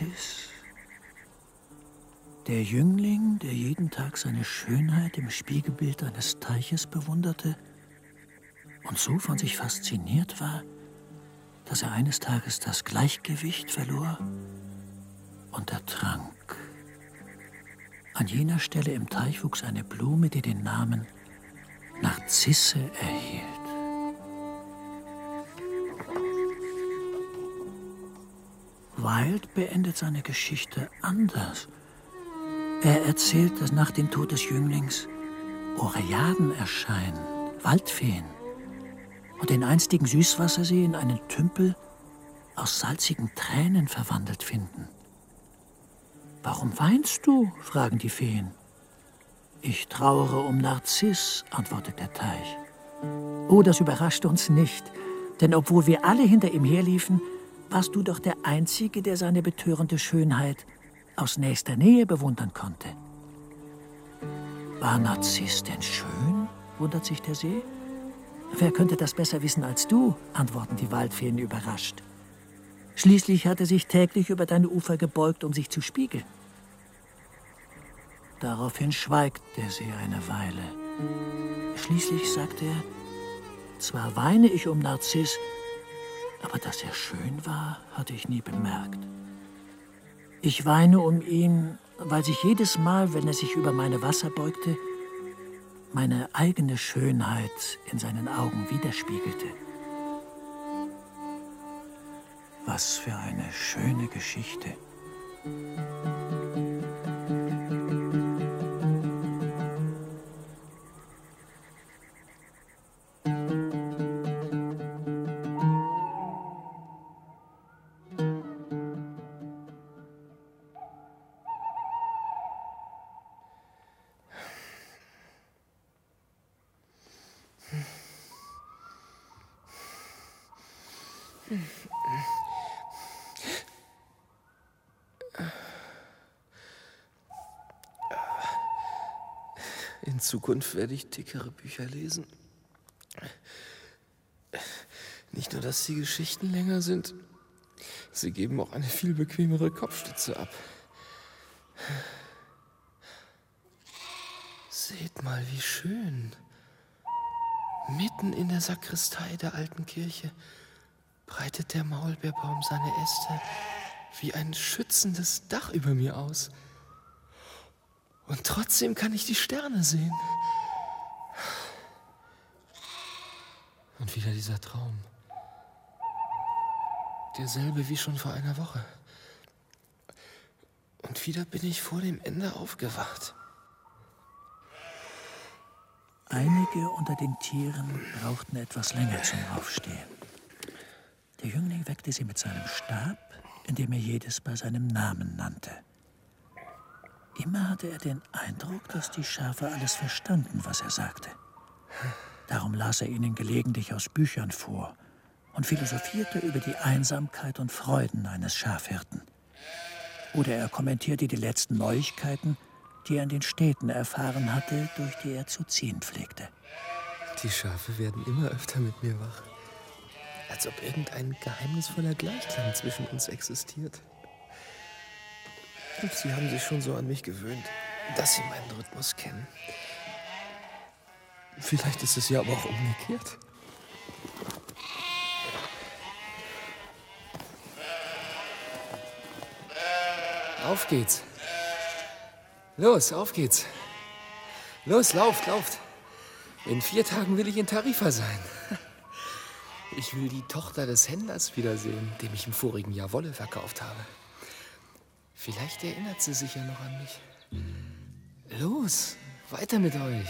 Narziss, der Jüngling, der jeden Tag seine Schönheit im Spiegelbild eines Teiches bewunderte und so von sich fasziniert war, dass er eines Tages das Gleichgewicht verlor und ertrank. An jener Stelle im Teich wuchs eine Blume, die den Namen Narzisse erhielt. Wilde beendet seine Geschichte anders. Er erzählt, dass nach dem Tod des Jünglings Oreaden erscheinen, Waldfeen, und den einstigen Süßwassersee in einen Tümpel aus salzigen Tränen verwandelt finden. »Warum weinst du?« fragen die Feen. »Ich trauere um Narziss«, antwortet der Teich. Oh, das überraschte uns nicht, denn obwohl wir alle hinter ihm herliefen, warst du doch der Einzige, der seine betörende Schönheit aus nächster Nähe bewundern konnte. War Narziss denn schön? Wundert sich der See. Wer könnte das besser wissen als du? Antworten die Waldfeen überrascht. Schließlich hat er sich täglich über deine Ufer gebeugt, um sich zu spiegeln. Daraufhin schweigt der See eine Weile. Schließlich sagt er, zwar weine ich um Narziss, aber dass er schön war, hatte ich nie bemerkt. Ich weine um ihn, weil sich jedes Mal, wenn er sich über meine Wasser beugte, meine eigene Schönheit in seinen Augen widerspiegelte. Was für eine schöne Geschichte. In Zukunft werde ich dickere Bücher lesen. Nicht nur, dass die Geschichten länger sind, sie geben auch eine viel bequemere Kopfstütze ab. Seht mal, wie schön. Mitten in der Sakristei der alten Kirche breitet der Maulbeerbaum seine Äste wie ein schützendes Dach über mir aus. Und trotzdem kann ich die Sterne sehen. Und wieder dieser Traum. Derselbe wie schon vor einer Woche. Und wieder bin ich vor dem Ende aufgewacht. Einige unter den Tieren brauchten etwas länger zum Aufstehen. Der Jüngling weckte sie mit seinem Stab, indem er jedes bei seinem Namen nannte. Immer hatte er den Eindruck, dass die Schafe alles verstanden, was er sagte. Darum las er ihnen gelegentlich aus Büchern vor und philosophierte über die Einsamkeit und Freuden eines Schafhirten. Oder er kommentierte die letzten Neuigkeiten, die er in den Städten erfahren hatte, durch die er zu ziehen pflegte. Die Schafe werden immer öfter mit mir wach. Als ob irgendein geheimnisvoller Gleichklang zwischen uns existiert. Sie haben sich schon so an mich gewöhnt, dass sie meinen Rhythmus kennen. Vielleicht ist es ja aber auch umgekehrt. Auf geht's. Los, auf geht's. Los, lauft, lauft. In 4 Tagen will ich in Tarifa sein. Ich will die Tochter des Händlers wiedersehen, dem ich im vorigen Jahr Wolle verkauft habe. Vielleicht erinnert sie sich ja noch an mich. Los, weiter mit euch.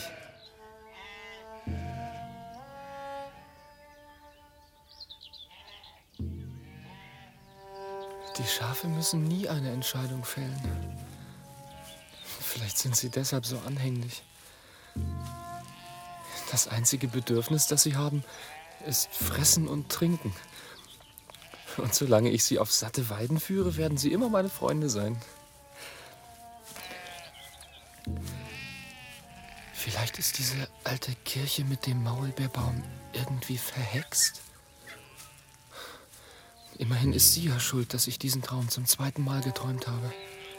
Die Schafe müssen nie eine Entscheidung fällen. Vielleicht sind sie deshalb so anhänglich. Das einzige Bedürfnis, das sie haben, ist Fressen und Trinken. Und solange ich sie auf satte Weiden führe, werden sie immer meine Freunde sein. Vielleicht ist diese alte Kirche mit dem Maulbeerbaum irgendwie verhext. Immerhin ist sie ja schuld, dass ich diesen Traum zum zweiten Mal geträumt habe.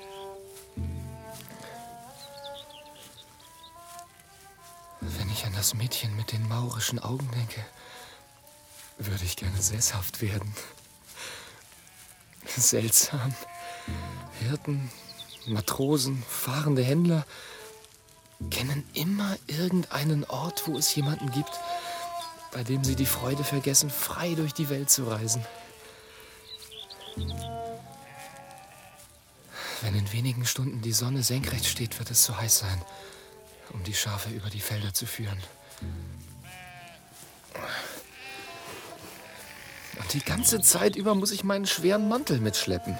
Wenn ich an das Mädchen mit den maurischen Augen denke, würde ich gerne sesshaft werden. Seltsam. Hirten, Matrosen, fahrende Händler kennen immer irgendeinen Ort, wo es jemanden gibt, bei dem sie die Freude vergessen, frei durch die Welt zu reisen. Wenn in wenigen Stunden die Sonne senkrecht steht, wird es zu heiß sein, um die Schafe über die Felder zu führen. Und die ganze Zeit über muss ich meinen schweren Mantel mitschleppen.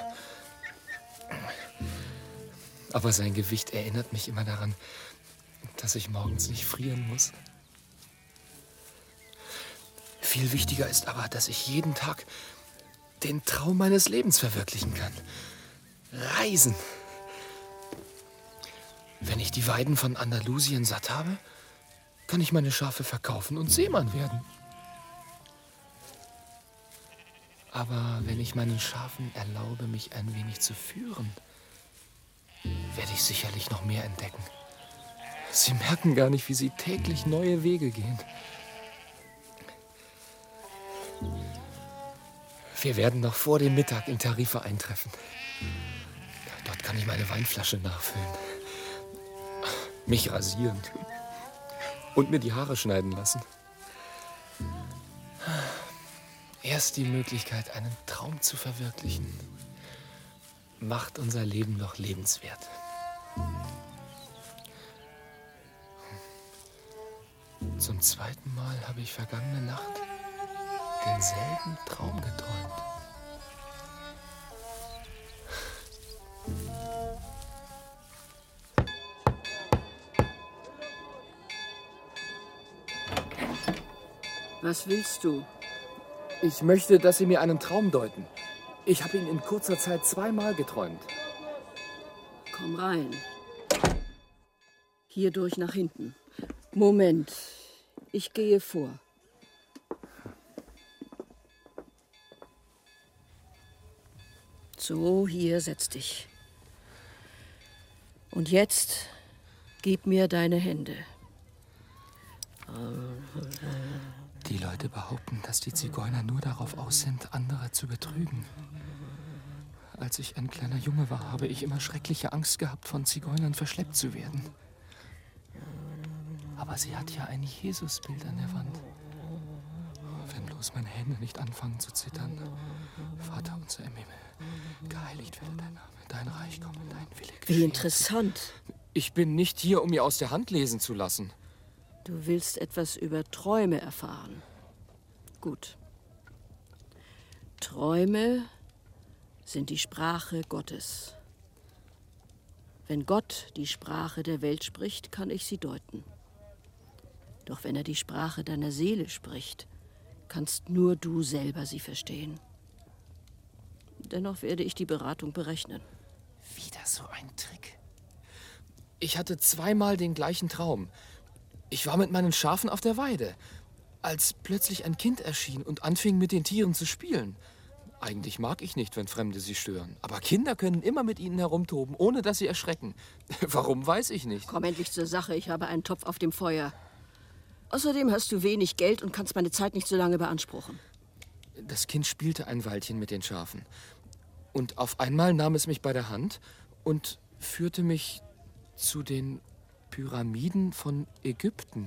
Aber sein Gewicht erinnert mich immer daran, dass ich morgens nicht frieren muss. Viel wichtiger ist aber, dass ich jeden Tag den Traum meines Lebens verwirklichen kann. Reisen. Wenn ich die Weiden von Andalusien satt habe, kann ich meine Schafe verkaufen und Seemann werden. Aber wenn ich meinen Schafen erlaube, mich ein wenig zu führen, werde ich sicherlich noch mehr entdecken. Sie merken gar nicht, wie sie täglich neue Wege gehen. Wir werden noch vor dem Mittag in Tarifa eintreffen. Dort kann ich meine Weinflasche nachfüllen, mich rasieren und mir die Haare schneiden lassen. Erst die Möglichkeit, einen Traum zu verwirklichen, macht unser Leben noch lebenswert. Zum zweiten Mal habe ich vergangene Nacht denselben Traum geträumt. Was willst du? Ich möchte, dass Sie mir einen Traum deuten. Ich habe ihn in kurzer Zeit 2-mal geträumt. Komm rein. Hier durch nach hinten. Moment, ich gehe vor. So, hier, setz dich. Und jetzt gib mir deine Hände. Die Leute behaupten, dass die Zigeuner nur darauf aus sind, andere zu betrügen. Als ich ein kleiner Junge war, habe ich immer schreckliche Angst gehabt, von Zigeunern verschleppt zu werden. Aber sie hat ja ein Jesusbild an der Wand. Wenn bloß meine Hände nicht anfangen zu zittern. Vater unser im Himmel, geheiligt werde dein Name, dein Reich komme, dein Wille geschehe. Wie interessant. Ich bin nicht hier, um mir aus der Hand lesen zu lassen. Du willst etwas über Träume erfahren. Gut. Träume sind die Sprache Gottes. Wenn Gott die Sprache der Welt spricht, kann ich sie deuten. Doch wenn er die Sprache deiner Seele spricht, kannst nur du selber sie verstehen. Dennoch werde ich die Beratung berechnen. Wieder so ein Trick. Ich hatte 2-mal den gleichen Traum. Ich war mit meinen Schafen auf der Weide, als plötzlich ein Kind erschien und anfing, mit den Tieren zu spielen. Eigentlich mag ich nicht, wenn Fremde sie stören. Aber Kinder können immer mit ihnen herumtoben, ohne dass sie erschrecken. Warum, weiß ich nicht. Komm endlich zur Sache, ich habe einen Topf auf dem Feuer. Außerdem hast du wenig Geld und kannst meine Zeit nicht so lange beanspruchen. Das Kind spielte ein Weilchen mit den Schafen. Und auf einmal nahm es mich bei der Hand und führte mich zu den Pyramiden von Ägypten.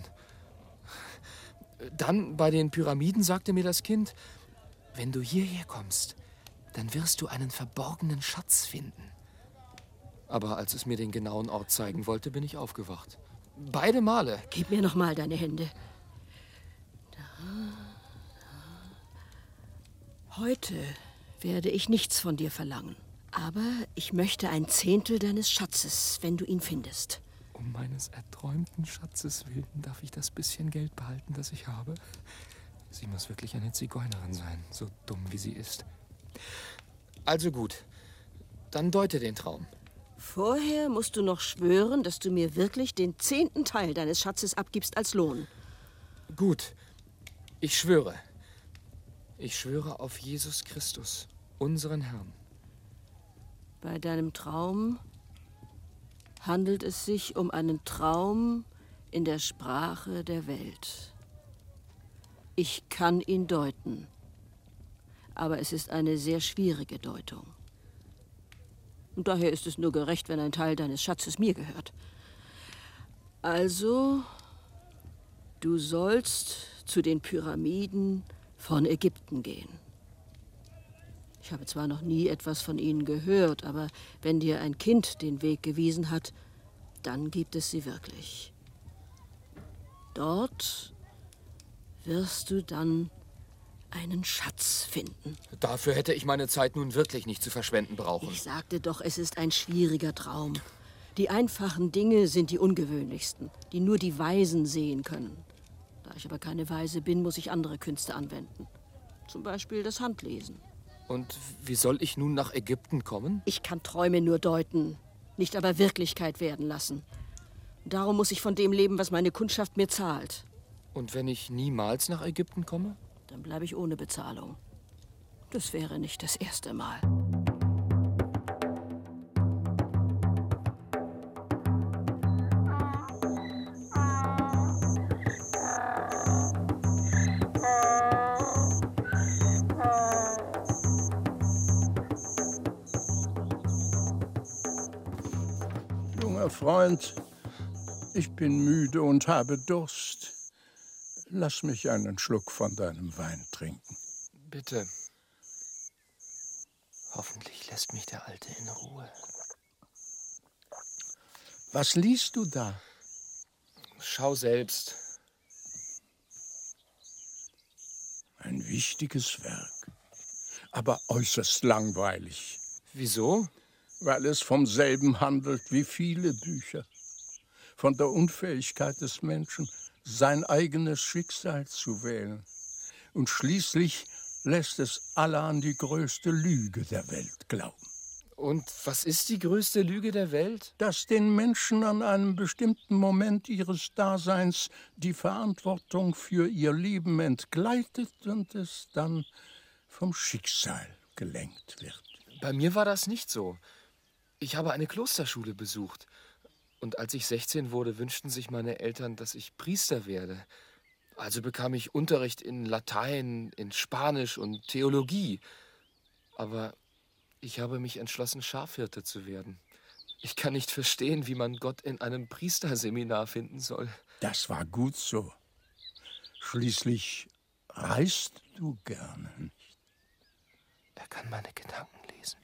Dann bei den Pyramiden sagte mir das Kind, wenn du hierher kommst, dann wirst du einen verborgenen Schatz finden. Aber als es mir den genauen Ort zeigen wollte, bin ich aufgewacht. Beide Male. Gib mir noch mal deine Hände. Heute werde ich nichts von dir verlangen. Aber ich möchte ein Zehntel deines Schatzes, wenn du ihn findest. Um meines erträumten Schatzes willen darf ich das bisschen Geld behalten, das ich habe. Sie muss wirklich eine Zigeunerin sein, so dumm wie sie ist. Also gut, dann deute den Traum. Vorher musst du noch schwören, dass du mir wirklich den 10. Teil deines Schatzes abgibst als Lohn. Gut, ich schwöre. Ich schwöre auf Jesus Christus, unseren Herrn. Bei deinem Traum handelt es sich um einen Traum in der Sprache der Welt. Ich kann ihn deuten, aber es ist eine sehr schwierige Deutung. Und daher ist es nur gerecht, wenn ein Teil deines Schatzes mir gehört. Also, du sollst zu den Pyramiden von Ägypten gehen. Ich habe zwar noch nie etwas von ihnen gehört, aber wenn dir ein Kind den Weg gewiesen hat, dann gibt es sie wirklich. Dort wirst du dann einen Schatz finden. Dafür hätte ich meine Zeit nun wirklich nicht zu verschwenden brauchen. Ich sagte doch, es ist ein schwieriger Traum. Die einfachen Dinge sind die ungewöhnlichsten, die nur die Weisen sehen können. Da ich aber keine Weise bin, muss ich andere Künste anwenden. Zum Beispiel das Handlesen. Und wie soll ich nun nach Ägypten kommen? Ich kann Träume nur deuten, nicht aber Wirklichkeit werden lassen. Darum muss ich von dem leben, was meine Kundschaft mir zahlt. Und wenn ich niemals nach Ägypten komme? Dann bleibe ich ohne Bezahlung. Das wäre nicht das erste Mal. Junger Freund, ich bin müde und habe Durst. Lass mich einen Schluck von deinem Wein trinken. Bitte. Hoffentlich lässt mich der Alte in Ruhe. Was liest du da? Schau selbst. Ein wichtiges Werk, aber äußerst langweilig. Wieso? Weil es vom selben handelt wie viele Bücher. Von der Unfähigkeit des Menschen, sein eigenes Schicksal zu wählen. Und schließlich lässt es alle an die größte Lüge der Welt glauben. Und was ist die größte Lüge der Welt? Dass den Menschen an einem bestimmten Moment ihres Daseins die Verantwortung für ihr Leben entgleitet und es dann vom Schicksal gelenkt wird. Bei mir war das nicht so. Ich habe eine Klosterschule besucht. Und als ich 16 wurde, wünschten sich meine Eltern, dass ich Priester werde. Also bekam ich Unterricht in Latein, in Spanisch und Theologie. Aber ich habe mich entschlossen, Schafhirte zu werden. Ich kann nicht verstehen, wie man Gott in einem Priesterseminar finden soll. Das war gut so. Schließlich reist du gerne nicht. Er kann meine Gedanken lesen.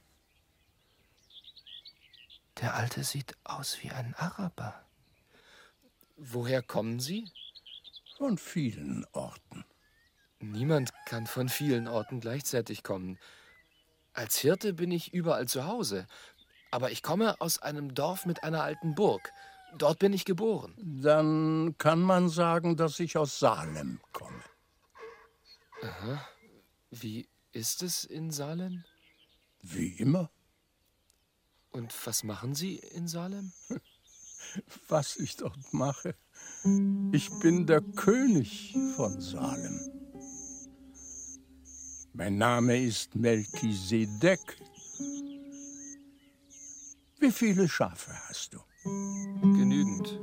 Der Alte sieht aus wie ein Araber. Woher kommen Sie? Von vielen Orten. Niemand kann von vielen Orten gleichzeitig kommen. Als Hirte bin ich überall zu Hause. Aber ich komme aus einem Dorf mit einer alten Burg. Dort bin ich geboren. Dann kann man sagen, dass ich aus Salem komme. Aha. Wie ist es in Salem? Wie immer. Und was machen Sie in Salem? Was ich dort mache? Ich bin der König von Salem. Mein Name ist Melchisedek. Wie viele Schafe hast du? Genügend.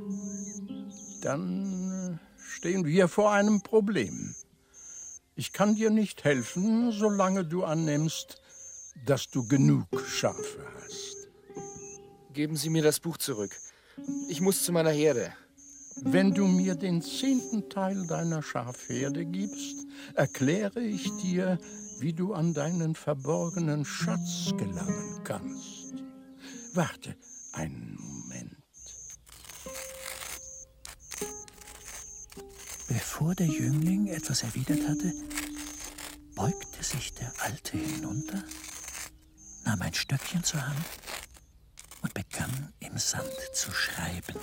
Dann stehen wir vor einem Problem. Ich kann dir nicht helfen, solange du annimmst, dass du genug Schafe hast. Geben Sie mir das Buch zurück. Ich muss zu meiner Herde. Wenn du mir den 10. Teil deiner Schafherde gibst, erkläre ich dir, wie du an deinen verborgenen Schatz gelangen kannst. Warte einen Moment. Bevor der Jüngling etwas erwidert hatte, beugte sich der Alte hinunter, nahm ein Stöckchen zur Hand und begann im Sand zu schreiben.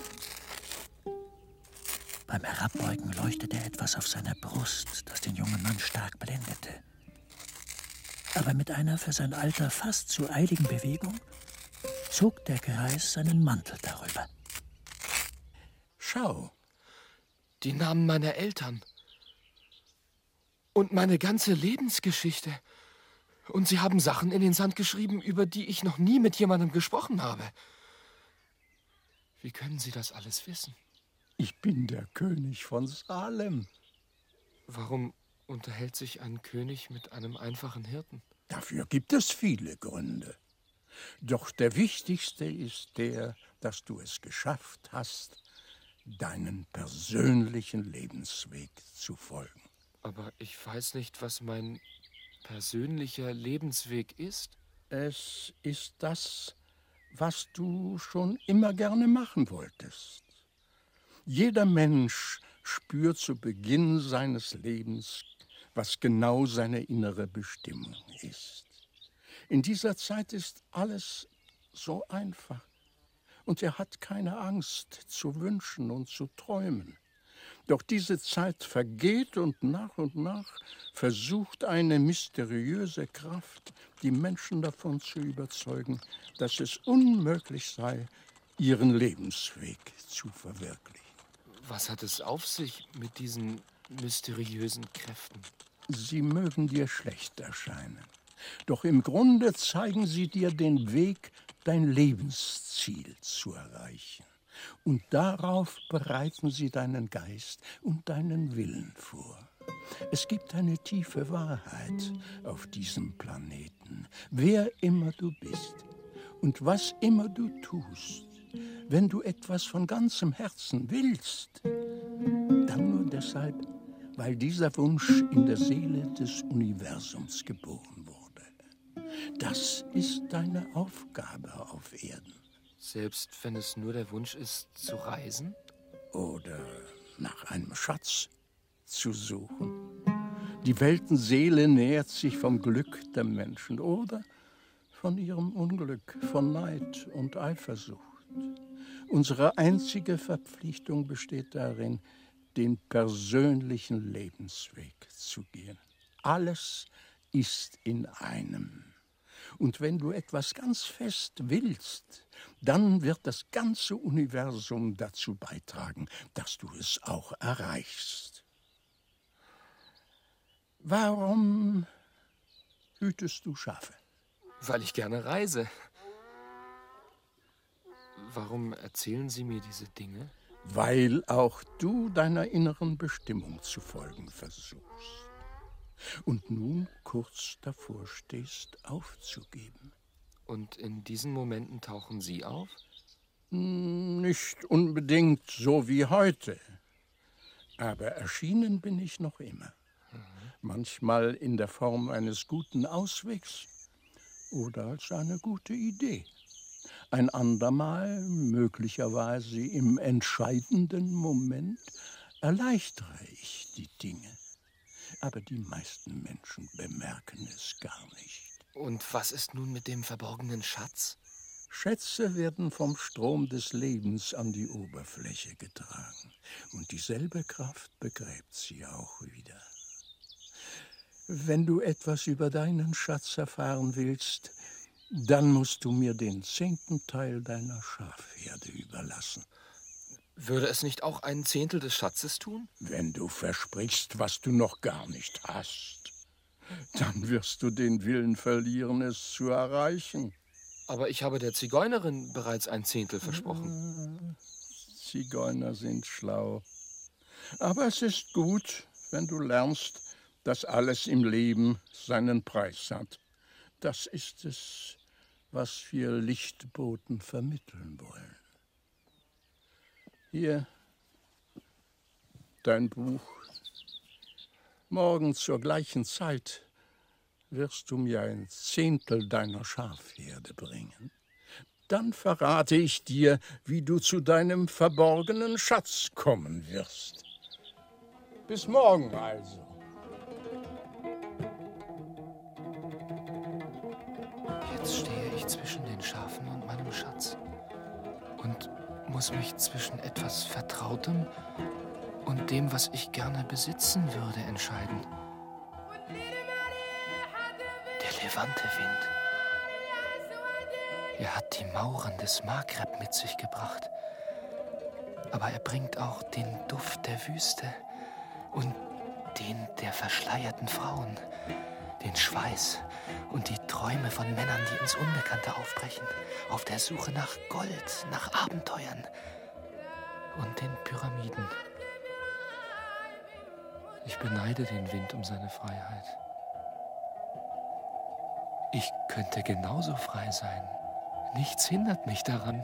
Beim Herabbeugen leuchtete etwas auf seiner Brust, das den jungen Mann stark blendete. Aber mit einer für sein Alter fast zu eiligen Bewegung zog der Greis seinen Mantel darüber. Schau. Die Namen meiner Eltern. Und meine ganze Lebensgeschichte. Und Sie haben Sachen in den Sand geschrieben, über die ich noch nie mit jemandem gesprochen habe. Wie können Sie das alles wissen? Ich bin der König von Salem. Warum unterhält sich ein König mit einem einfachen Hirten? Dafür gibt es viele Gründe. Doch der wichtigste ist der, dass du es geschafft hast, deinen persönlichen Lebensweg zu folgen. Aber ich weiß nicht, was mein persönlicher Lebensweg ist. Es ist das, was du schon immer gerne machen wolltest. Jeder Mensch spürt zu Beginn seines Lebens, was genau seine innere Bestimmung ist. In dieser Zeit ist alles so einfach und er hat keine Angst zu wünschen und zu träumen. Doch diese Zeit vergeht und nach versucht eine mysteriöse Kraft, die Menschen davon zu überzeugen, dass es unmöglich sei, ihren Lebensweg zu verwirklichen. Was hat es auf sich mit diesen mysteriösen Kräften? Sie mögen dir schlecht erscheinen, doch im Grunde zeigen sie dir den Weg, dein Lebensziel zu erreichen. Und darauf bereiten sie deinen Geist und deinen Willen vor. Es gibt eine tiefe Wahrheit auf diesem Planeten, wer immer du bist und was immer du tust. Wenn du etwas von ganzem Herzen willst, dann nur deshalb, weil dieser Wunsch in der Seele des Universums geboren wurde. Das ist deine Aufgabe auf Erden. Selbst wenn es nur der Wunsch ist, zu reisen? Oder nach einem Schatz zu suchen. Die Weltenseele nährt sich vom Glück der Menschen oder von ihrem Unglück, von Neid und Eifersucht. Unsere einzige Verpflichtung besteht darin, den persönlichen Lebensweg zu gehen. Alles ist in einem. Und wenn du etwas ganz fest willst, dann wird das ganze Universum dazu beitragen, dass du es auch erreichst. Warum hütest du Schafe? Weil ich gerne reise. Warum erzählen Sie mir diese Dinge? Weil auch du deiner inneren Bestimmung zu folgen versuchst. Und nun kurz davor stehst, aufzugeben. Und in diesen Momenten tauchen Sie auf? Nicht unbedingt so wie heute. Aber erschienen bin ich noch immer. Manchmal in der Form eines guten Auswegs oder als eine gute Idee. Ein andermal, möglicherweise im entscheidenden Moment, erleichtere ich die Dinge. Aber die meisten Menschen bemerken es gar nicht. Und was ist nun mit dem verborgenen Schatz? Schätze werden vom Strom des Lebens an die Oberfläche getragen. Und dieselbe Kraft begräbt sie auch wieder. Wenn du etwas über deinen Schatz erfahren willst, dann musst du mir den 10. Teil deiner Schafherde überlassen. Würde es nicht auch ein Zehntel des Schatzes tun? Wenn du versprichst, was du noch gar nicht hast, dann wirst du den Willen verlieren, es zu erreichen. Aber ich habe der Zigeunerin bereits ein Zehntel versprochen. Zigeuner sind schlau. Aber es ist gut, wenn du lernst, dass alles im Leben seinen Preis hat. Das ist es, was wir Lichtboten vermitteln wollen. Hier, dein Buch. Morgen zur gleichen Zeit wirst du mir ein Zehntel deiner Schafherde bringen. Dann verrate ich dir, wie du zu deinem verborgenen Schatz kommen wirst. Bis morgen also. Jetzt stehe ich zwischen den Schafen und meinem Schatz und muss mich zwischen etwas Vertrautem und dem, was ich gerne besitzen würde, entscheiden. Der Levante-Wind. Er hat die Mauren des Maghreb mit sich gebracht. Aber er bringt auch den Duft der Wüste und den der verschleierten Frauen, den Schweiß und die Träume von Männern, die ins Unbekannte aufbrechen, auf der Suche nach Gold, nach Abenteuern und den Pyramiden. Ich beneide den Wind um seine Freiheit. Ich könnte genauso frei sein. Nichts hindert mich daran.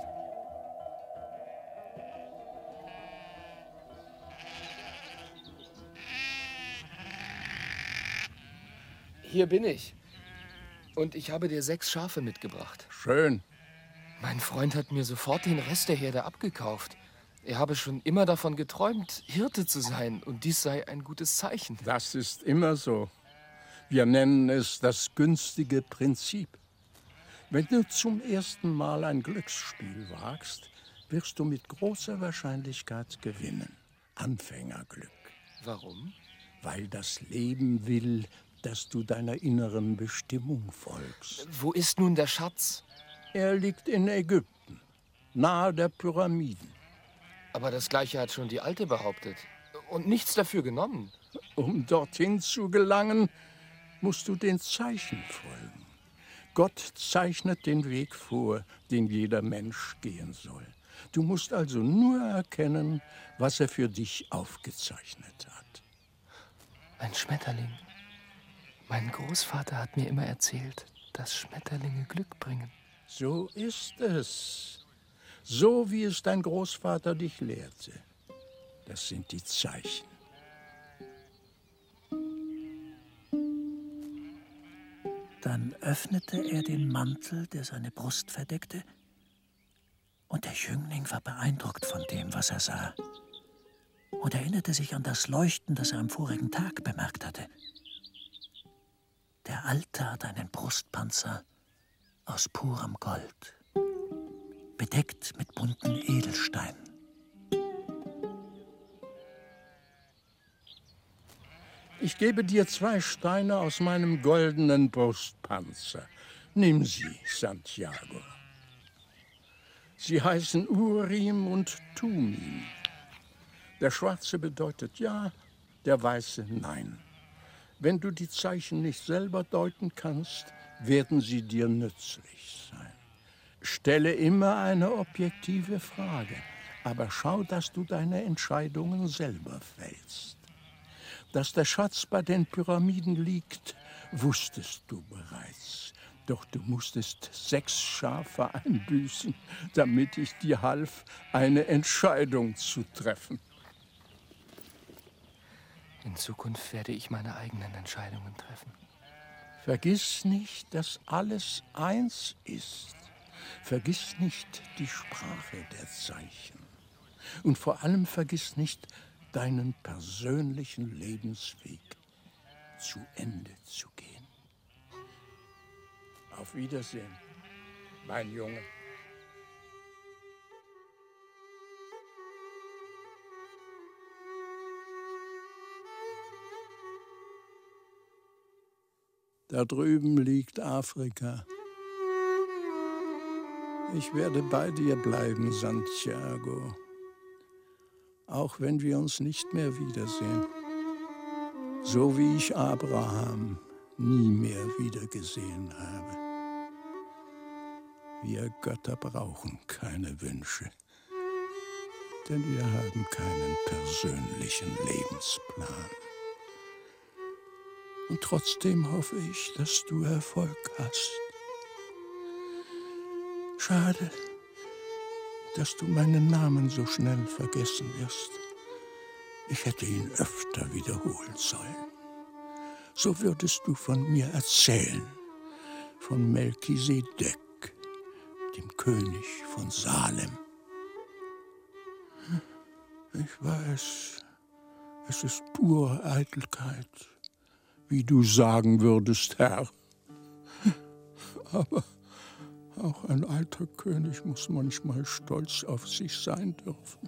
Hier bin ich. Und ich habe dir 6 Schafe mitgebracht. Schön. Mein Freund hat mir sofort den Rest der Herde abgekauft. Er habe schon immer davon geträumt, Hirte zu sein. Und dies sei ein gutes Zeichen. Das ist immer so. Wir nennen es das günstige Prinzip. Wenn du zum ersten Mal ein Glücksspiel wagst, wirst du mit großer Wahrscheinlichkeit gewinnen. Anfängerglück. Warum? Weil das Leben will, dass du deiner inneren Bestimmung folgst. Wo ist nun der Schatz? Er liegt in Ägypten, nahe der Pyramiden. Aber das Gleiche hat schon die Alte behauptet. Und nichts dafür genommen. Um dorthin zu gelangen, musst du den Zeichen folgen. Gott zeichnet den Weg vor, den jeder Mensch gehen soll. Du musst also nur erkennen, was er für dich aufgezeichnet hat. Ein Schmetterling. Mein Großvater hat mir immer erzählt, dass Schmetterlinge Glück bringen. So ist es. So wie es dein Großvater dich lehrte. Das sind die Zeichen. Dann öffnete er den Mantel, der seine Brust verdeckte, und der Jüngling war beeindruckt von dem, was er sah, und erinnerte sich an das Leuchten, das er am vorigen Tag bemerkt hatte. Der Alte hatte einen Brustpanzer aus purem Gold, bedeckt mit bunten Edelsteinen. Ich gebe dir 2 Steine aus meinem goldenen Brustpanzer. Nimm sie, Santiago. Sie heißen Urim und Tumim. Der Schwarze bedeutet ja, der Weiße nein. Wenn du die Zeichen nicht selber deuten kannst, werden sie dir nützlich sein. Stelle immer eine objektive Frage, aber schau, dass du deine Entscheidungen selber fällst. Dass der Schatz bei den Pyramiden liegt, wusstest du bereits. Doch du musstest 6 Schafe einbüßen, damit ich dir half, eine Entscheidung zu treffen. In Zukunft werde ich meine eigenen Entscheidungen treffen. Vergiss nicht, dass alles eins ist. Vergiss nicht die Sprache der Zeichen. Und vor allem vergiss nicht, deinen persönlichen Lebensweg zu Ende zu gehen. Auf Wiedersehen, mein Junge. Da drüben liegt Afrika. Ich werde bei dir bleiben, Santiago. Auch wenn wir uns nicht mehr wiedersehen. So wie ich Abraham nie mehr wiedergesehen habe. Wir Götter brauchen keine Wünsche, denn wir haben keinen persönlichen Lebensplan. Und trotzdem hoffe ich, dass du Erfolg hast. Schade, dass du meinen Namen so schnell vergessen wirst. Ich hätte ihn öfter wiederholen sollen. So würdest du von mir erzählen, von Melchisedek, dem König von Salem. Ich weiß, es ist pure Eitelkeit, wie du sagen würdest, Herr. Aber auch ein alter König muss manchmal stolz auf sich sein dürfen.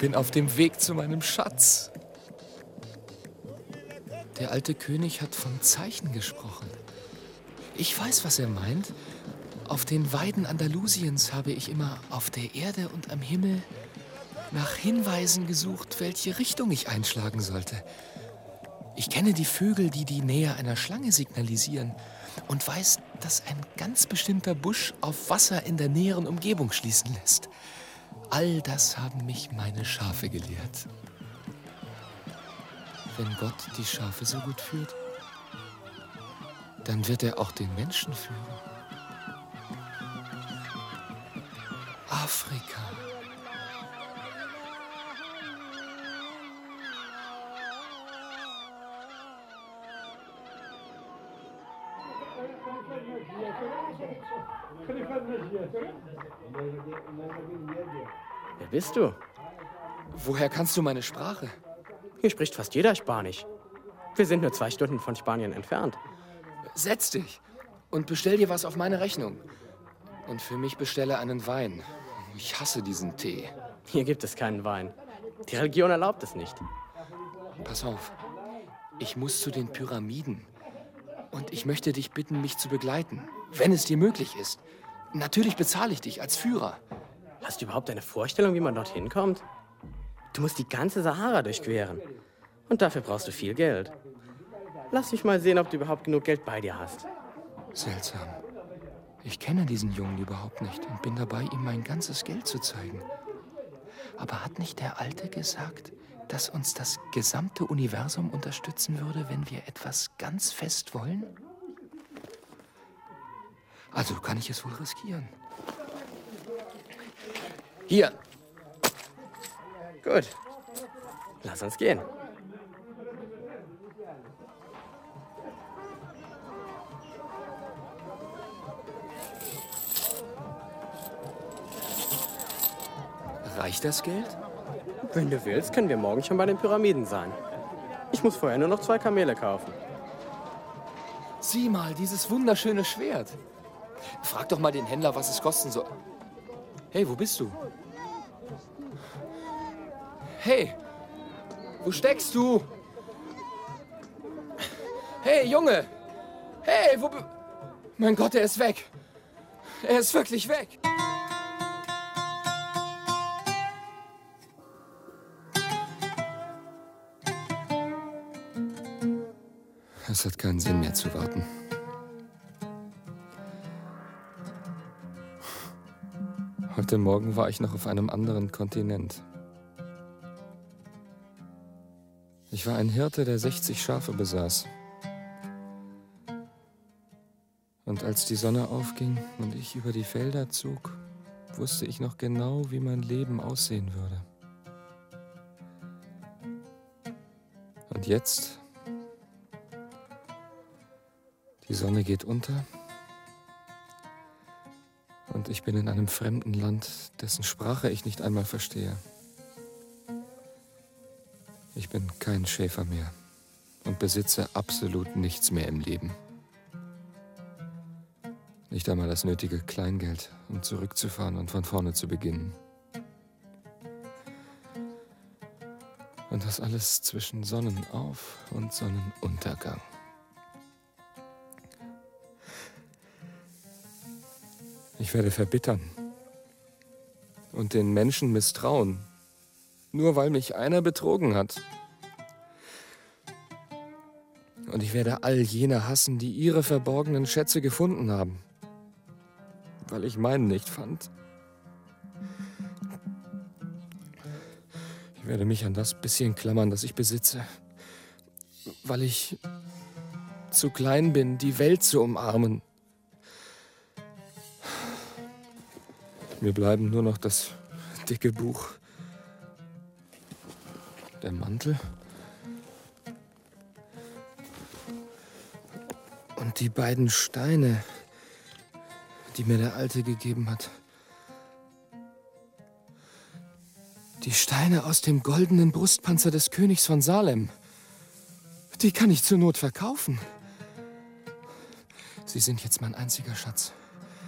bin auf dem Weg zu meinem Schatz. Der alte König hat von Zeichen gesprochen. Ich weiß, was er meint. Auf den Weiden Andalusiens habe ich immer auf der Erde und am Himmel nach Hinweisen gesucht, welche Richtung ich einschlagen sollte. Ich kenne die Vögel, die die Nähe einer Schlange signalisieren und weiß, dass ein ganz bestimmter Busch auf Wasser in der näheren Umgebung schließen lässt. All das haben mich meine Schafe gelehrt. Wenn Gott die Schafe so gut führt, dann wird er auch den Menschen führen. Afrika. Wer bist du? Woher kannst du meine Sprache? Hier spricht fast jeder Spanisch. Wir sind nur 2 Stunden von Spanien entfernt. Setz dich und bestell dir was auf meine Rechnung. Und für mich bestelle einen Wein. Ich hasse diesen Tee. Hier gibt es keinen Wein. Die Religion erlaubt es nicht. Pass auf, ich muss zu den Pyramiden. Und ich möchte dich bitten, mich zu begleiten, wenn es dir möglich ist. Natürlich bezahle ich dich als Führer. Hast du überhaupt eine Vorstellung, wie man dorthin kommt? Du musst die ganze Sahara durchqueren. Und dafür brauchst du viel Geld. Lass mich mal sehen, ob du überhaupt genug Geld bei dir hast. Seltsam. Ich kenne diesen Jungen überhaupt nicht und bin dabei, ihm mein ganzes Geld zu zeigen. Aber hat nicht der Alte gesagt, dass uns das gesamte Universum unterstützen würde, wenn wir etwas ganz fest wollen? Also kann ich es wohl riskieren. Hier. Gut. Lass uns gehen. Reicht das Geld? Wenn du willst, können wir morgen schon bei den Pyramiden sein. Ich muss vorher nur noch 2 Kamele kaufen. Sieh mal, dieses wunderschöne Schwert. Frag doch mal den Händler, was es kosten soll. Hey, wo bist du? Hey, wo steckst du? Hey, Junge! Hey, Mein Gott, er ist weg. Er ist wirklich weg. Es hat keinen Sinn mehr zu warten. Heute Morgen war ich noch auf einem anderen Kontinent. Ich war ein Hirte, der 60 Schafe besaß. Und als die Sonne aufging und ich über die Felder zog, wusste ich noch genau, wie mein Leben aussehen würde. Und jetzt? Die Sonne geht unter und ich bin in einem fremden Land, dessen Sprache ich nicht einmal verstehe. Ich bin kein Schäfer mehr und besitze absolut nichts mehr im Leben. Nicht einmal das nötige Kleingeld, um zurückzufahren und von vorne zu beginnen. Und das alles zwischen Sonnenauf- und Sonnenuntergang. Ich werde verbittern und den Menschen misstrauen, nur weil mich einer betrogen hat. Und ich werde all jene hassen, die ihre verborgenen Schätze gefunden haben, weil ich meinen nicht fand. Ich werde mich an das bisschen klammern, das ich besitze, weil ich zu klein bin, die Welt zu umarmen. Mir bleiben nur noch das dicke Buch, der Mantel und die beiden Steine, die mir der Alte gegeben hat. Die Steine aus dem goldenen Brustpanzer des Königs von Salem. Die kann ich zur Not verkaufen. Sie sind jetzt mein einziger Schatz.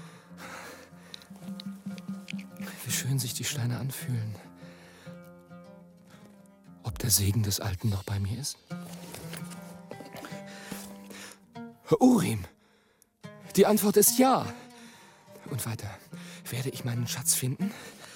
Wie schön sich die Steine anfühlen. Segen des Alten noch bei mir ist? Urim. Die Antwort ist ja. Und weiter. Werde ich meinen Schatz finden?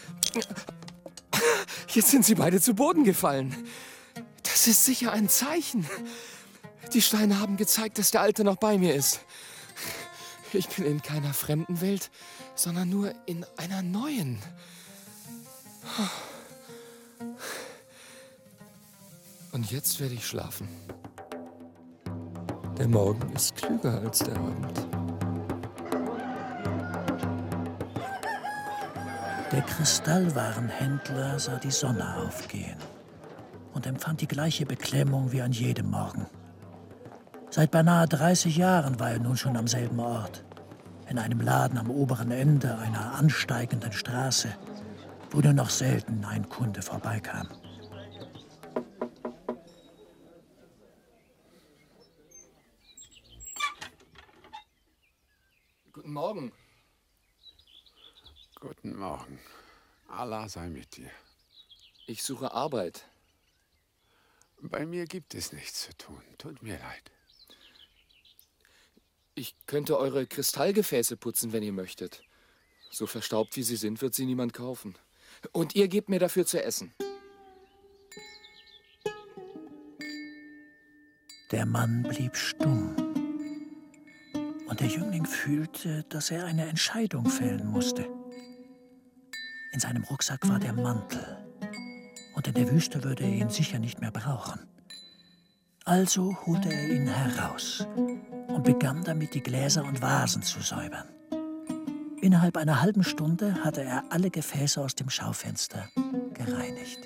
Jetzt sind sie beide zu Boden gefallen. Das ist sicher ein Zeichen. Die Steine haben gezeigt, dass der Alte noch bei mir ist. Ich bin in keiner fremden Welt, sondern nur in einer neuen. Und jetzt werde ich schlafen. Der Morgen ist klüger als der Abend. Der Kristallwarenhändler sah die Sonne aufgehen und empfand die gleiche Beklemmung wie an jedem Morgen. Seit beinahe 30 Jahren war er nun schon am selben Ort, in einem Laden am oberen Ende einer ansteigenden Straße, wo nur noch selten ein Kunde vorbeikam. Guten Morgen. Guten Morgen. Allah sei mit dir. Ich suche Arbeit. Bei mir gibt es nichts zu tun. Tut mir leid. Ich könnte eure Kristallgefäße putzen, wenn ihr möchtet. So verstaubt wie sie sind, wird sie niemand kaufen. Und ihr gebt mir dafür zu essen. Der Mann blieb stumm. Und der Jüngling fühlte, dass er eine Entscheidung fällen musste. In seinem Rucksack war der Mantel. Und in der Wüste würde er ihn sicher nicht mehr brauchen. Also holte er ihn heraus und begann damit, die Gläser und Vasen zu säubern. Innerhalb einer halben Stunde hatte er alle Gefäße aus dem Schaufenster gereinigt.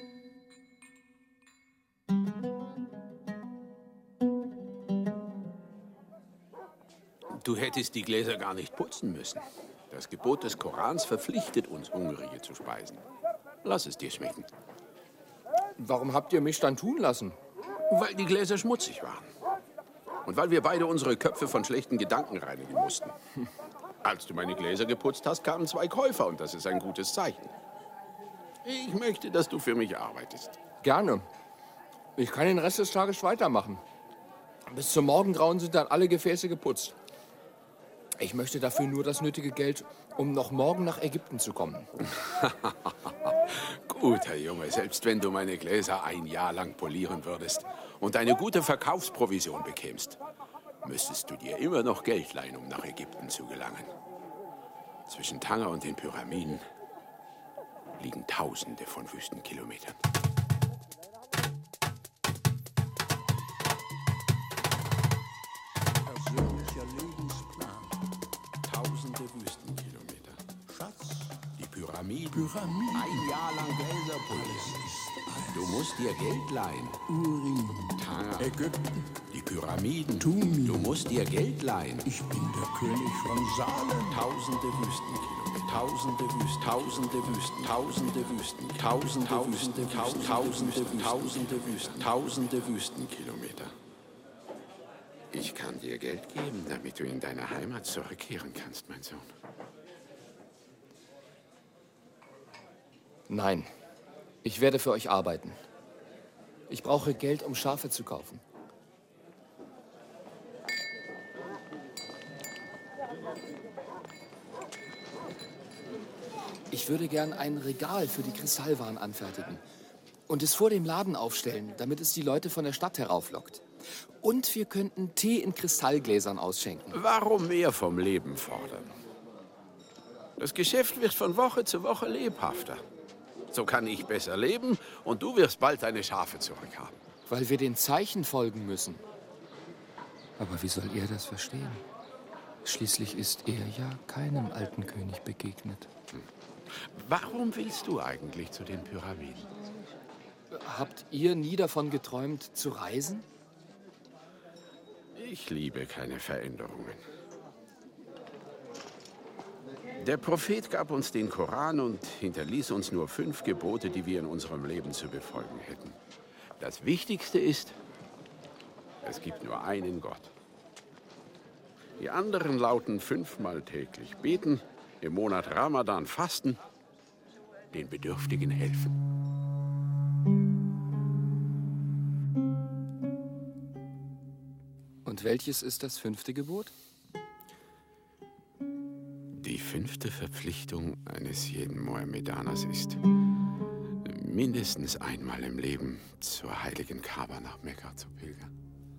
Du hättest die Gläser gar nicht putzen müssen. Das Gebot des Korans verpflichtet uns, Hungrige zu speisen. Lass es dir schmecken. Warum habt ihr mich dann tun lassen? Weil die Gläser schmutzig waren. Und weil wir beide unsere Köpfe von schlechten Gedanken reinigen mussten. Als du meine Gläser geputzt hast, kamen 2 Käufer und das ist ein gutes Zeichen. Ich möchte, dass du für mich arbeitest. Gerne. Ich kann den Rest des Tages weitermachen. Bis zum Morgengrauen sind dann alle Gefäße geputzt. Ich möchte dafür nur das nötige Geld, um noch morgen nach Ägypten zu kommen. Guter Junge, selbst wenn du meine Gläser 1 Jahr lang polieren würdest und eine gute Verkaufsprovision bekämst, müsstest du dir immer noch Geld leihen, um nach Ägypten zu gelangen. Zwischen Tanger und den Pyramiden liegen Tausende von Wüstenkilometern. Persönlicher Lebensplan. Tausende Wüstenkilometer. Schatz, Die Pyramiden. Pyramiden. 1 Jahr lang Gläser polieren. Du musst dir Geld leihen. Urim, Tanger. Ägypten. Die Pyramiden. Tumim. Du musst dir Geld leihen. Ich bin der König von Salem. Tausende Wüstenkilometer. Tausende Wüsten. Tausende Wüsten. Tausende Wüsten. Tausende Wüsten. Tausende Wüsten. Tausende Wüsten. Tausende Wüstenkilometer. Ich kann dir Geld geben, damit du in deine Heimat zurückkehren kannst, mein Sohn. Nein, ich werde für euch arbeiten. Ich brauche Geld, um Schafe zu kaufen. Ich würde gern ein Regal für die Kristallwaren anfertigen und es vor dem Laden aufstellen, damit es die Leute von der Stadt herauflockt. Und wir könnten Tee in Kristallgläsern ausschenken. Warum mehr vom Leben fordern? Das Geschäft wird von Woche zu Woche lebhafter. So kann ich besser leben und du wirst bald deine Schafe zurückhaben. Weil wir den Zeichen folgen müssen. Aber wie soll er das verstehen? Schließlich ist er ja keinem alten König begegnet. Warum willst du eigentlich zu den Pyramiden? Habt ihr nie davon geträumt, zu reisen? Ich liebe keine Veränderungen. Der Prophet gab uns den Koran und hinterließ uns nur 5 Gebote, die wir in unserem Leben zu befolgen hätten. Das Wichtigste ist, es gibt nur einen Gott. Die anderen lauten 5-mal täglich beten, im Monat Ramadan fasten, den Bedürftigen helfen. Und welches ist das 5. Gebot? Die 5. Verpflichtung eines jeden Mohammedaners ist, mindestens einmal im Leben zur heiligen Kaaba nach Mekka zu pilgern.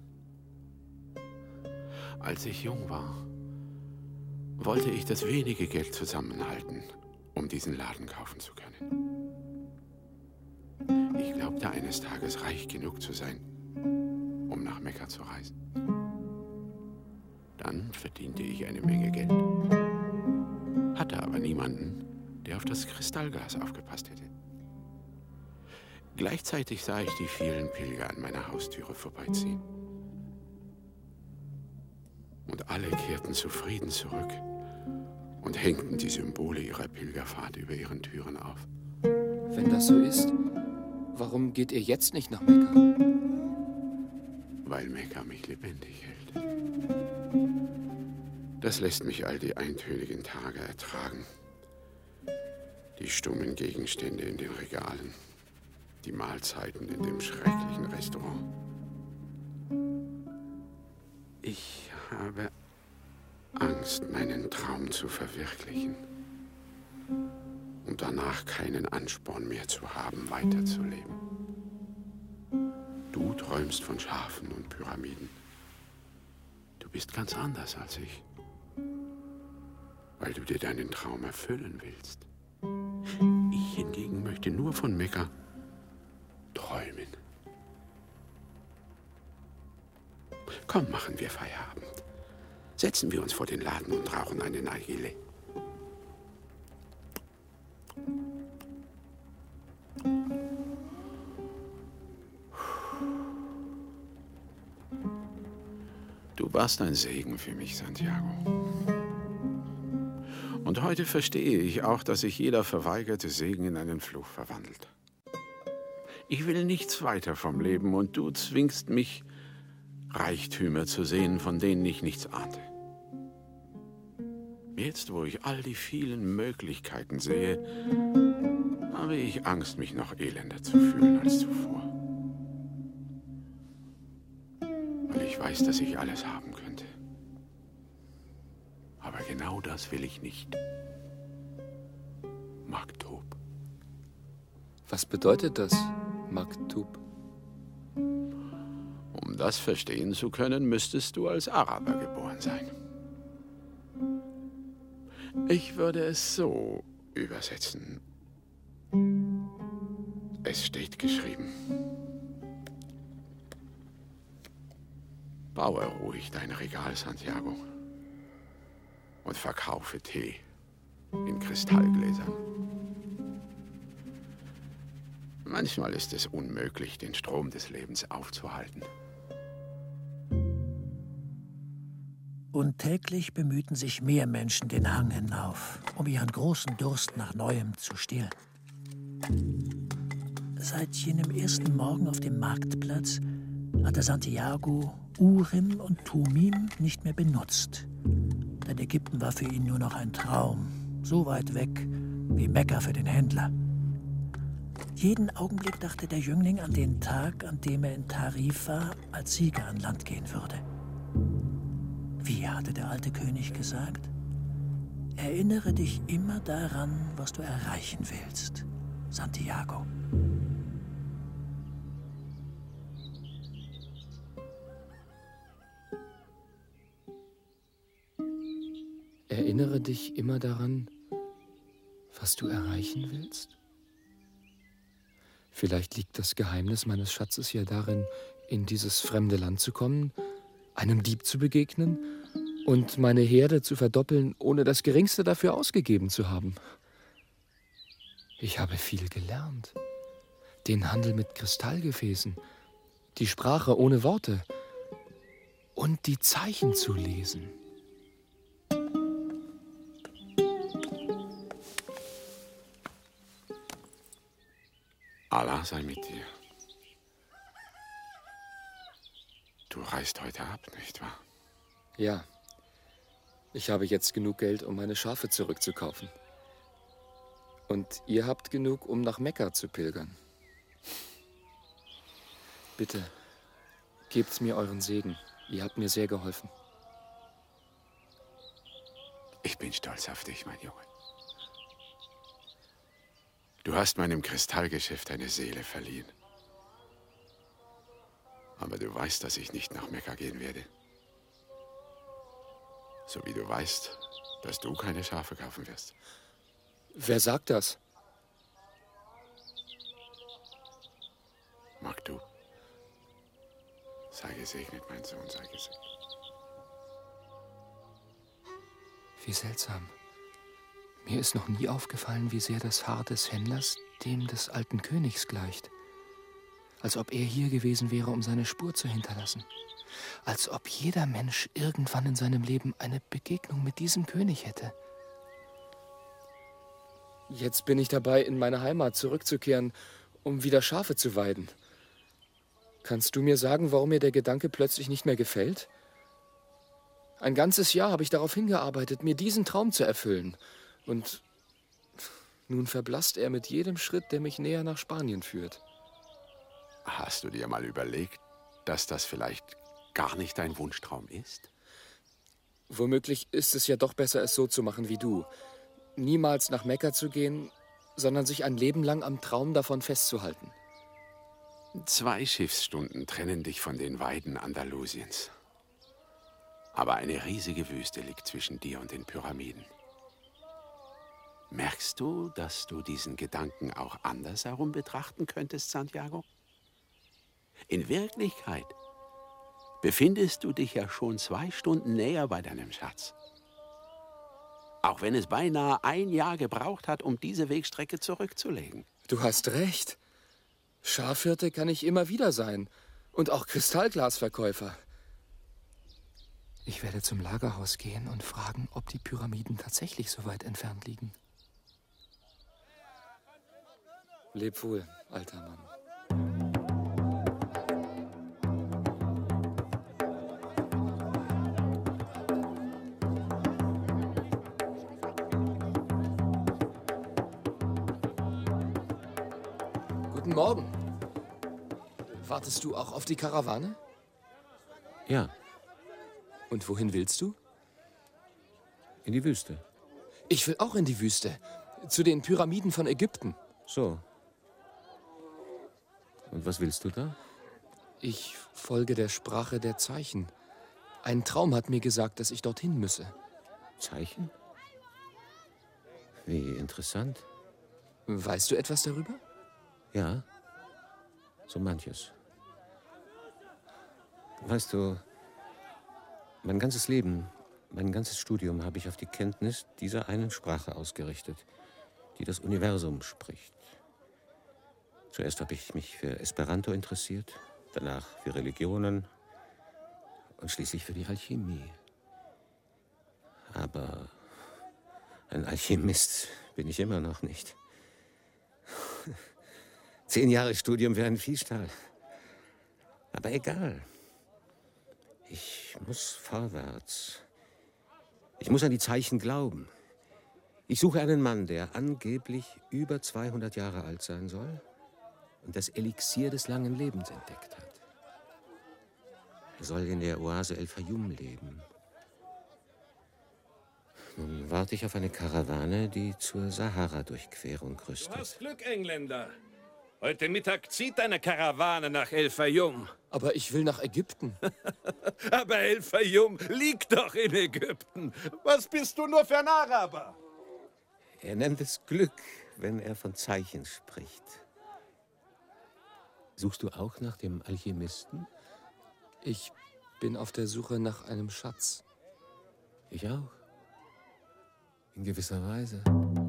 Als ich jung war, wollte ich das wenige Geld zusammenhalten, um diesen Laden kaufen zu können. Ich glaubte eines Tages reich genug zu sein, um nach Mekka zu reisen. Dann verdiente ich eine Menge Geld, hatte aber niemanden, der auf das Kristallglas aufgepasst hätte. Gleichzeitig sah ich die vielen Pilger an meiner Haustüre vorbeiziehen. Und alle kehrten zufrieden zurück und hängten die Symbole ihrer Pilgerfahrt über ihren Türen auf. Wenn das so ist, warum geht ihr jetzt nicht nach Mekka? Weil Mekka mich lebendig hält. Das lässt mich all die eintönigen Tage ertragen. Die stummen Gegenstände in den Regalen, die Mahlzeiten in dem schrecklichen Restaurant. Ich habe Angst, meinen Traum zu verwirklichen und danach keinen Ansporn mehr zu haben, weiterzuleben. Du träumst von Schafen und Pyramiden. Du bist ganz anders als ich, weil du dir deinen Traum erfüllen willst. Ich hingegen möchte nur von Mekka träumen. Komm, machen wir Feierabend. Setzen wir uns vor den Laden und rauchen eine Nargile. Du warst ein Segen für mich, Santiago. Und heute verstehe ich auch, dass sich jeder verweigerte Segen in einen Fluch verwandelt. Ich will nichts weiter vom Leben und du zwingst mich, Reichtümer zu sehen, von denen ich nichts ahnte. Jetzt, wo ich all die vielen Möglichkeiten sehe, habe ich Angst, mich noch elender zu fühlen als zuvor. Weil ich weiß, dass ich alles haben könnte. Aber genau das will ich nicht. Maktub. Was bedeutet das, Maktub? Um das verstehen zu können, müsstest du als Araber geboren sein. Ich würde es so übersetzen. Es steht geschrieben. Baue ruhig dein Regal, Santiago, und verkaufe Tee in Kristallgläsern. Manchmal ist es unmöglich, den Strom des Lebens aufzuhalten. Und täglich bemühten sich mehr Menschen den Hang hinauf, um ihren großen Durst nach Neuem zu stillen. Seit jenem ersten Morgen auf dem Marktplatz hatte Santiago Urim und Tumim nicht mehr benutzt. Denn Ägypten war für ihn nur noch ein Traum, so weit weg wie Mekka für den Händler. Jeden Augenblick dachte der Jüngling an den Tag, an dem er in Tarifa als Sieger an Land gehen würde. Wie hatte der alte König gesagt? Erinnere dich immer daran, was du erreichen willst, Santiago. Erinnere dich immer daran, was du erreichen willst? Vielleicht liegt das Geheimnis meines Schatzes ja darin, in dieses fremde Land zu kommen, einem Dieb zu begegnen und meine Herde zu verdoppeln, ohne das Geringste dafür ausgegeben zu haben. Ich habe viel gelernt. Den Handel mit Kristallgefäßen, die Sprache ohne Worte und die Zeichen zu lesen. Allah sei mit dir. Du reist heute ab, nicht wahr? Ja, ich habe jetzt genug Geld, um meine Schafe zurückzukaufen. Und ihr habt genug, um nach Mekka zu pilgern. Bitte, gebt mir euren Segen. Ihr habt mir sehr geholfen. Ich bin stolz auf dich, mein Junge. Du hast meinem Kristallgeschäft eine Seele verliehen. Aber du weißt, dass ich nicht nach Mekka gehen werde. So wie du weißt, dass du keine Schafe kaufen wirst. Wer sagt das? Maktub. Sei gesegnet, mein Sohn, sei gesegnet. Wie seltsam. Mir ist noch nie aufgefallen, wie sehr das Haar des Händlers dem des alten Königs gleicht. Als ob er hier gewesen wäre, um seine Spur zu hinterlassen. Als ob jeder Mensch irgendwann in seinem Leben eine Begegnung mit diesem König hätte. Jetzt bin ich dabei, in meine Heimat zurückzukehren, um wieder Schafe zu weiden. Kannst du mir sagen, warum mir der Gedanke plötzlich nicht mehr gefällt? Ein ganzes Jahr habe ich darauf hingearbeitet, mir diesen Traum zu erfüllen. Und nun verblasst er mit jedem Schritt, der mich näher nach Spanien führt. Hast du dir mal überlegt, dass das vielleicht gar nicht dein Wunschtraum ist? Womöglich ist es ja doch besser, es so zu machen wie du. Niemals nach Mekka zu gehen, sondern sich ein Leben lang am Traum davon festzuhalten. 2 Schiffsstunden trennen dich von den Weiden Andalusiens. Aber eine riesige Wüste liegt zwischen dir und den Pyramiden. Merkst du, dass du diesen Gedanken auch andersherum betrachten könntest, Santiago? In Wirklichkeit befindest du dich ja schon 2 Stunden näher bei deinem Schatz. Auch wenn es beinahe 1 Jahr gebraucht hat, um diese Wegstrecke zurückzulegen. Du hast recht. Schafhirte kann ich immer wieder sein. Und auch Kristallglasverkäufer. Ich werde zum Lagerhaus gehen und fragen, ob die Pyramiden tatsächlich so weit entfernt liegen. Leb wohl, alter Mann. Guten Morgen. Wartest du auch auf die Karawane? Ja. Und wohin willst du? In die Wüste. Ich will auch in die Wüste. Zu den Pyramiden von Ägypten. So. Und was willst du da? Ich folge der Sprache der Zeichen. Ein Traum hat mir gesagt, dass ich dorthin müsse. Zeichen? Wie interessant. Weißt du etwas darüber? Ja, so manches. Weißt du, mein ganzes Leben, mein ganzes Studium habe ich auf die Kenntnis dieser einen Sprache ausgerichtet, die das Universum spricht. Zuerst habe ich mich für Esperanto interessiert, danach für Religionen und schließlich für die Alchemie. Aber ein Alchemist bin ich immer noch nicht. 10 Jahre Studium für einen Viehstall. Aber egal. Ich muss vorwärts. Ich muss an die Zeichen glauben. Ich suche einen Mann, der angeblich über 200 Jahre alt sein soll und das Elixier des langen Lebens entdeckt hat. Er soll in der Oase El Fayum leben. Nun warte ich auf eine Karawane, die zur Sahara-Durchquerung rüstet. Du hast Glück, Engländer. Heute Mittag zieht eine Karawane nach El Fayum. Aber ich will nach Ägypten. Aber El Fayum liegt doch in Ägypten. Was bist du nur für ein Araber? Er nennt es Glück, wenn er von Zeichen spricht. Suchst du auch nach dem Alchemisten? Ich bin auf der Suche nach einem Schatz. Ich auch. In gewisser Weise.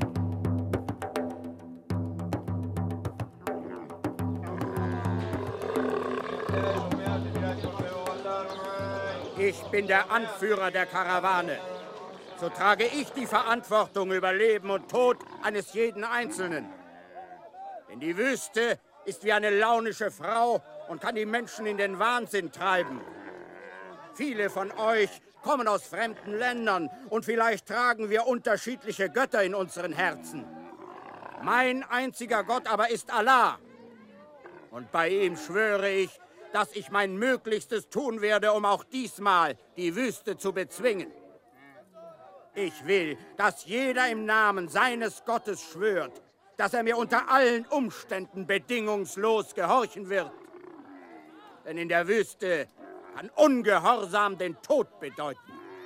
Ich bin der Anführer der Karawane. So trage ich die Verantwortung über Leben und Tod eines jeden Einzelnen. Denn die Wüste ist wie eine launische Frau und kann die Menschen in den Wahnsinn treiben. Viele von euch kommen aus fremden Ländern und vielleicht tragen wir unterschiedliche Götter in unseren Herzen. Mein einziger Gott aber ist Allah. Und bei ihm schwöre ich, dass ich mein Möglichstes tun werde, um auch diesmal die Wüste zu bezwingen. Ich will, dass jeder im Namen seines Gottes schwört, dass er mir unter allen Umständen bedingungslos gehorchen wird. Denn in der Wüste kann Ungehorsam den Tod bedeuten.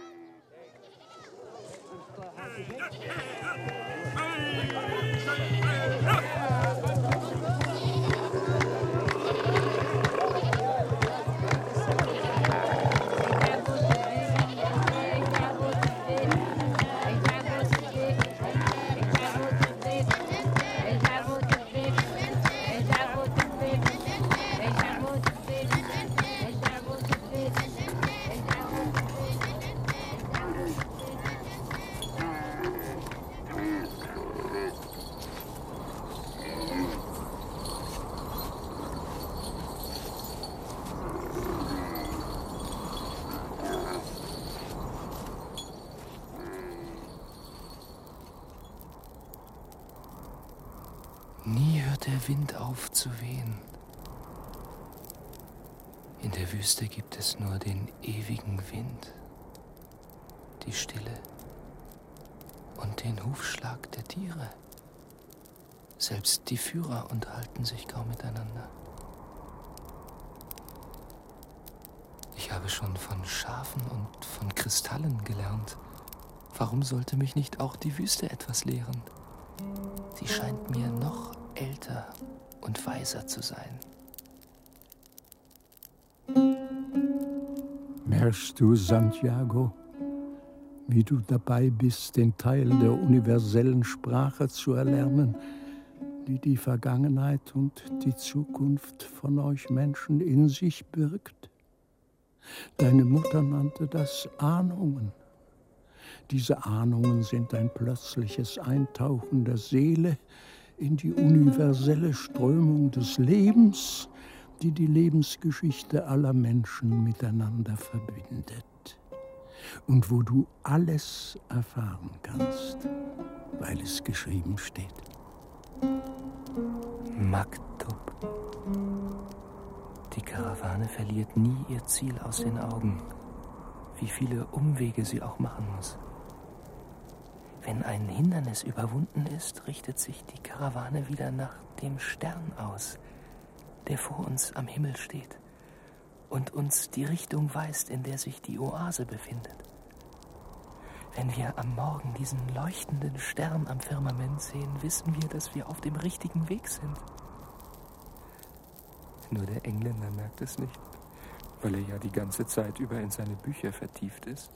Nie hört der Wind auf zu wehen. In der Wüste gibt es nur den ewigen Wind, die Stille und den Hufschlag der Tiere. Selbst die Führer unterhalten sich kaum miteinander. Ich habe schon von Schafen und von Kristallen gelernt. Warum sollte mich nicht auch die Wüste etwas lehren? Sie scheint mir noch älter und weiser zu sein. Merkst du, Santiago, wie du dabei bist, den Teil der universellen Sprache zu erlernen, die die Vergangenheit und die Zukunft von euch Menschen in sich birgt? Deine Mutter nannte das Ahnungen. Diese Ahnungen sind ein plötzliches Eintauchen der Seele in die universelle Strömung des Lebens, die die Lebensgeschichte aller Menschen miteinander verbindet. Und wo du alles erfahren kannst, weil es geschrieben steht. Maktub. Die Karawane verliert nie ihr Ziel aus den Augen, wie viele Umwege sie auch machen muss. Wenn ein Hindernis überwunden ist, richtet sich die Karawane wieder nach dem Stern aus, der vor uns am Himmel steht und uns die Richtung weist, in der sich die Oase befindet. Wenn wir am Morgen diesen leuchtenden Stern am Firmament sehen, wissen wir, dass wir auf dem richtigen Weg sind. Nur der Engländer merkt es nicht, weil er ja die ganze Zeit über in seine Bücher vertieft ist.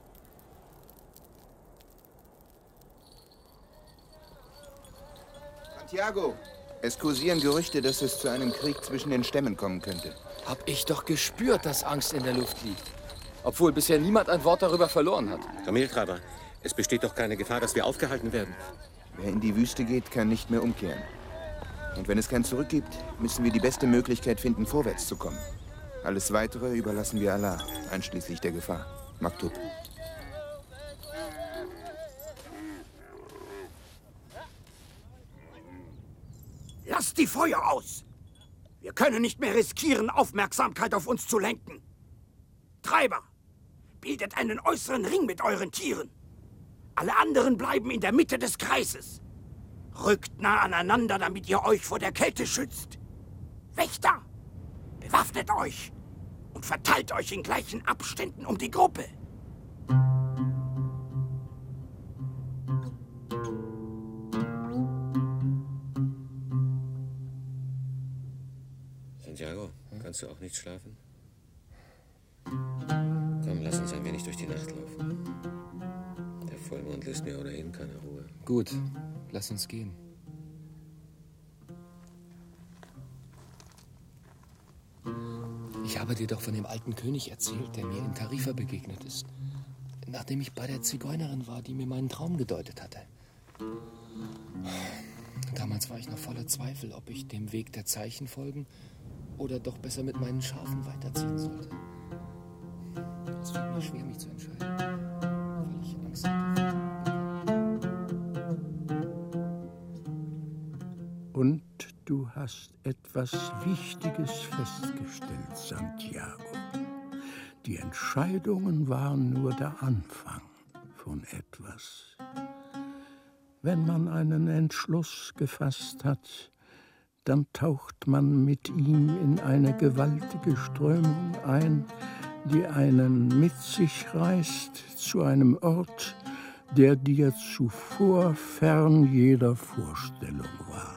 Santiago, es kursieren Gerüchte, dass es zu einem Krieg zwischen den Stämmen kommen könnte. Hab ich doch gespürt, dass Angst in der Luft liegt. Obwohl bisher niemand ein Wort darüber verloren hat. Kameltreiber, es besteht doch keine Gefahr, dass wir aufgehalten werden. Wer in die Wüste geht, kann nicht mehr umkehren. Und wenn es kein Zurück gibt, müssen wir die beste Möglichkeit finden, vorwärts zu kommen. Alles Weitere überlassen wir Allah, einschließlich der Gefahr. Maktub. Lasst die Feuer aus! Wir können nicht mehr riskieren, Aufmerksamkeit auf uns zu lenken. Treiber, bildet einen äußeren Ring mit euren Tieren. Alle anderen bleiben in der Mitte des Kreises. Rückt nah aneinander, damit ihr euch vor der Kälte schützt. Wächter, bewaffnet euch und verteilt euch in gleichen Abständen um die Gruppe. Santiago, kannst du auch nicht schlafen? Komm, lass uns ein wenig durch die Nacht laufen. Der Vollmond lässt mir ohnehin keine Ruhe. Gut, lass uns gehen. Ich habe dir doch von dem alten König erzählt, der mir in Tarifa begegnet ist. Nachdem ich bei der Zigeunerin war, die mir meinen Traum gedeutet hatte. Damals war ich noch voller Zweifel, ob ich dem Weg der Zeichen folgen oder doch besser mit meinen Schafen weiterziehen sollte. Es fiel mir schwer, mich zu entscheiden, weil ich Angst hatte. Und Du hast etwas Wichtiges festgestellt, Santiago. Die Entscheidungen waren nur der Anfang von etwas. Wenn man einen Entschluss gefasst hat, dann taucht man mit ihm in eine gewaltige Strömung ein, die einen mit sich reißt zu einem Ort, der dir zuvor fern jeder Vorstellung war.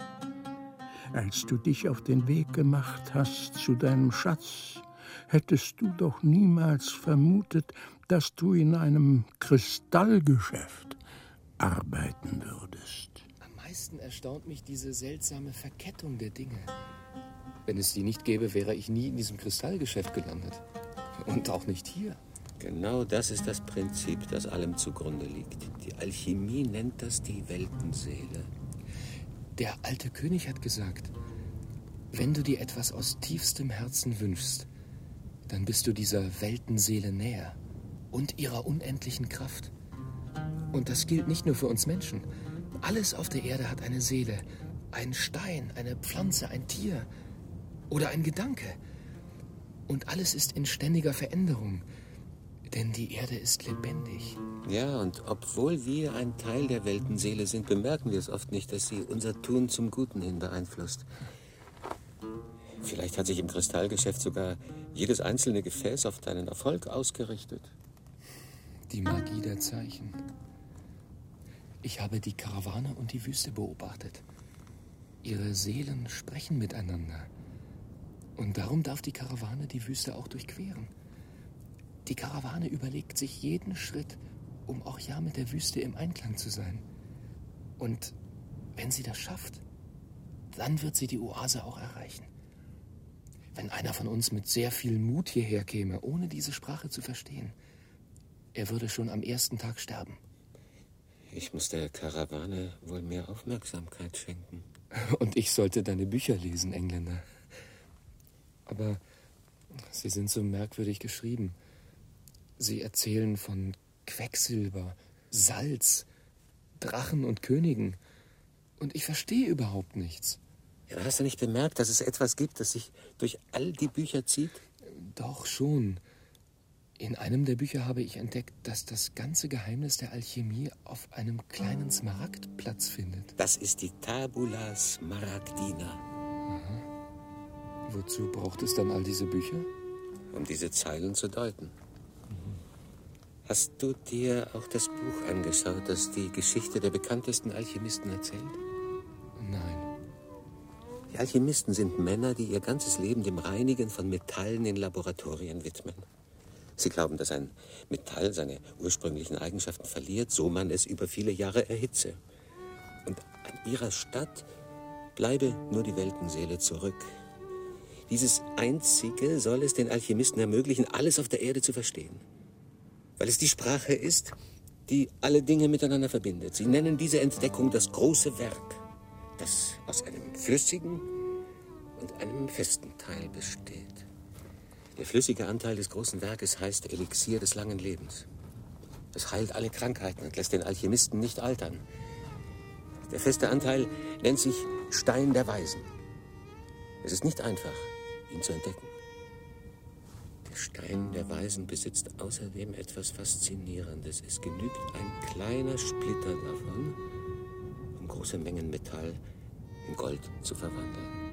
Als du dich auf den Weg gemacht hast zu deinem Schatz, hättest du doch niemals vermutet, dass du in einem Kristallgeschäft arbeiten würdest. Am meisten erstaunt mich diese seltsame Verkettung der Dinge. Wenn es die nicht gäbe, wäre ich nie in diesem Kristallgeschäft gelandet. Und auch nicht hier. Genau das ist das Prinzip, das allem zugrunde liegt. Die Alchemie nennt das die Weltenseele. Der alte König hat gesagt, wenn du dir etwas aus tiefstem Herzen wünschst, dann bist du dieser Weltenseele näher und ihrer unendlichen Kraft. Und das gilt nicht nur für uns Menschen. Alles auf der Erde hat eine Seele. Ein Stein, eine Pflanze, ein Tier oder ein Gedanke. Und alles ist in ständiger Veränderung, denn die Erde ist lebendig. Ja, und obwohl wir ein Teil der Weltenseele sind, bemerken wir es oft nicht, dass sie unser Tun zum Guten hin beeinflusst. Vielleicht hat sich im Kristallgeschäft sogar jedes einzelne Gefäß auf deinen Erfolg ausgerichtet. Die Magie der Zeichen. Ich habe die Karawane und die Wüste beobachtet. Ihre Seelen sprechen miteinander. Und darum darf die Karawane die Wüste auch durchqueren. Die Karawane überlegt sich jeden Schritt, um auch ja mit der Wüste im Einklang zu sein. Und wenn sie das schafft, dann wird sie die Oase auch erreichen. Wenn einer von uns mit sehr viel Mut hierher käme, ohne diese Sprache zu verstehen, er würde schon am ersten Tag sterben. Ich muss der Karawane wohl mehr Aufmerksamkeit schenken. Und ich sollte deine Bücher lesen, Engländer. Aber sie sind so merkwürdig geschrieben. Sie erzählen von Quecksilber, Salz, Drachen und Königen. Und ich verstehe überhaupt nichts. Ja, hast du nicht bemerkt, dass es etwas gibt, das sich durch all die Bücher zieht? Doch schon. In einem der Bücher habe ich entdeckt, dass das ganze Geheimnis der Alchemie auf einem kleinen Smaragd Platz findet. Das ist die Tabula Smaragdina. Aha. Wozu braucht es dann all diese Bücher? Um diese Zeilen zu deuten. Hast du dir auch das Buch angeschaut, das die Geschichte der bekanntesten Alchemisten erzählt? Nein. Die Alchemisten sind Männer, die ihr ganzes Leben dem Reinigen von Metallen in Laboratorien widmen. Sie glauben, dass ein Metall seine ursprünglichen Eigenschaften verliert, so man es über viele Jahre erhitze. Und an ihrer Stadt bleibe nur die Weltenseele zurück. Dieses Einzige soll es den Alchemisten ermöglichen, alles auf der Erde zu verstehen. Weil es die Sprache ist, die alle Dinge miteinander verbindet. Sie nennen diese Entdeckung das große Werk, das aus einem flüssigen und einem festen Teil besteht. Der flüssige Anteil des großen Werkes heißt Elixier des langen Lebens. Es heilt alle Krankheiten und lässt den Alchemisten nicht altern. Der feste Anteil nennt sich Stein der Weisen. Es ist nicht einfach, ihn zu entdecken. Der Stein der Weisen besitzt außerdem etwas Faszinierendes. Es genügt ein kleiner Splitter davon, um große Mengen Metall in Gold zu verwandeln.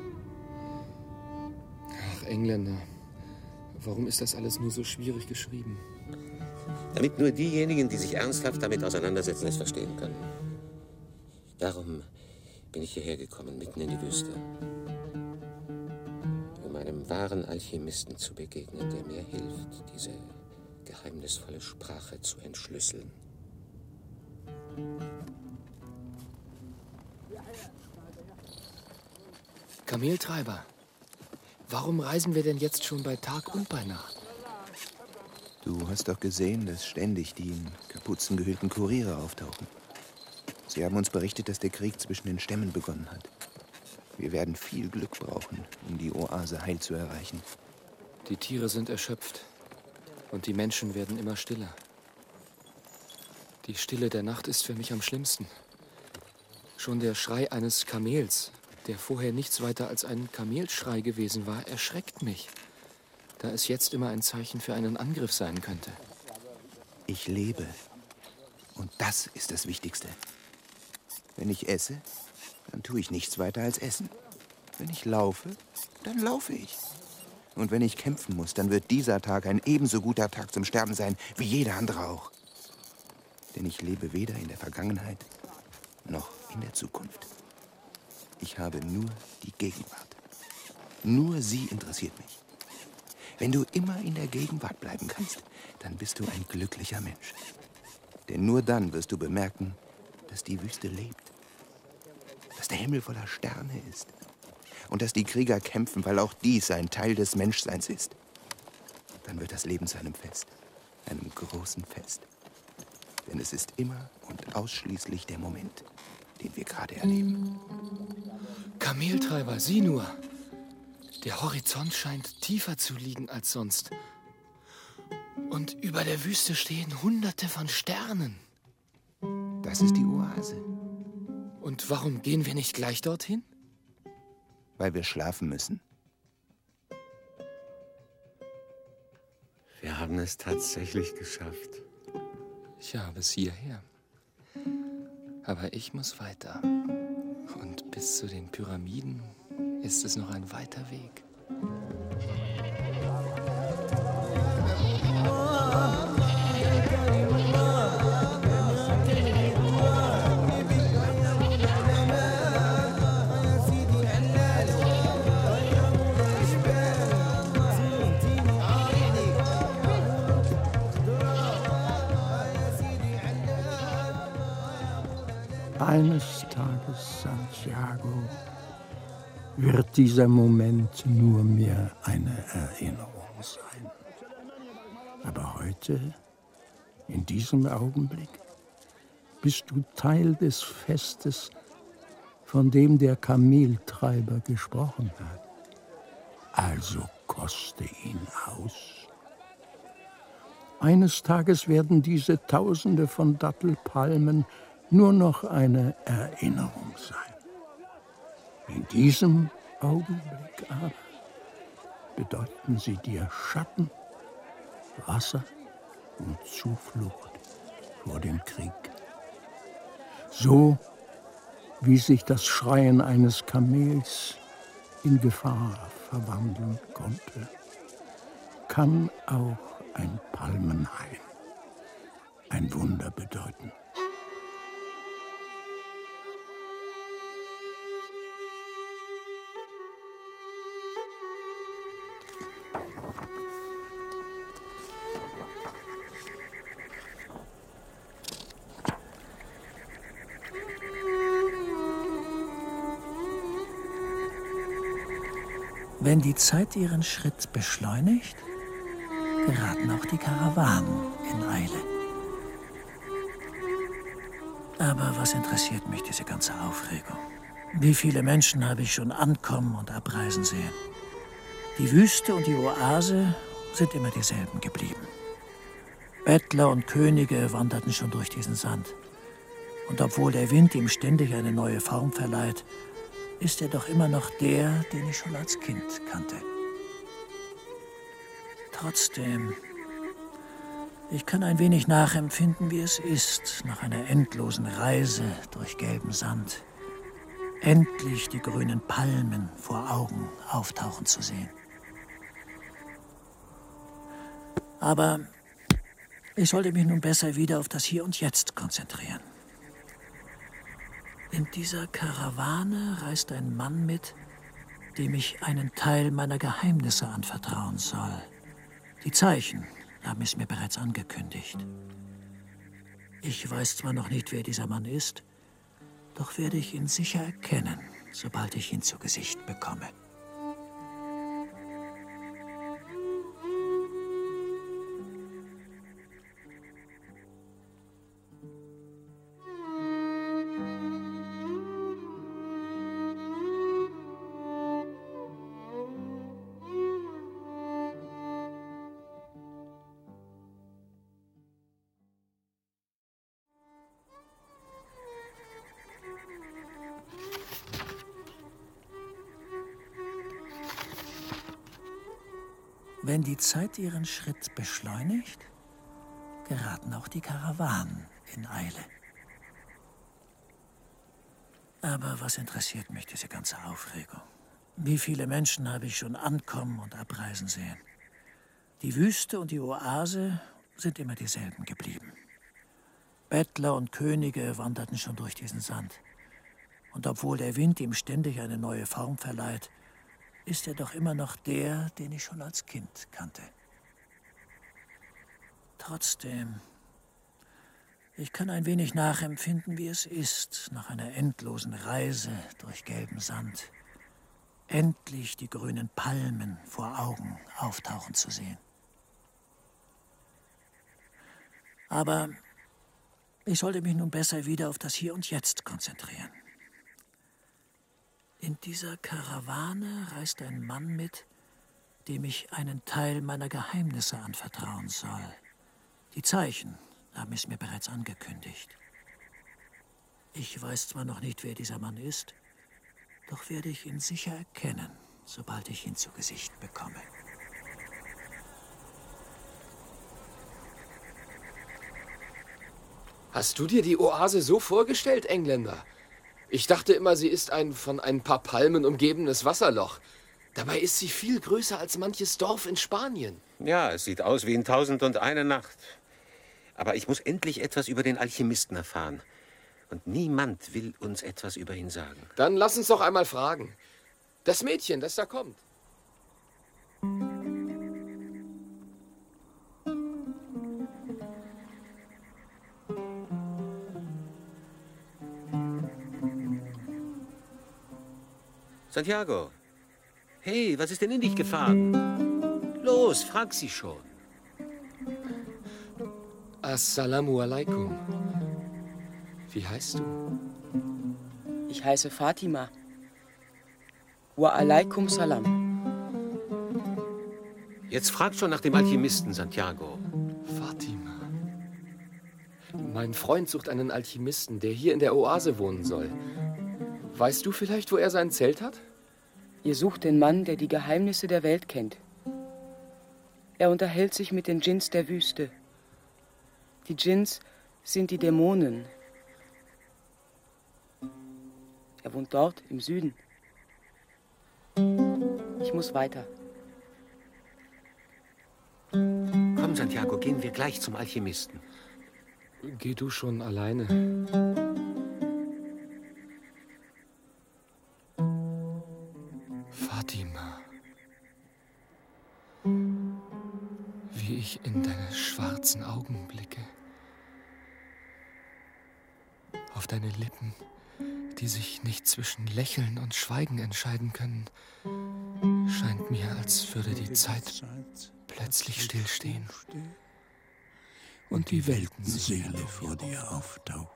Ach, Engländer, warum ist das alles nur so schwierig geschrieben? Damit nur diejenigen, die sich ernsthaft damit auseinandersetzen, es verstehen können. Darum bin ich hierher gekommen, mitten in die Wüste. Um einem wahren Alchemisten zu begegnen, der mir hilft, diese geheimnisvolle Sprache zu entschlüsseln. Kameltreiber, warum reisen wir denn jetzt schon bei Tag und bei Nacht? Du hast doch gesehen, dass ständig die in Kapuzen gehüllten Kuriere auftauchen. Sie haben uns berichtet, dass der Krieg zwischen den Stämmen begonnen hat. Wir werden viel Glück brauchen, um die Oase heil zu erreichen. Die Tiere sind erschöpft und die Menschen werden immer stiller. Die Stille der Nacht ist für mich am schlimmsten. Schon der Schrei eines Kamels der vorher nichts weiter als ein Kamelschrei gewesen war, erschreckt mich, da es jetzt immer ein Zeichen für einen Angriff sein könnte. Ich lebe. Und das ist das Wichtigste. Wenn ich esse, dann tue ich nichts weiter als essen. Wenn ich laufe, dann laufe ich. Und wenn ich kämpfen muss, dann wird dieser Tag ein ebenso guter Tag zum Sterben sein, wie jeder andere auch. Denn ich lebe weder in der Vergangenheit noch in der Zukunft. Ich habe nur die Gegenwart. Nur sie interessiert mich. Wenn du immer in der Gegenwart bleiben kannst, dann bist du ein glücklicher Mensch. Denn nur dann wirst du bemerken, dass die Wüste lebt. Dass der Himmel voller Sterne ist. Und dass die Krieger kämpfen, weil auch dies ein Teil des Menschseins ist. Dann wird das Leben zu einem Fest. Einem großen Fest. Denn es ist immer und ausschließlich der Moment, den wir gerade erleben. Kameltreiber, sieh nur. Der Horizont scheint tiefer zu liegen als sonst. Und über der Wüste stehen Hunderte von Sternen. Das ist die Oase. Und warum gehen wir nicht gleich dorthin? Weil wir schlafen müssen. Wir haben es tatsächlich geschafft. Ja, bis hierher. Aber ich muss weiter. Und bis zu den Pyramiden ist es noch ein weiter Weg. Eines Tages, Santiago, wird dieser Moment nur mehr eine Erinnerung sein. Aber heute, in diesem Augenblick, bist du Teil des Festes, von dem der Kameltreiber gesprochen hat. Also koste ihn aus. Eines Tages werden diese Tausende von Dattelpalmen nur noch eine Erinnerung sein. In diesem Augenblick aber bedeuten sie dir Schatten, Wasser und Zuflucht vor dem Krieg. So wie sich das Schreien eines Kamels in Gefahr verwandeln konnte, kann auch ein Palmenhain ein Wunder bedeuten. Wenn die Zeit ihren Schritt beschleunigt, geraten auch die Karawanen in Eile. Aber was interessiert mich diese ganze Aufregung? Wie viele Menschen habe ich schon ankommen und abreisen sehen? Die Wüste und die Oase sind immer dieselben geblieben. Bettler und Könige wanderten schon durch diesen Sand. Und obwohl der Wind ihm ständig eine neue Form verleiht, ist er doch immer noch der, den ich schon als Kind kannte. Trotzdem, ich kann ein wenig nachempfinden, wie es ist, nach einer endlosen Reise durch gelben Sand, endlich die grünen Palmen vor Augen auftauchen zu sehen. Aber ich sollte mich nun besser wieder auf das Hier und Jetzt konzentrieren. In dieser Karawane reist ein Mann mit, dem ich einen Teil meiner Geheimnisse anvertrauen soll. Die Zeichen haben es mir bereits angekündigt. Ich weiß zwar noch nicht, wer dieser Mann ist, doch werde ich ihn sicher erkennen, sobald ich ihn zu Gesicht bekomme. Wenn die Zeit ihren Schritt beschleunigt, geraten auch die Karawanen in Eile. Aber was interessiert mich diese ganze Aufregung? Wie viele Menschen habe ich schon ankommen und abreisen sehen? Die Wüste und die Oase sind immer dieselben geblieben. Bettler und Könige wanderten schon durch diesen Sand. Und obwohl der Wind ihm ständig eine neue Form verleiht, ist er doch immer noch der, den ich schon als Kind kannte. Trotzdem, ich kann ein wenig nachempfinden, wie es ist, nach einer endlosen Reise durch gelben Sand, endlich die grünen Palmen vor Augen auftauchen zu sehen. Aber ich sollte mich nun besser wieder auf das Hier und Jetzt konzentrieren. In dieser Karawane reist ein Mann mit, dem ich einen Teil meiner Geheimnisse anvertrauen soll. Die Zeichen haben es mir bereits angekündigt. Ich weiß zwar noch nicht, wer dieser Mann ist, doch werde ich ihn sicher erkennen, sobald ich ihn zu Gesicht bekomme. Hast du dir die Oase so vorgestellt, Engländer? Ich dachte immer, sie ist ein von ein paar Palmen umgebenes Wasserloch. Dabei ist sie viel größer als manches Dorf in Spanien. Ja, es sieht aus wie in 1001 Nacht. Aber ich muss endlich etwas über den Alchemisten erfahren. Und niemand will uns etwas über ihn sagen. Dann lass uns doch einmal fragen. Das Mädchen, das da kommt. Santiago, hey, was ist denn in dich gefahren? Los, frag sie schon. Assalamu alaikum. Wie heißt du? Ich heiße Fatima. Wa alaikum salam. Jetzt frag schon nach dem Alchemisten, Santiago. Fatima. Mein Freund sucht einen Alchemisten, der hier in der Oase wohnen soll. Weißt du vielleicht, wo er sein Zelt hat? Ihr sucht den Mann, der die Geheimnisse der Welt kennt. Er unterhält sich mit den Djinns der Wüste. Die Djinns sind die Dämonen. Er wohnt dort im Süden. Ich muss weiter. Komm, Santiago, gehen wir gleich zum Alchemisten. Geh du schon alleine. Fatima. Wie ich in deine schwarzen Augen blicke. Auf deine Lippen, die sich nicht zwischen Lächeln und Schweigen entscheiden können, scheint mir, als würde die Zeit plötzlich stillstehen und die Weltenseele vor dir auftauchen.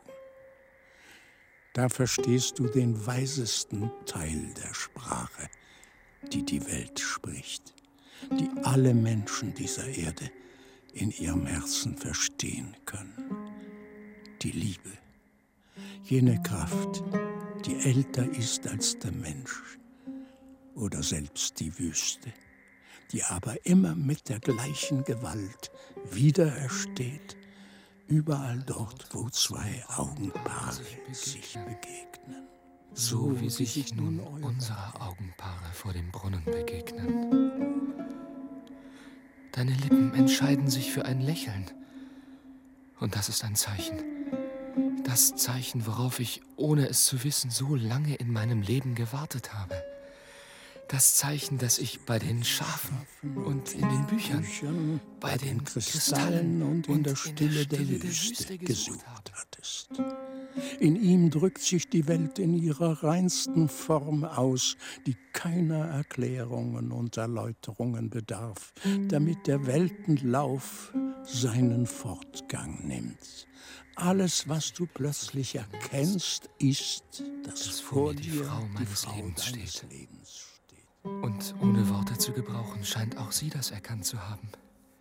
Da verstehst du den weisesten Teil der Sprache, die die Welt spricht, die alle Menschen dieser Erde in ihrem Herzen verstehen können. Die Liebe, jene Kraft, die älter ist als der Mensch oder selbst die Wüste, die aber immer mit der gleichen Gewalt wiederersteht, überall dort, wo zwei Augenpaare sich begegnen. So wie sich nun unsere Augenpaare vor dem Brunnen begegnen. Deine Lippen entscheiden sich für ein Lächeln. Und das ist ein Zeichen. Das Zeichen, worauf ich, ohne es zu wissen, so lange in meinem Leben gewartet habe. Das Zeichen, das ich bei den Schafen und in den Büchern, bei den Kristallen und in der Stille der Wüste gesucht hattest. In ihm drückt sich die Welt in ihrer reinsten Form aus, die keiner Erklärungen und Erläuterungen bedarf, damit der Weltenlauf seinen Fortgang nimmt. Alles, was du plötzlich erkennst, ist, dass vor dir die Frau meines Lebens steht. Und ohne Worte zu gebrauchen, scheint auch sie das erkannt zu haben.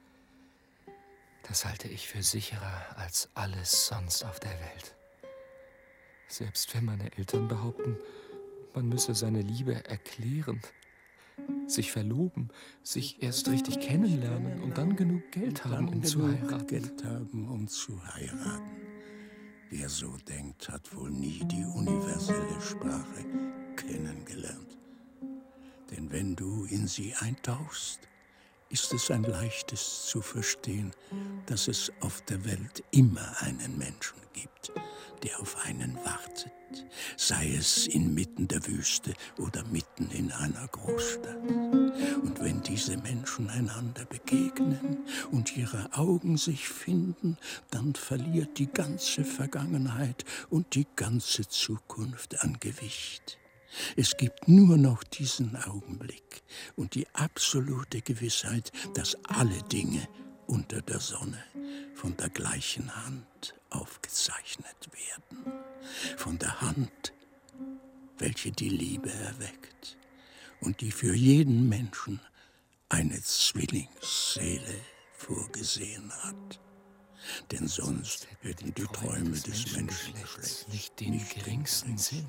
Das halte ich für sicherer als alles sonst auf der Welt. Selbst wenn meine Eltern behaupten, man müsse seine Liebe erklären, sich verloben, sich erst richtig kennenlernen und dann genug Geld haben, um zu heiraten. Wer so denkt, hat wohl nie die universelle Sprache kennengelernt. Denn wenn du in sie eintauchst, ist es ein leichtes zu verstehen, dass es auf der Welt immer einen Menschen gibt, der auf einen wartet, sei es inmitten der Wüste oder mitten in einer Großstadt. Und wenn diese Menschen einander begegnen und ihre Augen sich finden, dann verliert die ganze Vergangenheit und die ganze Zukunft an Gewicht. Es gibt nur noch diesen Augenblick und die absolute Gewissheit, dass alle Dinge unter der Sonne von der gleichen Hand aufgezeichnet werden. Von der Hand, welche die Liebe erweckt und die für jeden Menschen eine Zwillingsseele vorgesehen hat. Denn sonst hätten die Träume des Menschengeschlechts nicht den geringsten Sinn.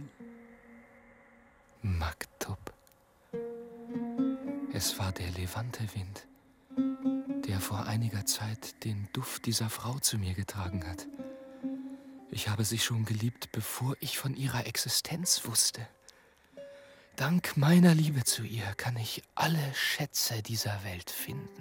Maktub. Es war der Levantewind, der vor einiger Zeit den Duft dieser Frau zu mir getragen hat. Ich habe sie schon geliebt, bevor ich von ihrer Existenz wusste. Dank meiner Liebe zu ihr kann ich alle Schätze dieser Welt finden.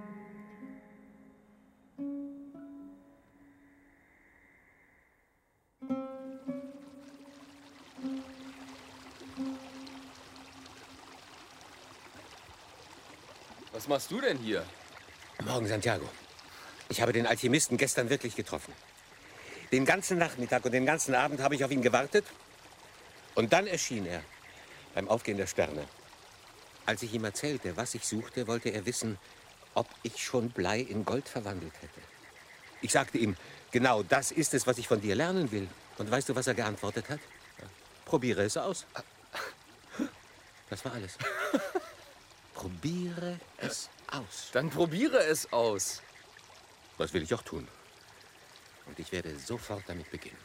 Was machst du denn hier? Morgen, Santiago. Ich habe den Alchemisten gestern wirklich getroffen. Den ganzen Nachmittag und den ganzen Abend habe ich auf ihn gewartet. Und dann erschien er beim Aufgehen der Sterne. Als ich ihm erzählte, was ich suchte, wollte er wissen, ob ich schon Blei in Gold verwandelt hätte. Ich sagte ihm, genau das ist es, was ich von dir lernen will. Und weißt du, was er geantwortet hat? Probiere es aus. Das war alles. Probiere es aus. Dann probiere es aus. Das will ich auch tun. Und ich werde sofort damit beginnen.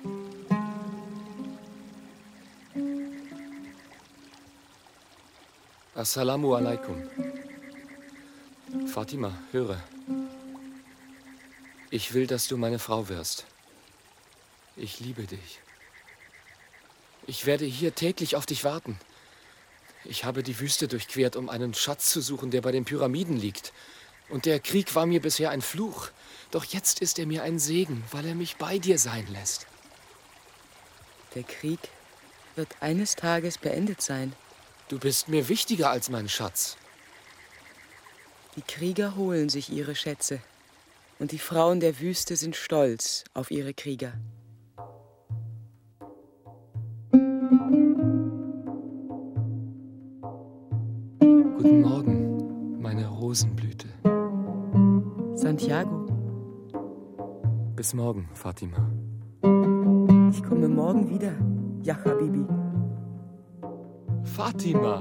Assalamu alaikum. Fatima, höre. Ich will, dass du meine Frau wirst. Ich liebe dich. Ich werde hier täglich auf dich warten. Ich habe die Wüste durchquert, um einen Schatz zu suchen, der bei den Pyramiden liegt. Und der Krieg war mir bisher ein Fluch. Doch jetzt ist er mir ein Segen, weil er mich bei dir sein lässt. Der Krieg wird eines Tages beendet sein. Du bist mir wichtiger als mein Schatz. Die Krieger holen sich ihre Schätze. Und die Frauen der Wüste sind stolz auf ihre Krieger. Guten Morgen, meine Rosenblüte. Santiago. Bis morgen, Fatima. Ich komme morgen wieder, ja, Habibi. Fatima.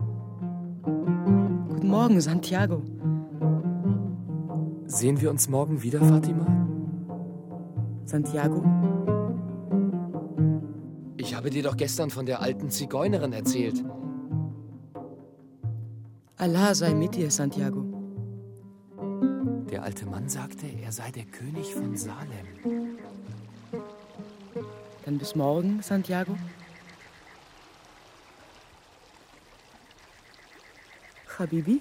Guten Morgen, Santiago. Sehen wir uns morgen wieder, Fatima? Santiago? Ich habe dir doch gestern von der alten Zigeunerin erzählt. Allah sei mit dir, Santiago. Der alte Mann sagte, er sei der König von Salem. Dann bis morgen, Santiago. Habibi?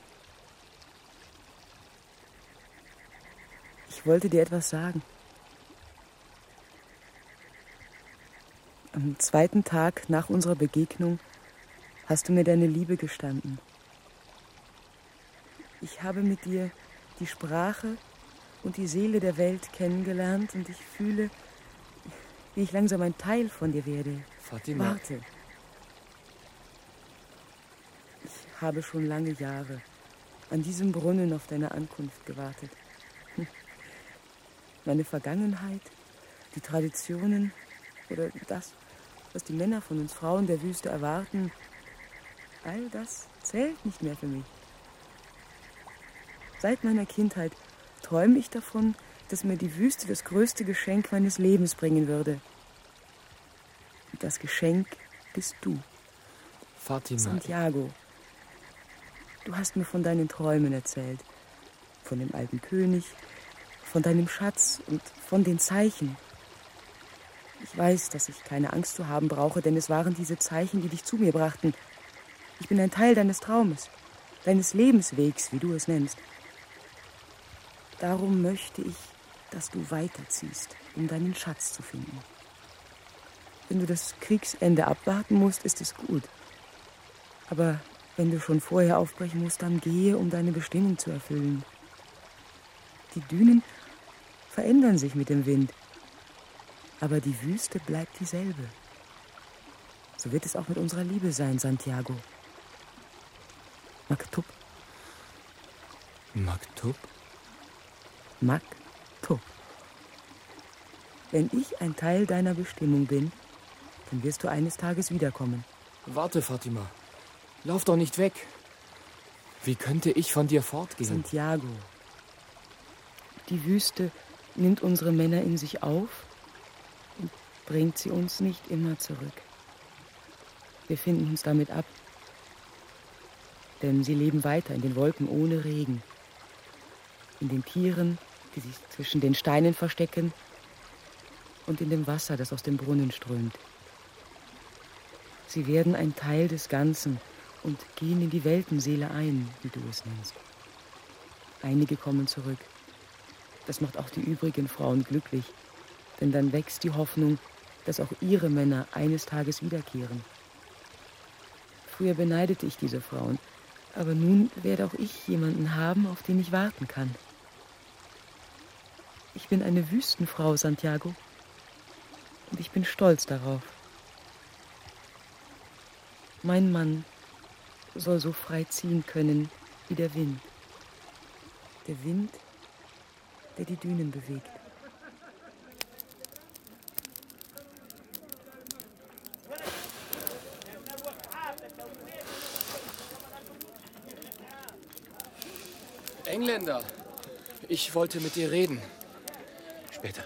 Ich wollte dir etwas sagen. Am zweiten Tag nach unserer Begegnung hast du mir deine Liebe gestanden. Ich habe mit dir die Sprache und die Seele der Welt kennengelernt und ich fühle, wie ich langsam ein Teil von dir werde. Fatima. Warte. Ich habe schon lange Jahre an diesem Brunnen auf deine Ankunft gewartet. Meine Vergangenheit, die Traditionen oder das, was die Männer von uns Frauen der Wüste erwarten, all das zählt nicht mehr für mich. Seit meiner Kindheit träume ich davon, dass mir die Wüste das größte Geschenk meines Lebens bringen würde. Und das Geschenk bist du. Fatima. Santiago. Du hast mir von deinen Träumen erzählt. Von dem alten König, von deinem Schatz und von den Zeichen. Ich weiß, dass ich keine Angst zu haben brauche, denn es waren diese Zeichen, die dich zu mir brachten. Ich bin ein Teil deines Traumes, deines Lebenswegs, wie du es nennst. Darum möchte ich, dass du weiterziehst, um deinen Schatz zu finden. Wenn du das Kriegsende abwarten musst, ist es gut. Aber wenn du schon vorher aufbrechen musst, dann gehe, um deine Bestimmung zu erfüllen. Die Dünen verändern sich mit dem Wind, aber die Wüste bleibt dieselbe. So wird es auch mit unserer Liebe sein, Santiago. Maktub. Maktub? Maktub. Wenn ich ein Teil deiner Bestimmung bin, dann wirst du eines Tages wiederkommen. Warte, Fatima. Lauf doch nicht weg. Wie könnte ich von dir fortgehen? Santiago. Die Wüste nimmt unsere Männer in sich auf und bringt sie uns nicht immer zurück. Wir finden uns damit ab. Denn sie leben weiter in den Wolken ohne Regen. In den Tieren, die sich zwischen den Steinen verstecken, und in dem Wasser, das aus dem Brunnen strömt. Sie werden ein Teil des Ganzen und gehen in die Weltenseele ein, wie du es nennst. Einige kommen zurück. Das macht auch die übrigen Frauen glücklich, denn dann wächst die Hoffnung, dass auch ihre Männer eines Tages wiederkehren. Früher beneidete ich diese Frauen, aber nun werde auch ich jemanden haben, auf den ich warten kann. Ich bin eine Wüstenfrau, Santiago, und ich bin stolz darauf. Mein Mann soll so frei ziehen können wie der Wind. Der Wind, der die Dünen bewegt. Engländer, ich wollte mit dir reden. Später.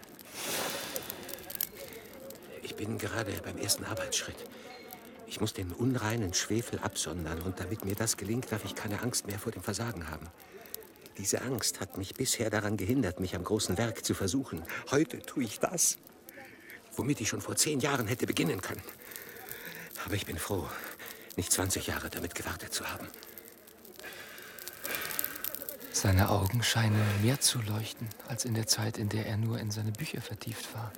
Ich bin gerade beim ersten Arbeitsschritt. Ich muss den unreinen Schwefel absondern und damit mir das gelingt, darf ich keine Angst mehr vor dem Versagen haben. Diese Angst hat mich bisher daran gehindert, mich am großen Werk zu versuchen. Heute tue ich das, womit ich schon vor 10 Jahren hätte beginnen können. Aber ich bin froh, nicht 20 Jahre damit gewartet zu haben. Seine Augen scheinen mehr zu leuchten, als in der Zeit, in der er nur in seine Bücher vertieft war.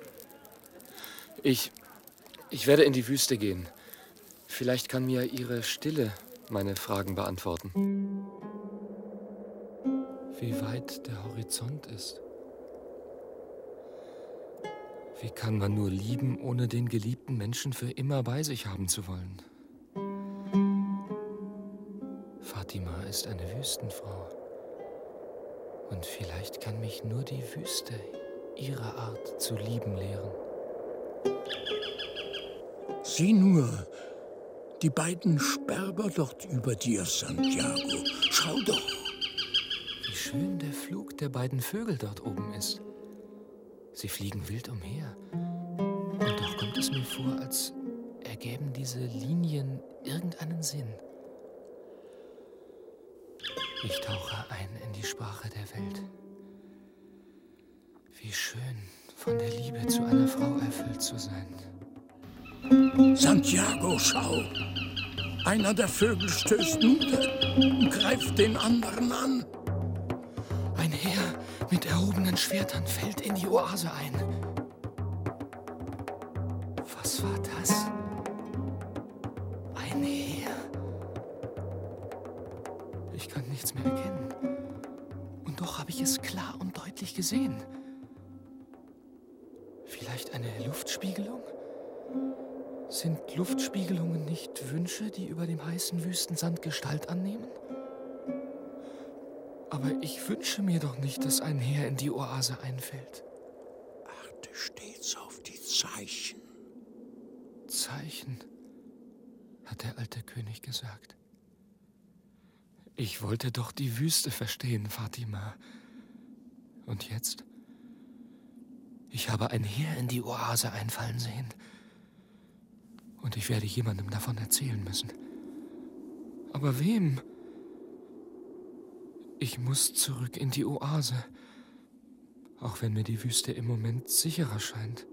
Ich werde in die Wüste gehen. Vielleicht kann mir Ihre Stille meine Fragen beantworten. Wie weit der Horizont ist. Wie kann man nur lieben, ohne den geliebten Menschen für immer bei sich haben zu wollen? Fatima ist eine Wüstenfrau. Und vielleicht kann mich nur die Wüste ihre Art zu lieben lehren. Sieh nur, die beiden Sperber dort über dir, Santiago. Schau doch. Wie schön der Flug der beiden Vögel dort oben ist. Sie fliegen wild umher. Und doch kommt es mir vor, als ergäben diese Linien irgendeinen Sinn. Ich tauche ein in die Sprache der Welt. Wie schön, von der Liebe zu einer Frau erfüllt zu sein. Santiago, schau. Einer der Vögel stößt nieder und greift den anderen an. Ein Heer mit erhobenen Schwertern fällt in die Oase ein. Was war das? Ein Heer. Ich kann nichts mehr erkennen. Und doch habe ich es klar und deutlich gesehen. Vielleicht eine Luftspiegelung? Sind Luftspiegelungen nicht Wünsche, die über dem heißen Wüstensand Gestalt annehmen? Aber ich wünsche mir doch nicht, dass ein Heer in die Oase einfällt. Achte stets auf die Zeichen. Zeichen, hat der alte König gesagt. Ich wollte doch die Wüste verstehen, Fatima. Und jetzt? Ich habe ein Heer in die Oase einfallen sehen. Und ich werde jemandem davon erzählen müssen. Aber wem? Ich muss zurück in die Oase, auch wenn mir die Wüste im Moment sicherer scheint.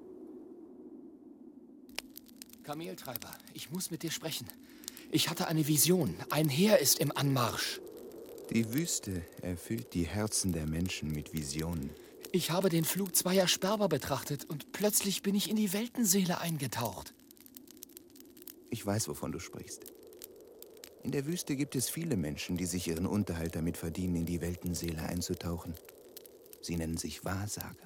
Kameltreiber, ich muss mit dir sprechen. Ich hatte eine Vision. Ein Heer ist im Anmarsch. Die Wüste erfüllt die Herzen der Menschen mit Visionen. Ich habe den Flug zweier Sperber betrachtet und plötzlich bin ich in die Weltenseele eingetaucht. Ich weiß, wovon du sprichst. In der Wüste gibt es viele Menschen, die sich ihren Unterhalt damit verdienen, in die Weltenseele einzutauchen. Sie nennen sich Wahrsager.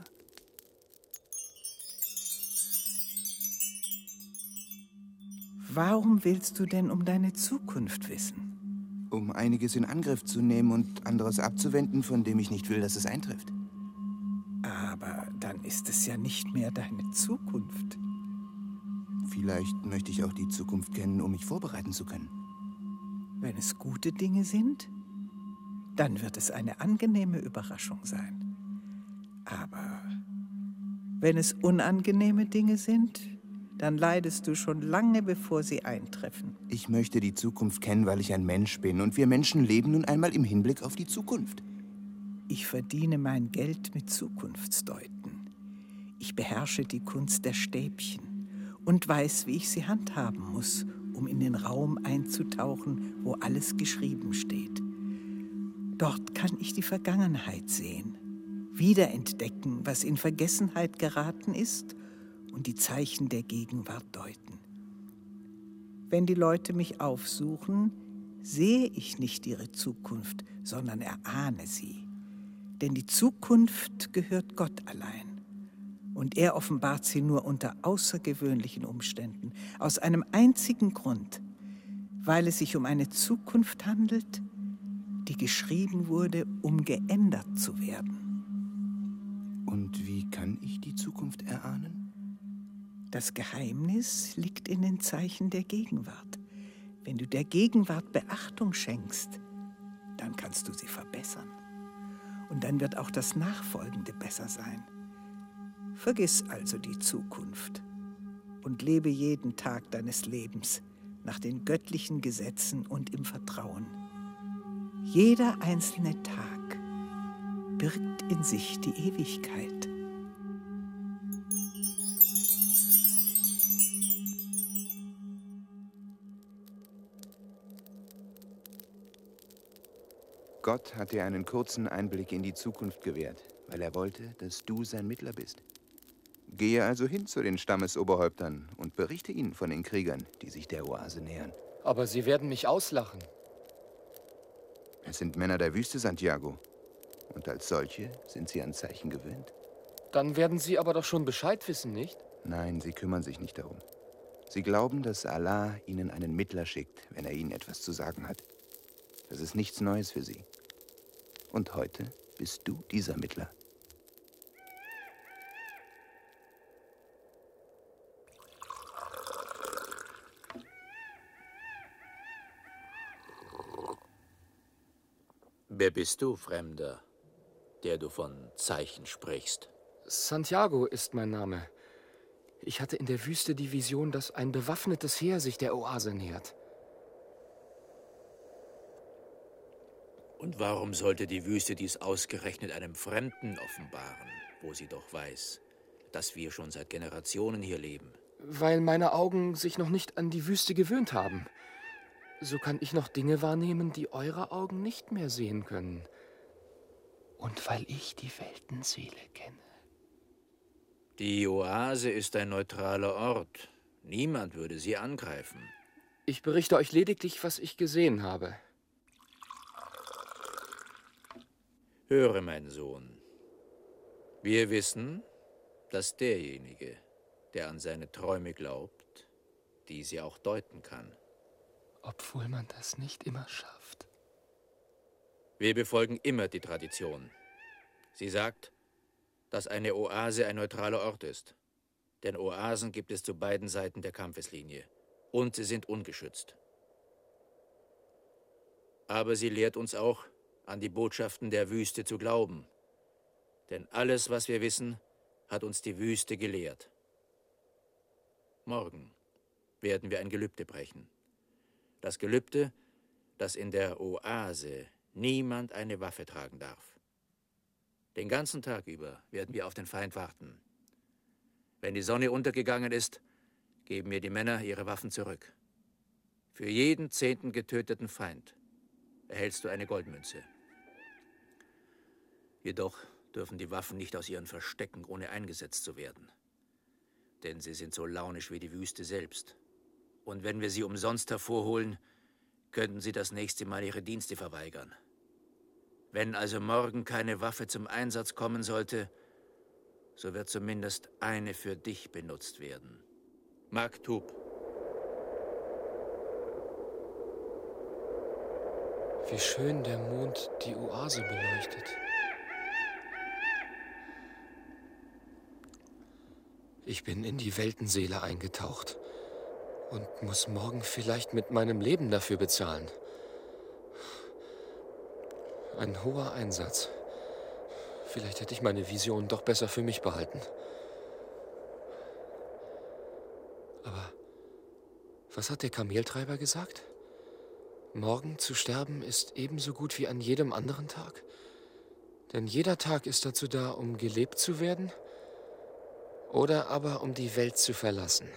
Warum willst du denn um deine Zukunft wissen? Um einiges in Angriff zu nehmen und anderes abzuwenden, von dem ich nicht will, dass es eintrifft. Aber dann ist es ja nicht mehr deine Zukunft. Vielleicht möchte ich auch die Zukunft kennen, um mich vorbereiten zu können. Wenn es gute Dinge sind, dann wird es eine angenehme Überraschung sein. Aber wenn es unangenehme Dinge sind, dann leidest du schon lange, bevor sie eintreffen. Ich möchte die Zukunft kennen, weil ich ein Mensch bin. Und wir Menschen leben nun einmal im Hinblick auf die Zukunft. Ich verdiene mein Geld mit Zukunftsdeuten. Ich beherrsche die Kunst der Stäbchen und weiß, wie ich sie handhaben muss, um in den Raum einzutauchen, wo alles geschrieben steht. Dort kann ich die Vergangenheit sehen, wiederentdecken, was in Vergessenheit geraten ist, und die Zeichen der Gegenwart deuten. Wenn die Leute mich aufsuchen, sehe ich nicht ihre Zukunft, sondern erahne sie. Denn die Zukunft gehört Gott allein. Und er offenbart sie nur unter außergewöhnlichen Umständen, aus einem einzigen Grund, weil es sich um eine Zukunft handelt, die geschrieben wurde, um geändert zu werden. Und wie kann ich die Zukunft erahnen? Das Geheimnis liegt in den Zeichen der Gegenwart. Wenn du der Gegenwart Beachtung schenkst, dann kannst du sie verbessern. Und dann wird auch das Nachfolgende besser sein. Vergiss also die Zukunft und lebe jeden Tag deines Lebens nach den göttlichen Gesetzen und im Vertrauen. Jeder einzelne Tag birgt in sich die Ewigkeit. Gott hat dir einen kurzen Einblick in die Zukunft gewährt, weil er wollte, dass du sein Mittler bist. Gehe also hin zu den Stammesoberhäuptern und berichte ihnen von den Kriegern, die sich der Oase nähern. Aber sie werden mich auslachen. Es sind Männer der Wüste, Santiago. Und als solche sind sie an Zeichen gewöhnt. Dann werden sie aber doch schon Bescheid wissen, nicht? Nein, sie kümmern sich nicht darum. Sie glauben, dass Allah ihnen einen Mittler schickt, wenn er ihnen etwas zu sagen hat. Das ist nichts Neues für sie. Und heute bist du dieser Mittler. Wer bist du, Fremder, der du von Zeichen sprichst? Santiago ist mein Name. Ich hatte in der Wüste die Vision, dass ein bewaffnetes Heer sich der Oase nähert. Und warum sollte die Wüste dies ausgerechnet einem Fremden offenbaren, wo sie doch weiß, dass wir schon seit Generationen hier leben? Weil meine Augen sich noch nicht an die Wüste gewöhnt haben. So kann ich noch Dinge wahrnehmen, die eure Augen nicht mehr sehen können. Und weil ich die Weltenseele kenne. Die Oase ist ein neutraler Ort. Niemand würde sie angreifen. Ich berichte euch lediglich, was ich gesehen habe. Höre, mein Sohn. Wir wissen, dass derjenige, der an seine Träume glaubt, diese auch deuten kann. Obwohl man das nicht immer schafft. Wir befolgen immer die Tradition. Sie sagt, dass eine Oase ein neutraler Ort ist. Denn Oasen gibt es zu beiden Seiten der Kampfeslinie. Und sie sind ungeschützt. Aber sie lehrt uns auch, an die Botschaften der Wüste zu glauben. Denn alles, was wir wissen, hat uns die Wüste gelehrt. Morgen werden wir ein Gelübde brechen. Das Gelübde, dass in der Oase niemand eine Waffe tragen darf. Den ganzen Tag über werden wir auf den Feind warten. Wenn die Sonne untergegangen ist, geben mir die Männer ihre Waffen zurück. Für jeden 10. getöteten Feind erhältst du eine Goldmünze. Jedoch dürfen die Waffen nicht aus ihren Verstecken, ohne eingesetzt zu werden. Denn sie sind so launisch wie die Wüste selbst. Und wenn wir sie umsonst hervorholen, könnten sie das nächste Mal ihre Dienste verweigern. Wenn also morgen keine Waffe zum Einsatz kommen sollte, so wird zumindest eine für dich benutzt werden. Maktub. Wie schön der Mond die Oase beleuchtet. Ich bin in die Weltenseele eingetaucht und muss morgen vielleicht mit meinem Leben dafür bezahlen. Ein hoher Einsatz. Vielleicht hätte ich meine Vision doch besser für mich behalten. Aber was hat der Kameltreiber gesagt? Morgen zu sterben ist ebenso gut wie an jedem anderen Tag. Denn jeder Tag ist dazu da, um gelebt zu werden oder aber um die Welt zu verlassen.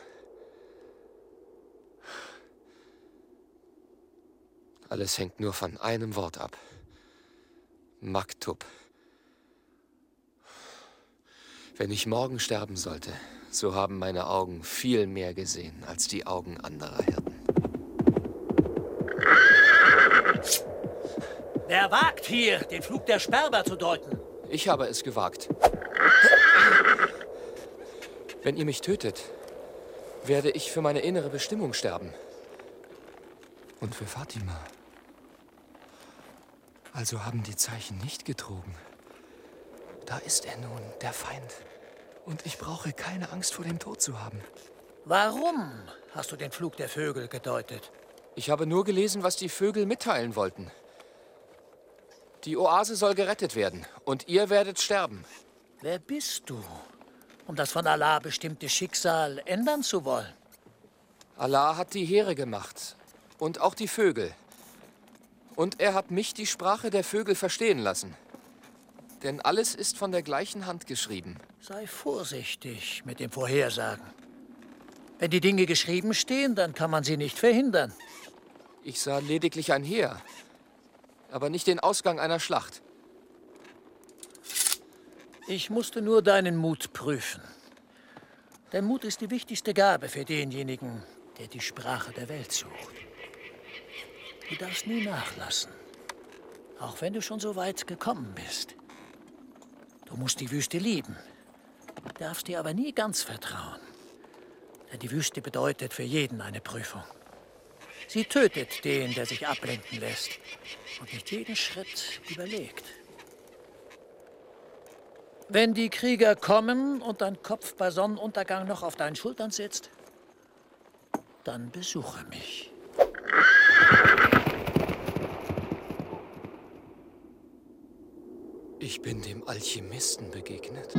Alles hängt nur von einem Wort ab. Maktub. Wenn ich morgen sterben sollte, so haben meine Augen viel mehr gesehen als die Augen anderer Hirten. Wer wagt hier, den Flug der Sperber zu deuten? Ich habe es gewagt. Wenn ihr mich tötet, werde ich für meine innere Bestimmung sterben. Und für Fatima. Also haben die Zeichen nicht getrogen. Da ist er nun, der Feind. Und ich brauche keine Angst vor dem Tod zu haben. Warum hast du den Flug der Vögel gedeutet? Ich habe nur gelesen, was die Vögel mitteilen wollten. Die Oase soll gerettet werden und ihr werdet sterben. Wer bist du, um das von Allah bestimmte Schicksal ändern zu wollen? Allah hat die Heere gemacht und auch die Vögel. Und er hat mich die Sprache der Vögel verstehen lassen. Denn alles ist von der gleichen Hand geschrieben. Sei vorsichtig mit dem Vorhersagen. Wenn die Dinge geschrieben stehen, dann kann man sie nicht verhindern. Ich sah lediglich ein Heer, aber nicht den Ausgang einer Schlacht. Ich musste nur deinen Mut prüfen. Der Mut ist die wichtigste Gabe für denjenigen, der die Sprache der Welt sucht. Du darfst nie nachlassen, auch wenn du schon so weit gekommen bist. Du musst die Wüste lieben, darfst dir aber nie ganz vertrauen. Denn die Wüste bedeutet für jeden eine Prüfung. Sie tötet den, der sich ablenken lässt und nicht jeden Schritt überlegt. Wenn die Krieger kommen und dein Kopf bei Sonnenuntergang noch auf deinen Schultern sitzt, dann besuche mich. Ich bin dem Alchemisten begegnet.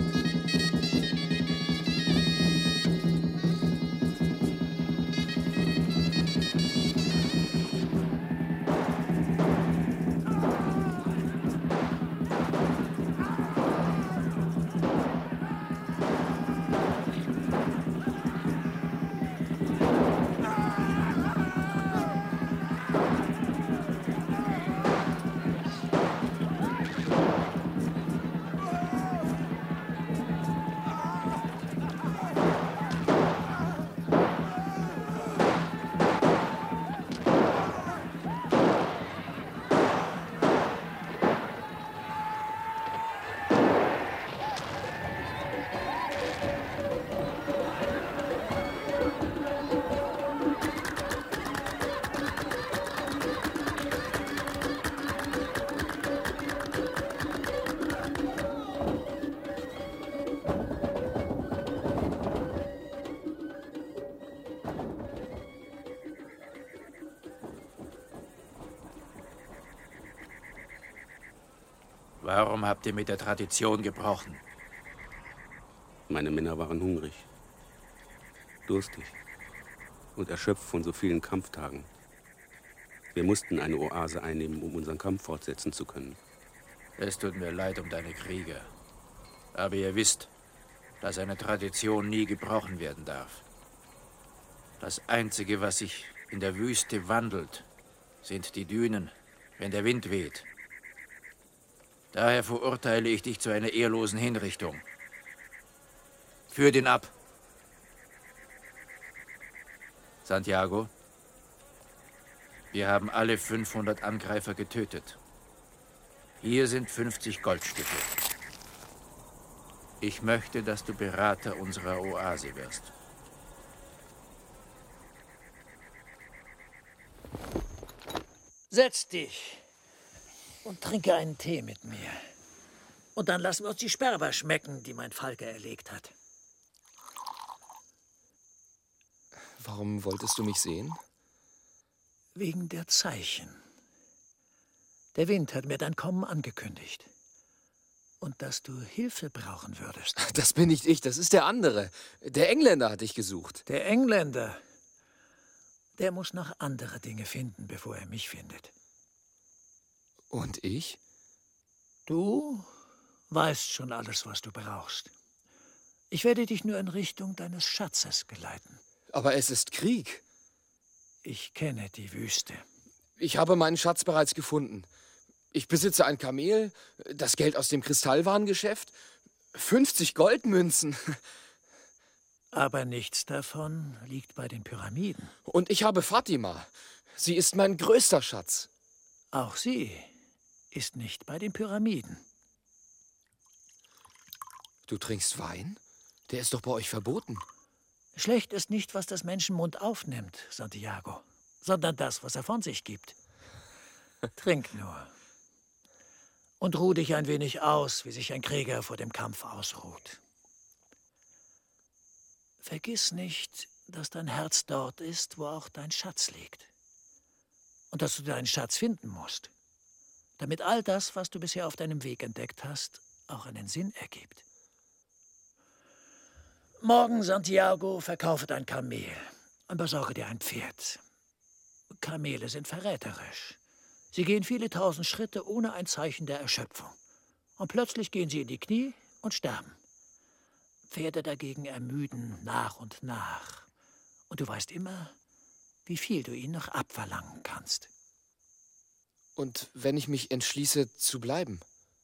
Warum habt ihr mit der Tradition gebrochen? Meine Männer waren hungrig, durstig und erschöpft von so vielen Kampftagen. Wir mussten eine Oase einnehmen, um unseren Kampf fortsetzen zu können. Es tut mir leid um deine Krieger. Aber ihr wisst, dass eine Tradition nie gebrochen werden darf. Das Einzige, was sich in der Wüste wandelt, sind die Dünen, wenn der Wind weht. Daher verurteile ich dich zu einer ehrlosen Hinrichtung. Führ den ab. Santiago, wir haben alle 500 Angreifer getötet. Hier sind 50 Goldstücke. Ich möchte, dass du Berater unserer Oase wirst. Setz dich und trinke einen Tee mit mir. Und dann lassen wir uns die Sperber schmecken, die mein Falke erlegt hat. Warum wolltest du mich sehen? Wegen der Zeichen. Der Wind hat mir dein Kommen angekündigt. Und dass du Hilfe brauchen würdest. Das bin nicht ich, das ist der andere. Der Engländer hat dich gesucht. Der Engländer? Der muss noch andere Dinge finden, bevor er mich findet. Und ich? Du weißt schon alles, was du brauchst. Ich werde dich nur in Richtung deines Schatzes geleiten. Aber es ist Krieg. Ich kenne die Wüste. Ich habe meinen Schatz bereits gefunden. Ich besitze ein Kamel, das Geld aus dem Kristallwarengeschäft, 50 Goldmünzen. Aber nichts davon liegt bei den Pyramiden. Und ich habe Fatima. Sie ist mein größter Schatz. Auch sie ist nicht bei den Pyramiden. Du trinkst Wein? Der ist doch bei euch verboten. Schlecht ist nicht, was das Menschenmund aufnimmt, Santiago, sondern das, was er von sich gibt. Trink nur. Und ruh dich ein wenig aus, wie sich ein Krieger vor dem Kampf ausruht. Vergiss nicht, dass dein Herz dort ist, wo auch dein Schatz liegt. Und dass du deinen Schatz finden musst, damit all das, was du bisher auf deinem Weg entdeckt hast, auch einen Sinn ergibt. Morgen, Santiago, verkaufe dein Kamel und besorge dir ein Pferd. Kamele sind verräterisch. Sie gehen viele tausend Schritte ohne ein Zeichen der Erschöpfung. Und plötzlich gehen sie in die Knie und sterben. Pferde dagegen ermüden nach und nach. Und du weißt immer, wie viel du ihnen noch abverlangen kannst. Und wenn ich mich entschließe, zu bleiben?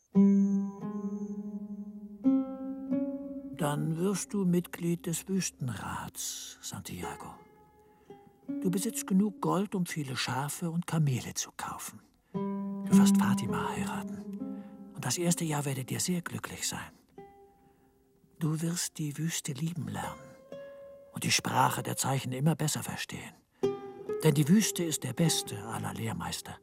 Dann wirst du Mitglied des Wüstenrats, Santiago. Du besitzt genug Gold, um viele Schafe und Kamele zu kaufen. Du wirst Fatima heiraten. Und das erste Jahr werdet ihr sehr glücklich sein. Du wirst die Wüste lieben lernen und die Sprache der Zeichen immer besser verstehen. Denn die Wüste ist der beste aller Lehrmeister.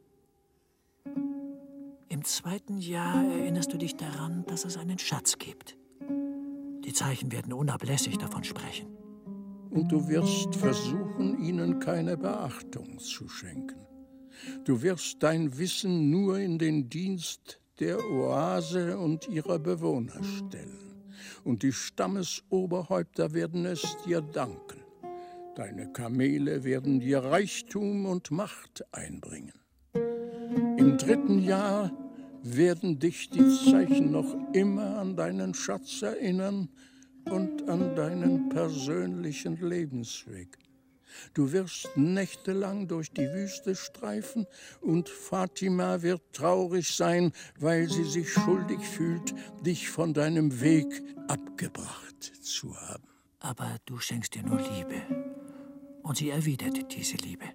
Im 2. Jahr erinnerst du dich daran, dass es einen Schatz gibt. Die Zeichen werden unablässig davon sprechen. Und du wirst versuchen, ihnen keine Beachtung zu schenken. Du wirst dein Wissen nur in den Dienst der Oase und ihrer Bewohner stellen. Und die Stammesoberhäupter werden es dir danken. Deine Kamele werden dir Reichtum und Macht einbringen. Im 3. Jahr werden dich die Zeichen noch immer an deinen Schatz erinnern und an deinen persönlichen Lebensweg. Du wirst nächtelang durch die Wüste streifen und Fatima wird traurig sein, weil sie sich schuldig fühlt, dich von deinem Weg abgebracht zu haben. Aber du schenkst ihr nur Liebe und sie erwidert diese Liebe.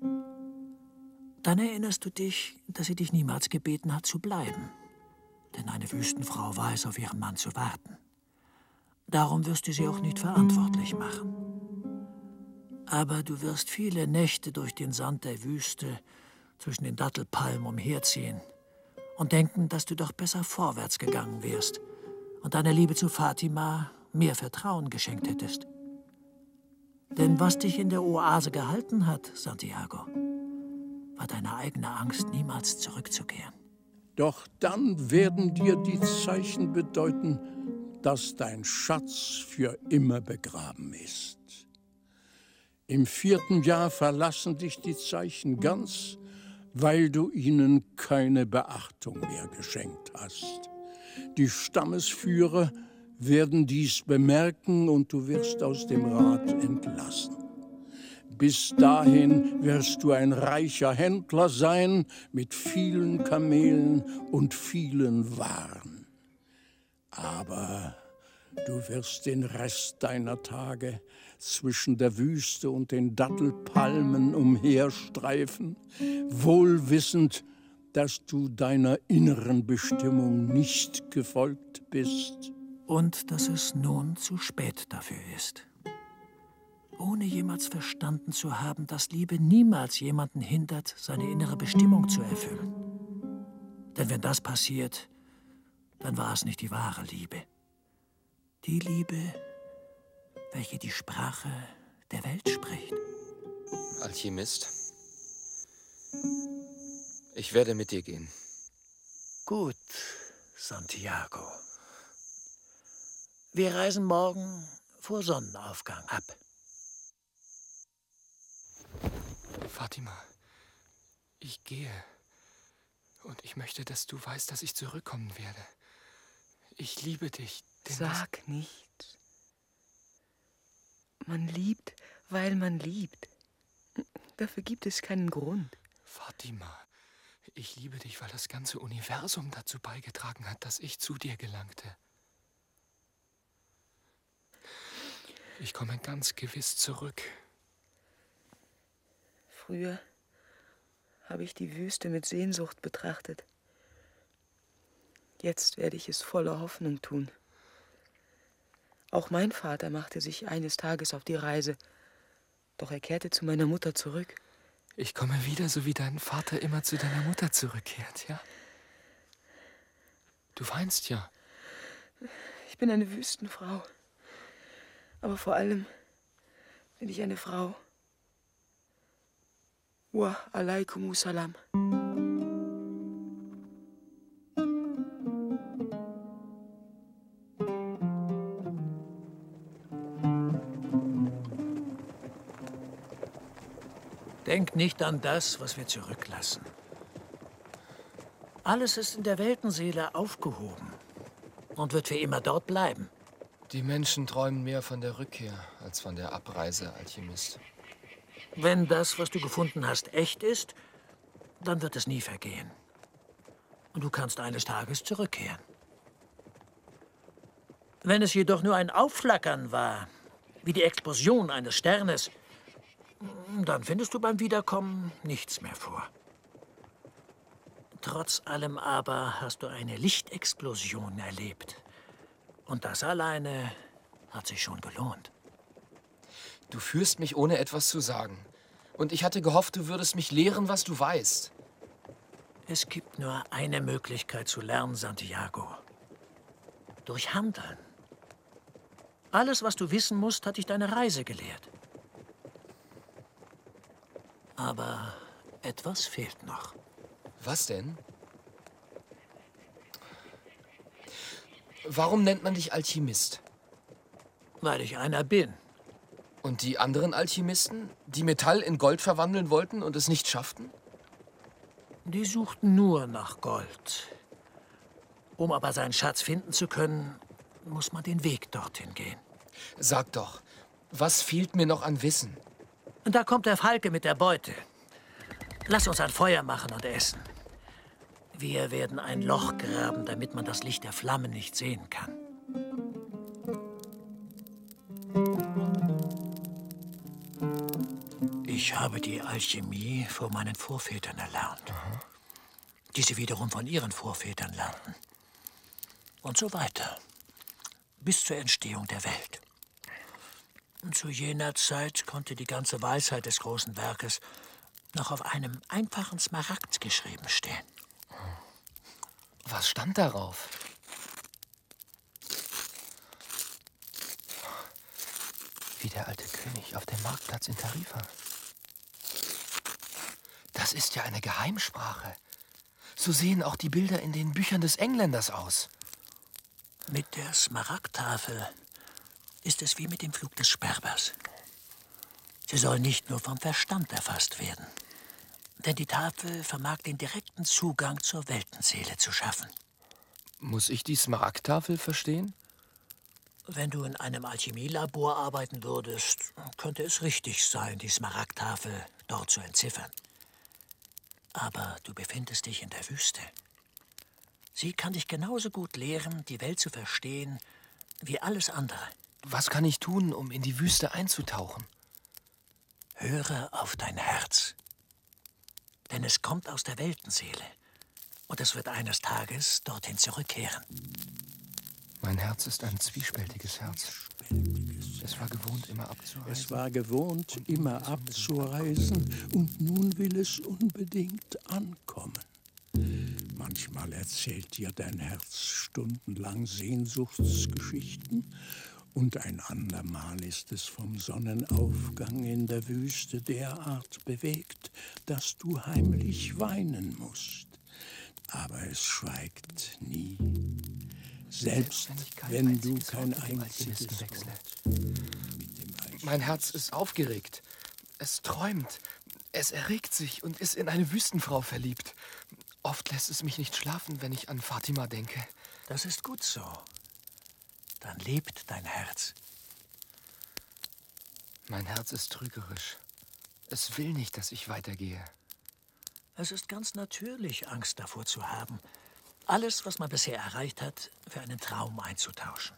Dann erinnerst du dich, dass sie dich niemals gebeten hat, zu bleiben. Denn eine Wüstenfrau weiß, auf ihren Mann zu warten. Darum wirst du sie auch nicht verantwortlich machen. Aber du wirst viele Nächte durch den Sand der Wüste zwischen den Dattelpalmen umherziehen und denken, dass du doch besser vorwärts gegangen wärst und deiner Liebe zu Fatima mehr Vertrauen geschenkt hättest. Denn was dich in der Oase gehalten hat, Santiago, war deine eigene Angst, niemals zurückzukehren. Doch dann werden dir die Zeichen bedeuten, dass dein Schatz für immer begraben ist. Im 4. Jahr verlassen dich die Zeichen ganz weil du ihnen keine Beachtung mehr geschenkt hast. Die Stammesführer werden dies bemerken und du wirst aus dem Rat entlassen. Bis dahin wirst du ein reicher Händler sein mit vielen Kamelen und vielen Waren. Aber du wirst den Rest deiner Tage zwischen der Wüste und den Dattelpalmen umherstreifen, wohl wissend, dass du deiner inneren Bestimmung nicht gefolgt bist. Und dass es nun zu spät dafür ist. Ohne jemals verstanden zu haben, dass Liebe niemals jemanden hindert, seine innere Bestimmung zu erfüllen. Denn wenn das passiert, dann war es nicht die wahre Liebe. Die Liebe, welche die Sprache der Welt spricht. Alchemist, ich werde mit dir gehen. Gut, Santiago. Wir reisen morgen vor Sonnenaufgang ab. Fatima, ich gehe. Und ich möchte, dass du weißt, dass ich zurückkommen werde. Ich liebe dich. Sag nicht. Man liebt, weil man liebt. Dafür gibt es keinen Grund. Fatima, ich liebe dich, weil das ganze Universum dazu beigetragen hat, dass ich zu dir gelangte. Ich komme ganz gewiss zurück. Früher habe ich die Wüste mit Sehnsucht betrachtet. Jetzt werde ich es voller Hoffnung tun. Auch mein Vater machte sich eines Tages auf die Reise, doch er kehrte zu meiner Mutter zurück. Ich komme wieder, so wie dein Vater immer zu deiner Mutter zurückkehrt, ja? Du weinst ja. Ich bin eine Wüstenfrau. Aber vor allem bin ich eine Frau. Wa alaikum salam. Denk nicht an das, was wir zurücklassen. Alles ist in der Weltenseele aufgehoben und wird für immer dort bleiben. Die Menschen träumen mehr von der Rückkehr als von der Abreise, Alchemist. Wenn das, was du gefunden hast, echt ist, dann wird es nie vergehen. Und du kannst eines Tages zurückkehren. Wenn es jedoch nur ein Aufflackern war, wie die Explosion eines Sternes, dann findest du beim Wiederkommen nichts mehr vor. Trotz allem aber hast du eine Lichtexplosion erlebt. Und das alleine hat sich schon gelohnt. Du führst mich, ohne etwas zu sagen. Und ich hatte gehofft, du würdest mich lehren, was du weißt. Es gibt nur eine Möglichkeit zu lernen, Santiago. Durch Handeln. Alles, was du wissen musst, hat dich deine Reise gelehrt. Aber etwas fehlt noch. Was denn? Warum nennt man dich Alchemist? Weil ich einer bin. Und die anderen Alchemisten, die Metall in Gold verwandeln wollten und es nicht schafften? Die suchten nur nach Gold. Um aber seinen Schatz finden zu können, muss man den Weg dorthin gehen. Sag doch, was fehlt mir noch an Wissen? Und da kommt der Falke mit der Beute. Lass uns ein Feuer machen und essen. Wir werden ein Loch graben, damit man das Licht der Flammen nicht sehen kann. Ich habe die Alchemie von meinen Vorvätern erlernt, die sie wiederum von ihren Vorvätern lernten. Und so weiter, bis zur Entstehung der Welt. Und zu jener Zeit konnte die ganze Weisheit des großen Werkes noch auf einem einfachen Smaragd geschrieben stehen. Was stand darauf? Wie der alte König auf dem Marktplatz in Tarifa. Das ist ja eine Geheimsprache. So sehen auch die Bilder in den Büchern des Engländers aus. Mit der Smaragdtafel ist es wie mit dem Flug des Sperbers. Sie soll nicht nur vom Verstand erfasst werden, Denn die Tafel vermag den direkten Zugang zur Weltenseele zu schaffen. Muss ich die Smaragdtafel verstehen? Wenn du in einem Alchemielabor arbeiten würdest, könnte es richtig sein, die Smaragdtafel dort zu entziffern. Aber du befindest dich in der Wüste. Sie kann dich genauso gut lehren, die Welt zu verstehen, wie alles andere. Was kann ich tun, um in die Wüste einzutauchen? Höre auf dein Herz. Denn es kommt aus der Weltenseele. Und es wird eines Tages dorthin zurückkehren. Mein Herz ist ein zwiespältiges Herz. Es war gewohnt, immer abzureisen. Es war gewohnt, immer abzureisen, und nun will es unbedingt ankommen. Manchmal erzählt dir dein Herz stundenlang Sehnsuchtsgeschichten, und ein andermal ist es vom Sonnenaufgang in der Wüste derart bewegt, dass du heimlich weinen musst. Aber es schweigt nie. Selbst wenn du kein einziges Wort. Mein Herz ist aufgeregt. Es träumt. Es erregt sich und ist in eine Wüstenfrau verliebt. Oft lässt es mich nicht schlafen, wenn ich an Fatima denke. Das ist gut so. Dann lebt dein Herz. Mein Herz ist trügerisch. Es will nicht, dass ich weitergehe. Es ist ganz natürlich, Angst davor zu haben, alles, was man bisher erreicht hat, für einen Traum einzutauschen.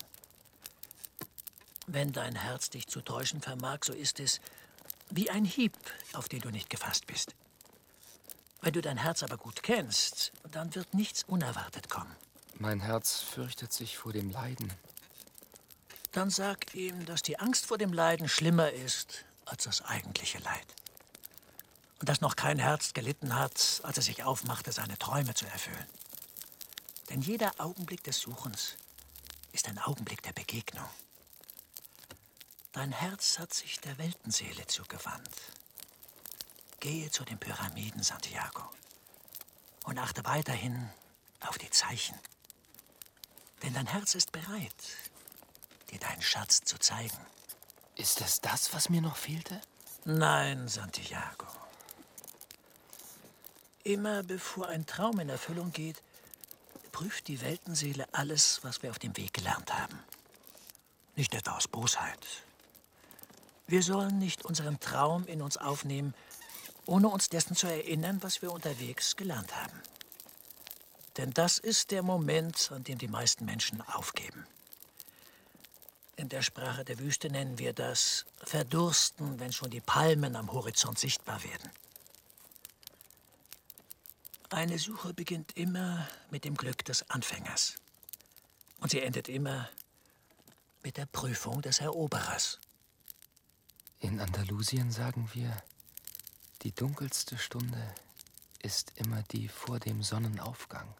Wenn dein Herz dich zu täuschen vermag, so ist es wie ein Hieb, auf den du nicht gefasst bist. Wenn du dein Herz aber gut kennst, dann wird nichts unerwartet kommen. Mein Herz fürchtet sich vor dem Leiden. Dann sag ihm, dass die Angst vor dem Leiden schlimmer ist als das eigentliche Leid. Und dass noch kein Herz gelitten hat, als er sich aufmachte, seine Träume zu erfüllen. Denn jeder Augenblick des Suchens ist ein Augenblick der Begegnung. Dein Herz hat sich der Weltenseele zugewandt. Gehe zu den Pyramiden, Santiago, und achte weiterhin auf die Zeichen. Denn dein Herz ist bereit, dir deinen Schatz zu zeigen. Ist es das, was mir noch fehlte? Nein, Santiago. Immer bevor ein Traum in Erfüllung geht, prüft die Weltenseele alles, was wir auf dem Weg gelernt haben. Nicht etwa aus Bosheit. Wir sollen nicht unseren Traum in uns aufnehmen, ohne uns dessen zu erinnern, was wir unterwegs gelernt haben. Denn das ist der Moment, an dem die meisten Menschen aufgeben. In der Sprache der Wüste nennen wir das Verdursten, wenn schon die Palmen am Horizont sichtbar werden. Eine Suche beginnt immer mit dem Glück des Anfängers. Und sie endet immer mit der Prüfung des Eroberers. In Andalusien sagen wir, die dunkelste Stunde ist immer die vor dem Sonnenaufgang.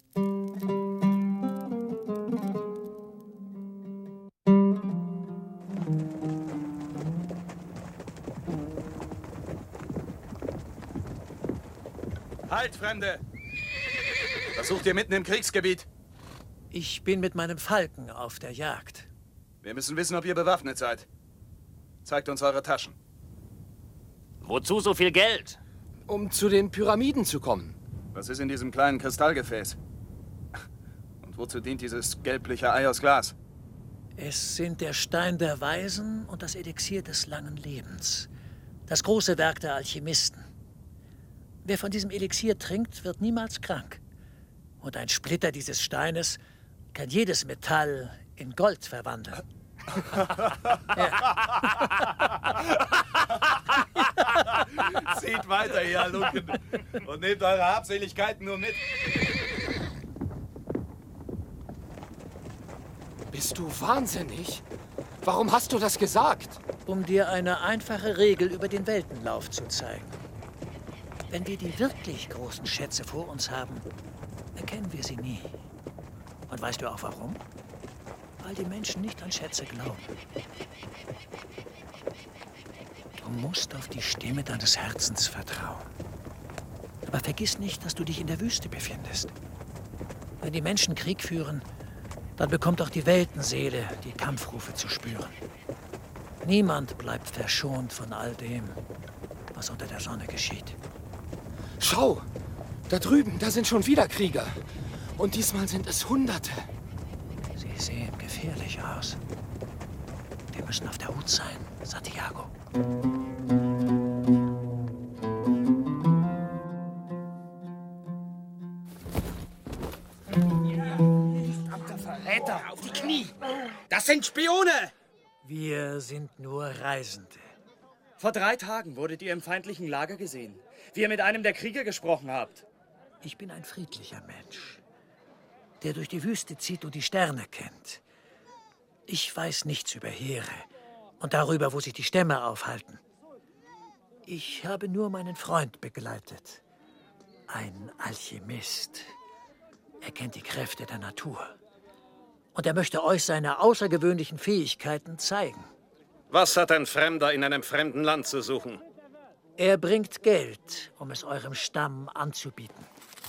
Halt, Fremde! Was sucht ihr mitten im Kriegsgebiet? Ich bin mit meinem Falken auf der Jagd. Wir müssen wissen, ob ihr bewaffnet seid. Zeigt uns eure Taschen. Wozu so viel Geld? Um zu den Pyramiden zu kommen. Was ist in diesem kleinen Kristallgefäß? Und wozu dient dieses gelbliche Ei aus Glas? Es sind der Stein der Weisen und das Elixier des langen Lebens. Das große Werk der Alchemisten. Wer von diesem Elixier trinkt, wird niemals krank. Und ein Splitter dieses Steines kann jedes Metall in Gold verwandeln. Zieht weiter, ihr Halunken, und nehmt eure Habseligkeiten nur mit. Bist du wahnsinnig? Warum hast du das gesagt? Um dir eine einfache Regel über den Weltenlauf zu zeigen. Wenn wir die wirklich großen Schätze vor uns haben, erkennen wir sie nie. Und weißt du auch warum? Weil die Menschen nicht an Schätze glauben. Du musst auf die Stimme deines Herzens vertrauen. Aber vergiss nicht, dass du dich in der Wüste befindest. Wenn die Menschen Krieg führen, dann bekommt auch die Weltenseele die Kampfrufe zu spüren. Niemand bleibt verschont von all dem, was unter der Sonne geschieht. Schau, da drüben, da sind schon wieder Krieger. Und diesmal sind es Hunderte. Sie sehen gefährlich aus. Wir müssen auf der Hut sein, Santiago. Verräter, auf die Knie! Das sind Spione! Wir sind nur Reisende. Vor 3 Tagen wurdet ihr im feindlichen Lager gesehen, wie ihr mit einem der Krieger gesprochen habt. Ich bin ein friedlicher Mensch, der durch die Wüste zieht und die Sterne kennt. Ich weiß nichts über Heere und darüber, wo sich die Stämme aufhalten. Ich habe nur meinen Freund begleitet. Ein Alchemist. Er kennt die Kräfte der Natur. Und er möchte euch seine außergewöhnlichen Fähigkeiten zeigen. Was hat ein Fremder in einem fremden Land zu suchen? Er bringt Geld, um es eurem Stamm anzubieten.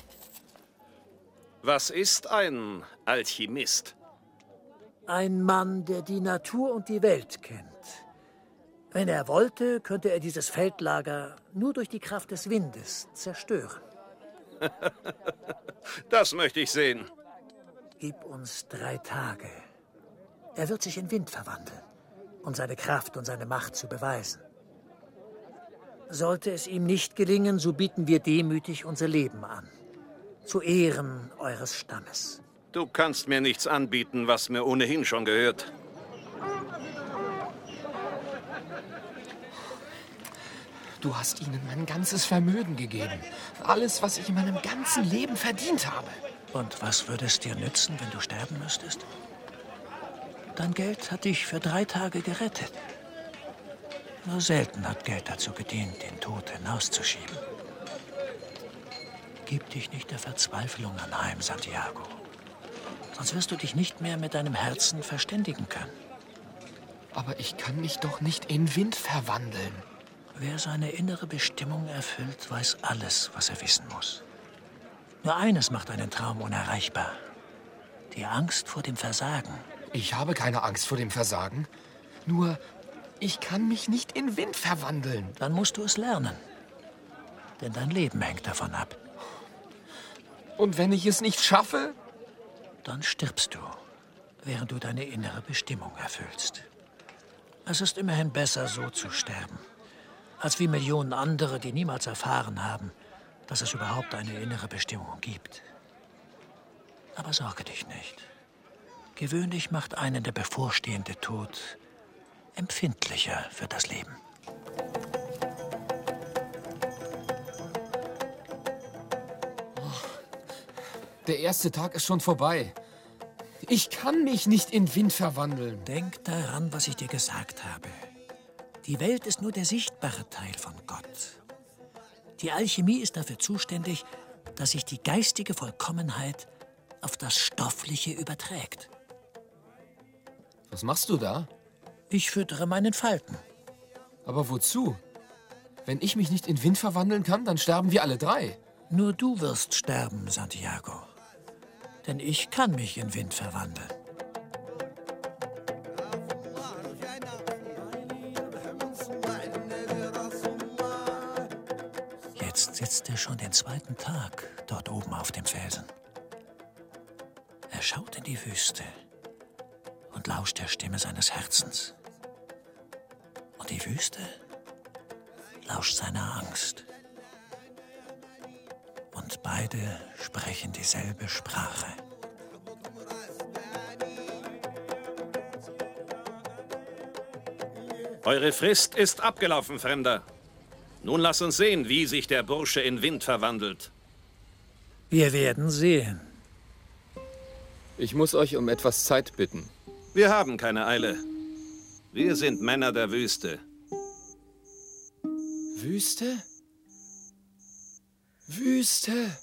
Was ist ein Alchemist? Ein Mann, der die Natur und die Welt kennt. Wenn er wollte, könnte er dieses Feldlager nur durch die Kraft des Windes zerstören. Das möchte ich sehen. Gib uns 3 Tage. Er wird sich in Wind verwandeln, um seine Kraft und seine Macht zu beweisen. Sollte es ihm nicht gelingen, so bieten wir demütig unser Leben an. Zu Ehren eures Stammes. Du kannst mir nichts anbieten, was mir ohnehin schon gehört. Du hast ihnen mein ganzes Vermögen gegeben. Alles, was ich in meinem ganzen Leben verdient habe. Und was würde es dir nützen, wenn du sterben müsstest? Dein Geld hat dich für 3 Tage gerettet. Nur selten hat Geld dazu gedient, den Tod hinauszuschieben. Gib dich nicht der Verzweiflung anheim, Santiago. Sonst wirst du dich nicht mehr mit deinem Herzen verständigen können. Aber ich kann mich doch nicht in Wind verwandeln. Wer seine innere Bestimmung erfüllt, weiß alles, was er wissen muss. Nur eines macht einen Traum unerreichbar. Die Angst vor dem Versagen. Ich habe keine Angst vor dem Versagen. Nur, ich kann mich nicht in Wind verwandeln. Dann musst du es lernen. Denn dein Leben hängt davon ab. Und wenn ich es nicht schaffe? Dann stirbst du, während du deine innere Bestimmung erfüllst. Es ist immerhin besser, so zu sterben, als wie Millionen andere, die niemals erfahren haben, dass es überhaupt eine innere Bestimmung gibt. Aber sorge dich nicht. Gewöhnlich macht einen der bevorstehende Tod empfindlicher für das Leben. Der erste Tag ist schon vorbei. Ich kann mich nicht in Wind verwandeln. Denk daran, was ich dir gesagt habe. Die Welt ist nur der sichtbare Teil von Gott. Die Alchemie ist dafür zuständig, dass sich die geistige Vollkommenheit auf das Stoffliche überträgt. Was machst du da? Ich füttere meinen Falken. Aber wozu? Wenn ich mich nicht in Wind verwandeln kann, dann sterben wir alle 3. Nur du wirst sterben, Santiago. Denn ich kann mich in Wind verwandeln. Jetzt sitzt er schon den 2. Tag dort oben auf dem Felsen. Er schaut in die Wüste und lauscht der Stimme seines Herzens. Und die Wüste lauscht seiner Angst. Und beide sprechen dieselbe Sprache. Eure Frist ist abgelaufen, Fremder. Nun lass uns sehen, wie sich der Bursche in Wind verwandelt. Wir werden sehen. Ich muss euch um etwas Zeit bitten. Wir haben keine Eile. Wir sind Männer der Wüste. Wüste? Wüste!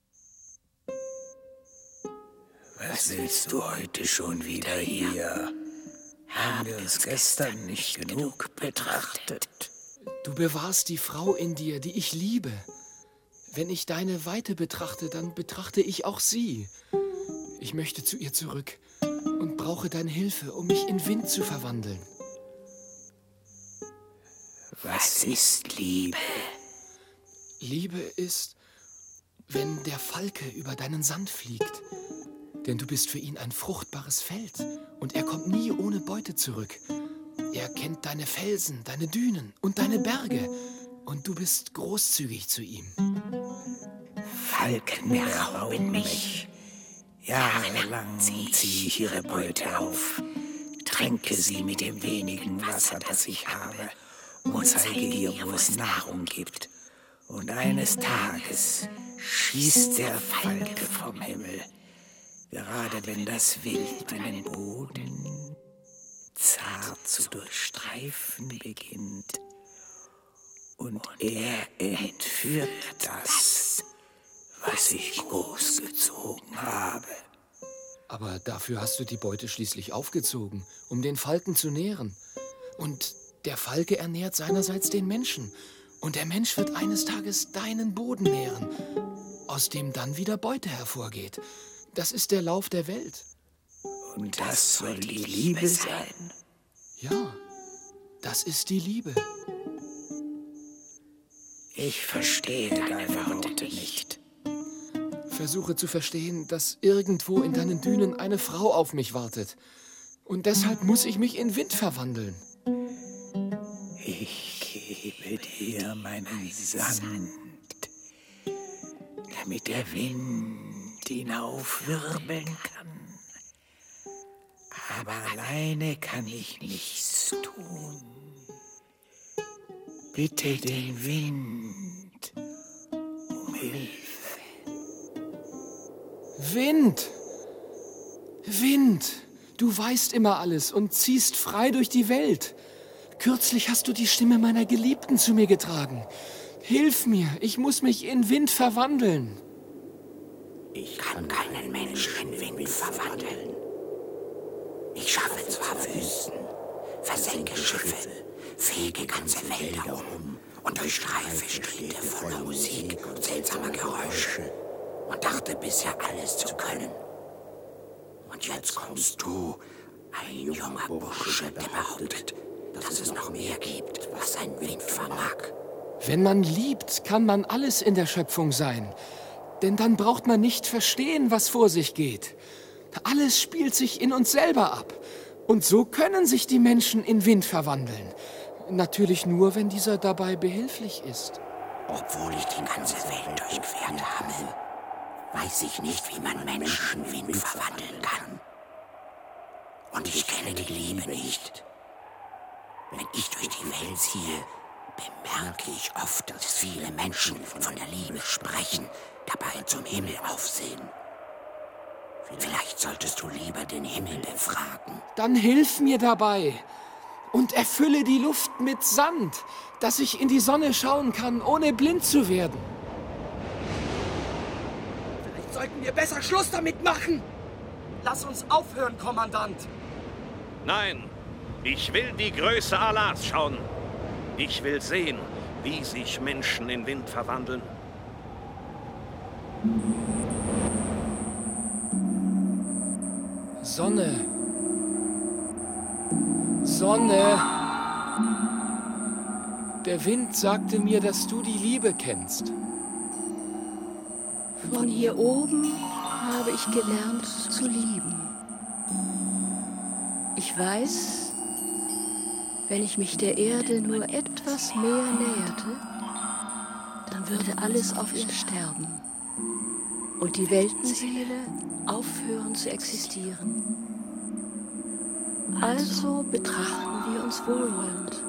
Was willst du heute schon wieder hier? Haben wir uns gestern nicht genug betrachtet? Du bewahrst die Frau in dir, die ich liebe. Wenn ich deine Weite betrachte, dann betrachte ich auch sie. Ich möchte zu ihr zurück und brauche deine Hilfe, um mich in Wind zu verwandeln. Was ist Liebe? Liebe ist, wenn der Falke über deinen Sand fliegt. Denn du bist für ihn ein fruchtbares Feld und er kommt nie ohne Beute zurück. Er kennt deine Felsen, deine Dünen und deine Berge und du bist großzügig zu ihm. Falken rauben mich. Jahrelang ziehe ich ihre Beute auf, tränke sie mit dem wenigen Wasser, das ich habe, und zeige ihr, wo es Nahrung gibt. Und eines Tages schießt der Falke vom Himmel, gerade wenn das Wild meinen Boden zart zu durchstreifen beginnt. Und er entführt das, was ich großgezogen habe. Aber dafür hast du die Beute schließlich aufgezogen, um den Falken zu nähren. Und der Falke ernährt seinerseits den Menschen. Und der Mensch wird eines Tages deinen Boden nähren, aus dem dann wieder Beute hervorgeht. Das ist der Lauf der Welt. Und das soll die Liebe sein? Ja, das ist die Liebe. Ich verstehe deine Worte nicht. Versuche zu verstehen, dass irgendwo in deinen Dünen eine Frau auf mich wartet. Und deshalb muss ich mich in Wind verwandeln. Ich gebe dir meinen Sand, damit der Wind ihn aufwirbeln kann. Aber alleine kann ich nichts tun. Bitte den Wind um Hilfe. Wind! Wind! Du weißt immer alles und ziehst frei durch die Welt. Kürzlich hast du die Stimme meiner Geliebten zu mir getragen. Hilf mir, ich muss mich in Wind verwandeln. Ich kann keinen Menschen in Wind verwandeln. Ich schaffe zwar Wüsten, versenke Schiffe, fege ganze Wälder um und durchstreife Städte voller Musik und seltsamer Geräusche und dachte bisher alles zu können. Und jetzt kommst du, ein junger Bursche, der behauptet, dass es noch mehr gibt, was ein Wind vermag. Wenn man liebt, kann man alles in der Schöpfung sein. Denn dann braucht man nicht verstehen, was vor sich geht. Alles spielt sich in uns selber ab. Und so können sich die Menschen in Wind verwandeln. Natürlich nur, wenn dieser dabei behilflich ist. Obwohl ich die ganze Welt durchquert habe, weiß ich nicht, wie man Menschen in Wind verwandeln kann. Und ich kenne die Liebe nicht. Wenn ich durch die Welt ziehe, bemerke ich oft, dass viele Menschen von der Liebe sprechen, dabei zum Himmel aufsehen. Vielleicht solltest du lieber den Himmel befragen. Dann hilf mir dabei und erfülle die Luft mit Sand, dass ich in die Sonne schauen kann, ohne blind zu werden. Vielleicht sollten wir besser Schluss damit machen. Lass uns aufhören, Kommandant. Nein, ich will die Größe Allahs schauen. Ich will sehen, wie sich Menschen in Wind verwandeln. Sonne. Sonne. Der Wind sagte mir, dass du die Liebe kennst. Von hier oben habe ich gelernt zu lieben. Ich weiß, wenn ich mich der Erde nur etwas mehr näherte, dann würde alles auf ihr sterben und die Weltenseele aufhören zu existieren. Also betrachten wir uns wohlwollend.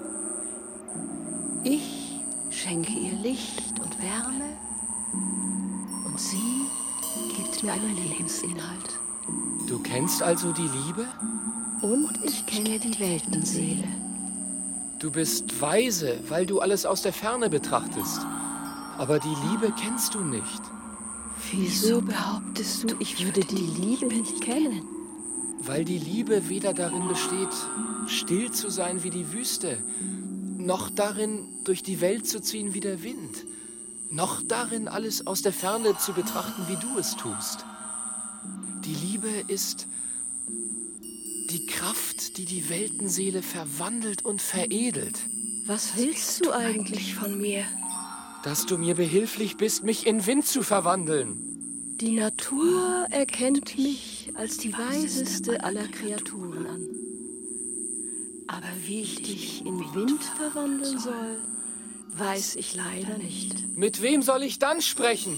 Ich schenke ihr Licht und Wärme und sie gibt mir einen Lebensinhalt. Du kennst also die Liebe? Und ich kenne die Weltenseele. Du bist weise, weil du alles aus der Ferne betrachtest. Aber die Liebe kennst du nicht. Wieso behauptest du, ich würde die Liebe nicht kennen? Weil die Liebe weder darin besteht, still zu sein wie die Wüste, noch darin, durch die Welt zu ziehen wie der Wind, noch darin, alles aus der Ferne zu betrachten, wie du es tust. Die Liebe ist die Kraft, die die Weltenseele verwandelt und veredelt. Was willst du eigentlich von mir? dass du mir behilflich bist, mich in Wind zu verwandeln. Die Natur erkennt mich als die weiseste aller Kreaturen an. Aber wie ich dich in Wind verwandeln soll, weiß ich leider nicht. Mit wem soll ich dann sprechen?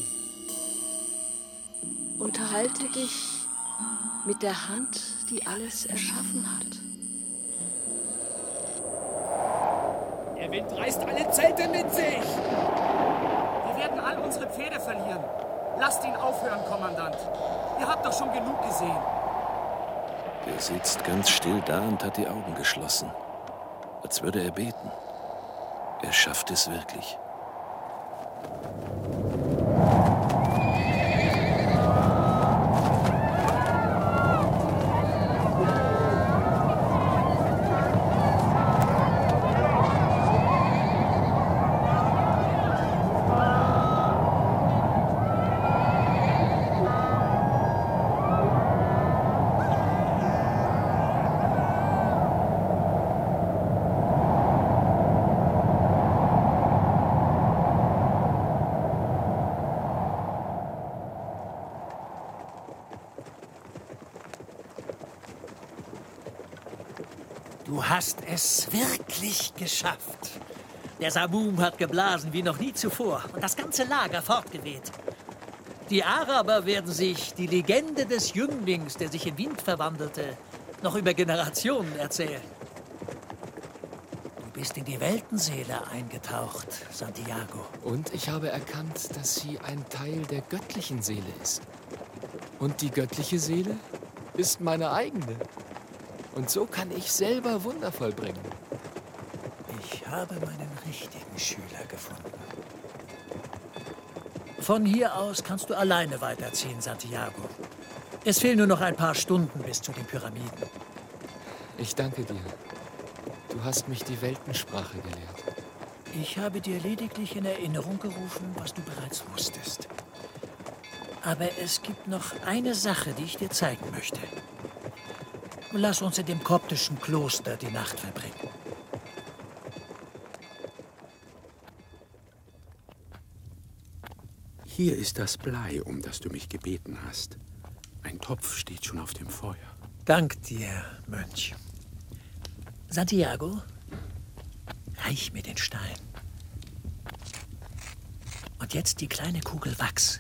Unterhalte dich mit der Hand, die alles erschaffen hat. Der Wind reißt alle Zelte mit sich. Wir werden all unsere Pferde verlieren. Lasst ihn aufhören, Kommandant. Ihr habt doch schon genug gesehen. Er sitzt ganz still da und hat die Augen geschlossen, als würde er beten. Er schafft es wirklich. Du hast es wirklich geschafft. Der Samum hat geblasen wie noch nie zuvor und das ganze Lager fortgeweht. Die Araber werden sich die Legende des Jünglings, der sich in Wind verwandelte, noch über Generationen erzählen. Du bist in die Weltenseele eingetaucht, Santiago. Und ich habe erkannt, dass sie ein Teil der göttlichen Seele ist. Und die göttliche Seele ist meine eigene. Und so kann ich selber Wunder vollbringen. Ich habe meinen richtigen Schüler gefunden. Von hier aus kannst du alleine weiterziehen, Santiago. Es fehlen nur noch ein paar Stunden bis zu den Pyramiden. Ich danke dir. Du hast mich die Weltensprache gelehrt. Ich habe dir lediglich in Erinnerung gerufen, was du bereits wusstest. Aber es gibt noch eine Sache, die ich dir zeigen möchte. Lass uns in dem koptischen Kloster die Nacht verbringen. Hier ist das Blei, um das du mich gebeten hast. Ein Topf steht schon auf dem Feuer. Dank dir, Mönch. Santiago, reich mir den Stein. Und jetzt die kleine Kugel Wachs.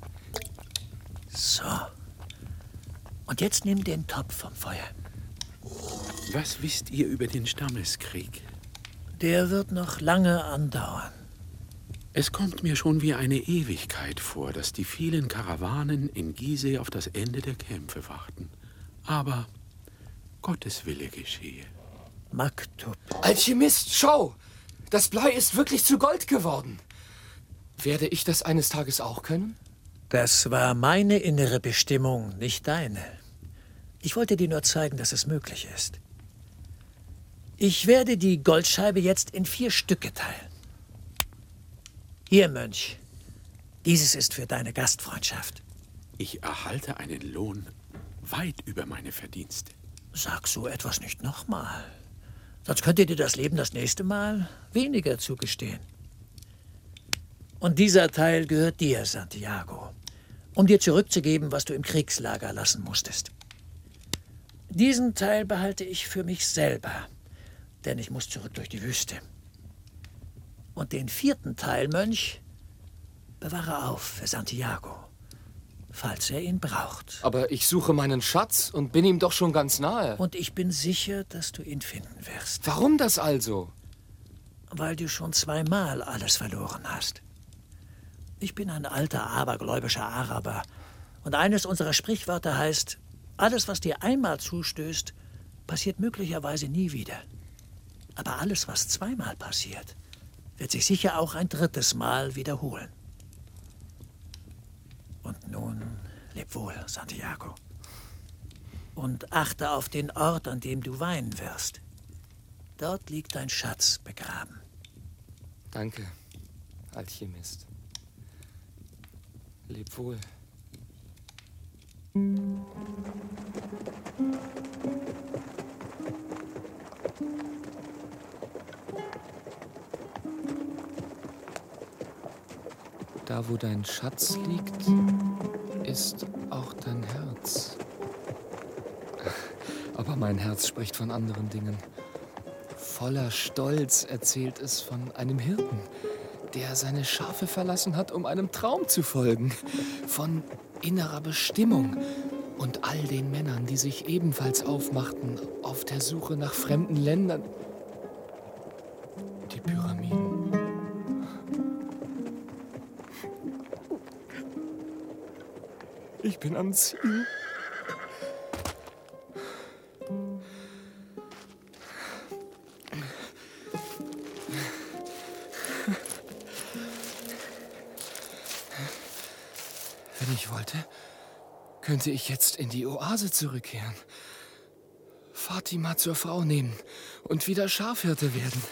So. Und jetzt nimm den Topf vom Feuer. Was wisst ihr über den Stammeskrieg? Der wird noch lange andauern. Es kommt mir schon wie eine Ewigkeit vor, dass die vielen Karawanen in Gizeh auf das Ende der Kämpfe warten. Aber Gottes Wille geschehe. Maktub. Alchemist, schau! Das Blei ist wirklich zu Gold geworden. Werde ich das eines Tages auch können? Das war meine innere Bestimmung, nicht deine. Ich wollte dir nur zeigen, dass es möglich ist. Ich werde die Goldscheibe jetzt in 4 Stücke teilen. Hier, Mönch. Dieses ist für deine Gastfreundschaft. Ich erhalte einen Lohn weit über meine Verdienste. Sag so etwas nicht nochmal. Sonst könnte dir das Leben das nächste Mal weniger zugestehen. Und dieser Teil gehört dir, Santiago, um dir zurückzugeben, was du im Kriegslager lassen musstest. Diesen Teil behalte ich für mich selber, denn ich muss zurück durch die Wüste. Und den 4. Teil, Mönch, bewahre auf für Santiago, falls er ihn braucht. Aber ich suche meinen Schatz und bin ihm doch schon ganz nahe. Und ich bin sicher, dass du ihn finden wirst. Warum das also? Weil du schon 2-mal alles verloren hast. Ich bin ein alter, abergläubischer Araber. Und eines unserer Sprichwörter heißt, alles, was dir einmal zustößt, passiert möglicherweise nie wieder. Aber alles, was 2-mal passiert, wird sich sicher auch ein 3. Mal wiederholen. Und nun, leb wohl, Santiago. Und achte auf den Ort, an dem du weinen wirst. Dort liegt dein Schatz begraben. Danke, Alchemist. Leb wohl. Da, wo dein Schatz liegt, ist auch dein Herz. Aber mein Herz spricht von anderen Dingen. Voller Stolz erzählt es von einem Hirten, der seine Schafe verlassen hat, um einem Traum zu folgen. Von innerer Bestimmung und all den Männern, die sich ebenfalls aufmachten auf der Suche nach fremden Ländern. Die Pyramiden. Ich bin am Ziel. Wenn ich wollte, könnte ich jetzt in die Oase zurückkehren, Fatima zur Frau nehmen und wieder Schafhirte werden.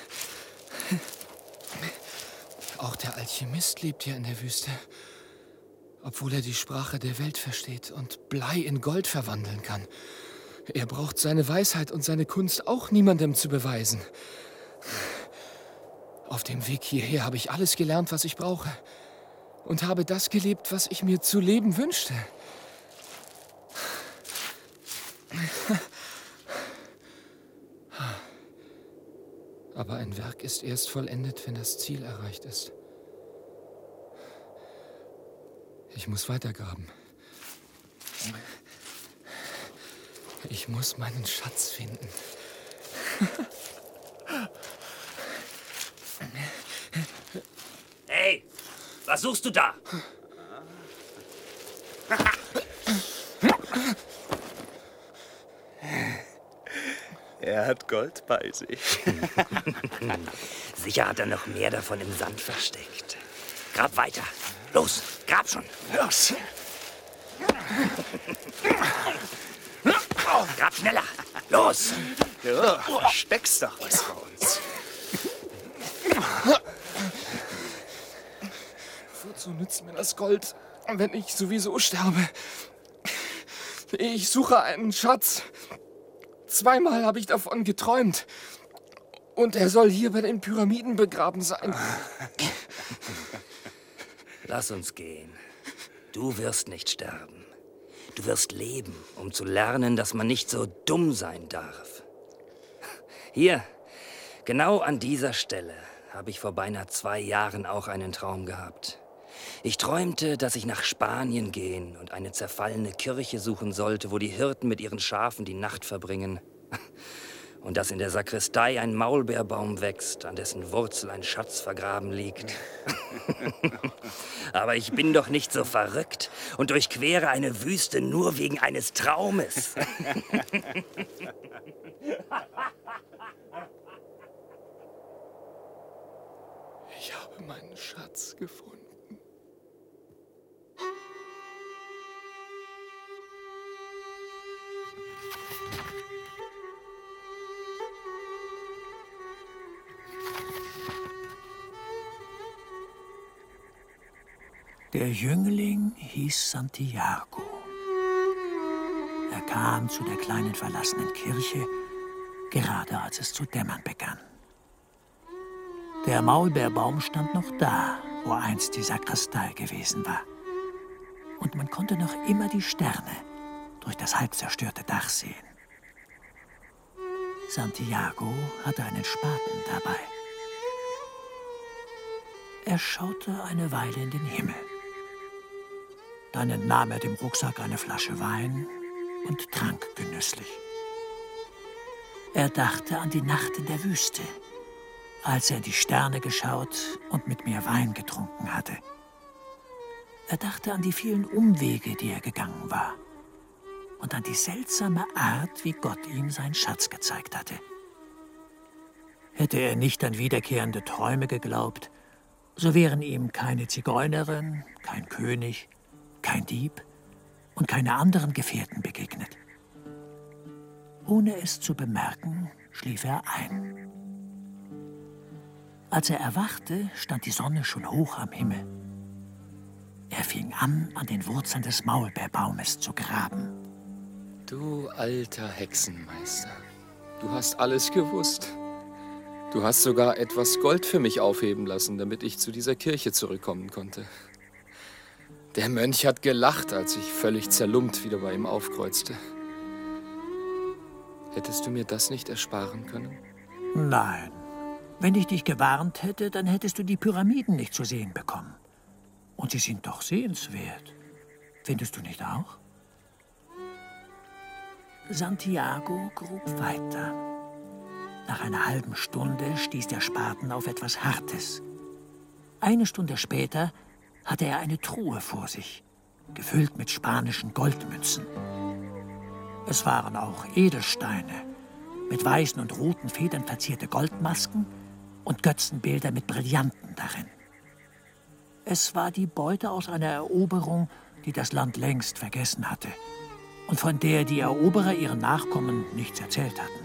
Auch der Alchemist lebt hier in der Wüste, obwohl er die Sprache der Welt versteht und Blei in Gold verwandeln kann. Er braucht seine Weisheit und seine Kunst auch niemandem zu beweisen. Auf dem Weg hierher habe ich alles gelernt, was ich brauche. Und habe das gelebt, was ich mir zu leben wünschte. Aber ein Werk ist erst vollendet, wenn das Ziel erreicht ist. Ich muss weitergraben. Ich muss meinen Schatz finden. Hey, was suchst du da? Er hat Gold bei sich. Sicher hat er noch mehr davon im Sand versteckt. Grab weiter. Los, grab schon. Los. Grab schneller. Los. Ja, versteckst doch was vor uns. Wozu nützt mir das Gold, wenn ich sowieso sterbe? Ich suche einen Schatz. 2-mal habe ich davon geträumt. Und er soll hier bei den Pyramiden begraben sein. Lass uns gehen. Du wirst nicht sterben. Du wirst leben, um zu lernen, dass man nicht so dumm sein darf. Hier, genau an dieser Stelle, habe ich vor beinahe 2 Jahren auch einen Traum gehabt. Ich träumte, dass ich nach Spanien gehen und eine zerfallene Kirche suchen sollte, wo die Hirten mit ihren Schafen die Nacht verbringen. Und dass in der Sakristei ein Maulbeerbaum wächst, an dessen Wurzel ein Schatz vergraben liegt. Aber ich bin doch nicht so verrückt und durchquere eine Wüste nur wegen eines Traumes. Ich habe meinen Schatz gefunden. Der Jüngling hieß Santiago. Er kam zu der kleinen verlassenen Kirche, gerade als es zu dämmern begann. Der Maulbeerbaum stand noch da, wo einst die Sakristei gewesen war. Und man konnte noch immer die Sterne durch das halb zerstörte Dach sehen. Santiago hatte einen Spaten dabei. Er schaute eine Weile in den Himmel. Dann entnahm er dem Rucksack eine Flasche Wein und trank genüsslich. Er dachte an die Nacht in der Wüste, als er in die Sterne geschaut und mit mir Wein getrunken hatte. Er dachte an die vielen Umwege, die er gegangen war, und an die seltsame Art, wie Gott ihm seinen Schatz gezeigt hatte. Hätte er nicht an wiederkehrende Träume geglaubt, so wären ihm keine Zigeunerin, kein König, kein Dieb und keine anderen Gefährten begegnet. Ohne es zu bemerken, schlief er ein. Als er erwachte, stand die Sonne schon hoch am Himmel. Er fing an den Wurzeln des Maulbeerbaumes zu graben. Du alter Hexenmeister, du hast alles gewusst. Du hast sogar etwas Gold für mich aufheben lassen, damit ich zu dieser Kirche zurückkommen konnte. Der Mönch hat gelacht, als ich völlig zerlumpt wieder bei ihm aufkreuzte. Hättest du mir das nicht ersparen können? Nein. Wenn ich dich gewarnt hätte, dann hättest du die Pyramiden nicht zu sehen bekommen. Und sie sind doch sehenswert. Findest du nicht auch? Santiago grub weiter. Nach einer halben Stunde stieß der Spaten auf etwas Hartes. Eine Stunde später hatte er eine Truhe vor sich, gefüllt mit spanischen Goldmünzen. Es waren auch Edelsteine, mit weißen und roten Federn verzierte Goldmasken und Götzenbilder mit Brillanten darin. Es war die Beute aus einer Eroberung, die das Land längst vergessen hatte und von der die Eroberer ihren Nachkommen nichts erzählt hatten.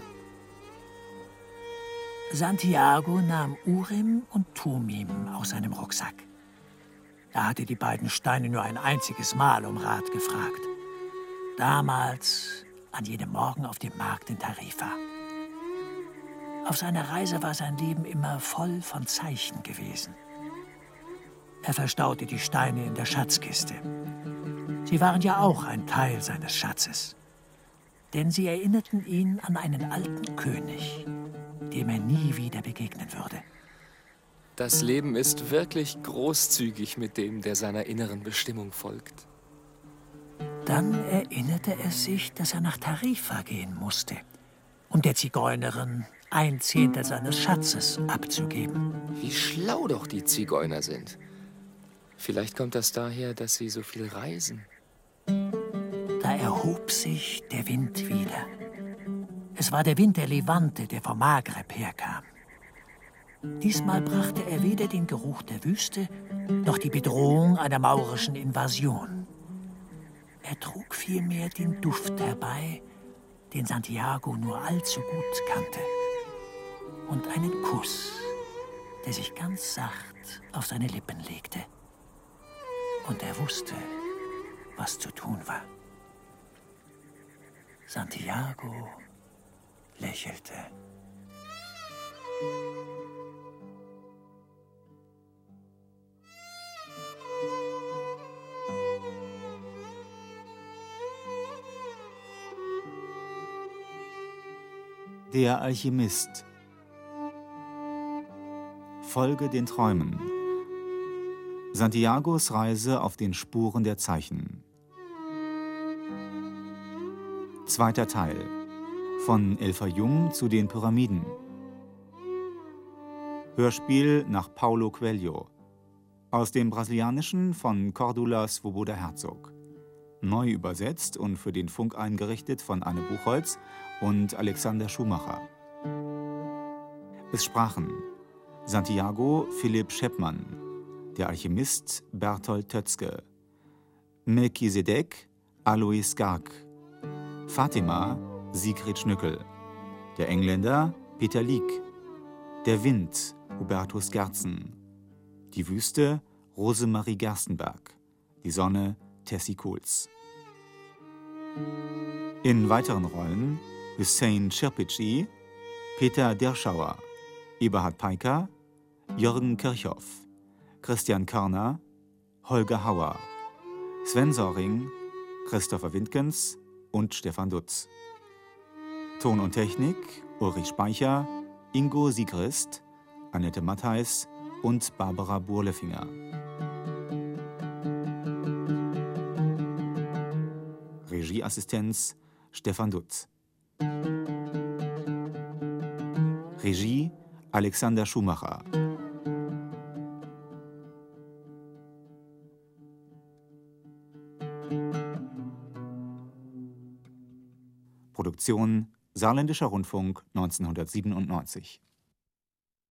Santiago nahm Urim und Tumim aus seinem Rucksack. Er hatte die beiden Steine nur ein einziges Mal um Rat gefragt. Damals, an jenem Morgen auf dem Markt in Tarifa. Auf seiner Reise war sein Leben immer voll von Zeichen gewesen. Er verstaute die Steine in der Schatzkiste. Sie waren ja auch ein Teil seines Schatzes. Denn sie erinnerten ihn an einen alten König, dem er nie wieder begegnen würde. Das Leben ist wirklich großzügig mit dem, der seiner inneren Bestimmung folgt. Dann erinnerte er sich, dass er nach Tarifa gehen musste, um der Zigeunerin 1/10 seines Schatzes abzugeben. Wie schlau doch die Zigeuner sind. Vielleicht kommt das daher, dass sie so viel reisen. Da erhob sich der Wind wieder. Es war der Wind der Levante, der vom Maghreb herkam. Diesmal brachte er weder den Geruch der Wüste noch die Bedrohung einer maurischen Invasion. Er trug vielmehr den Duft herbei, den Santiago nur allzu gut kannte. Und einen Kuss, der sich ganz sacht auf seine Lippen legte. Und er wusste, was zu tun war. Santiago lächelte. Der Alchemist. Folge den Träumen. Santiagos Reise auf den Spuren der Zeichen. Zweiter Teil. Von El Fayum zu den Pyramiden. Hörspiel nach Paulo Coelho. Aus dem Brasilianischen von Cordula Swoboda Herzog. Neu übersetzt und für den Funk eingerichtet von Anne Buchholz und Alexander Schumacher. Es sprachen Santiago Philipp Scheppmann, der Alchemist Berthold Tötzke, Melchisedek Alois Garg, Fatima Sigrid Schnückel, der Engländer Peter Lieck, der Wind Hubertus Gerzen, die Wüste Rosemarie Gerstenberg, die Sonne Tessie Kohls. In weiteren Rollen Hüseyin Çirpici, Peter Derschauer, Eberhard Peiker, Jürgen Kirchhoff, Christian Körner, Holger Hauer, Sven Soring, Christopher Windgens und Stefan Dutz. Ton und Technik Ulrich Speicher, Ingo Siegrist, Annette Mattheis und Barbara Burlefinger. Regieassistenz Stefan Dutz. Regie Alexander Schumacher. Produktion Saarländischer Rundfunk 1997.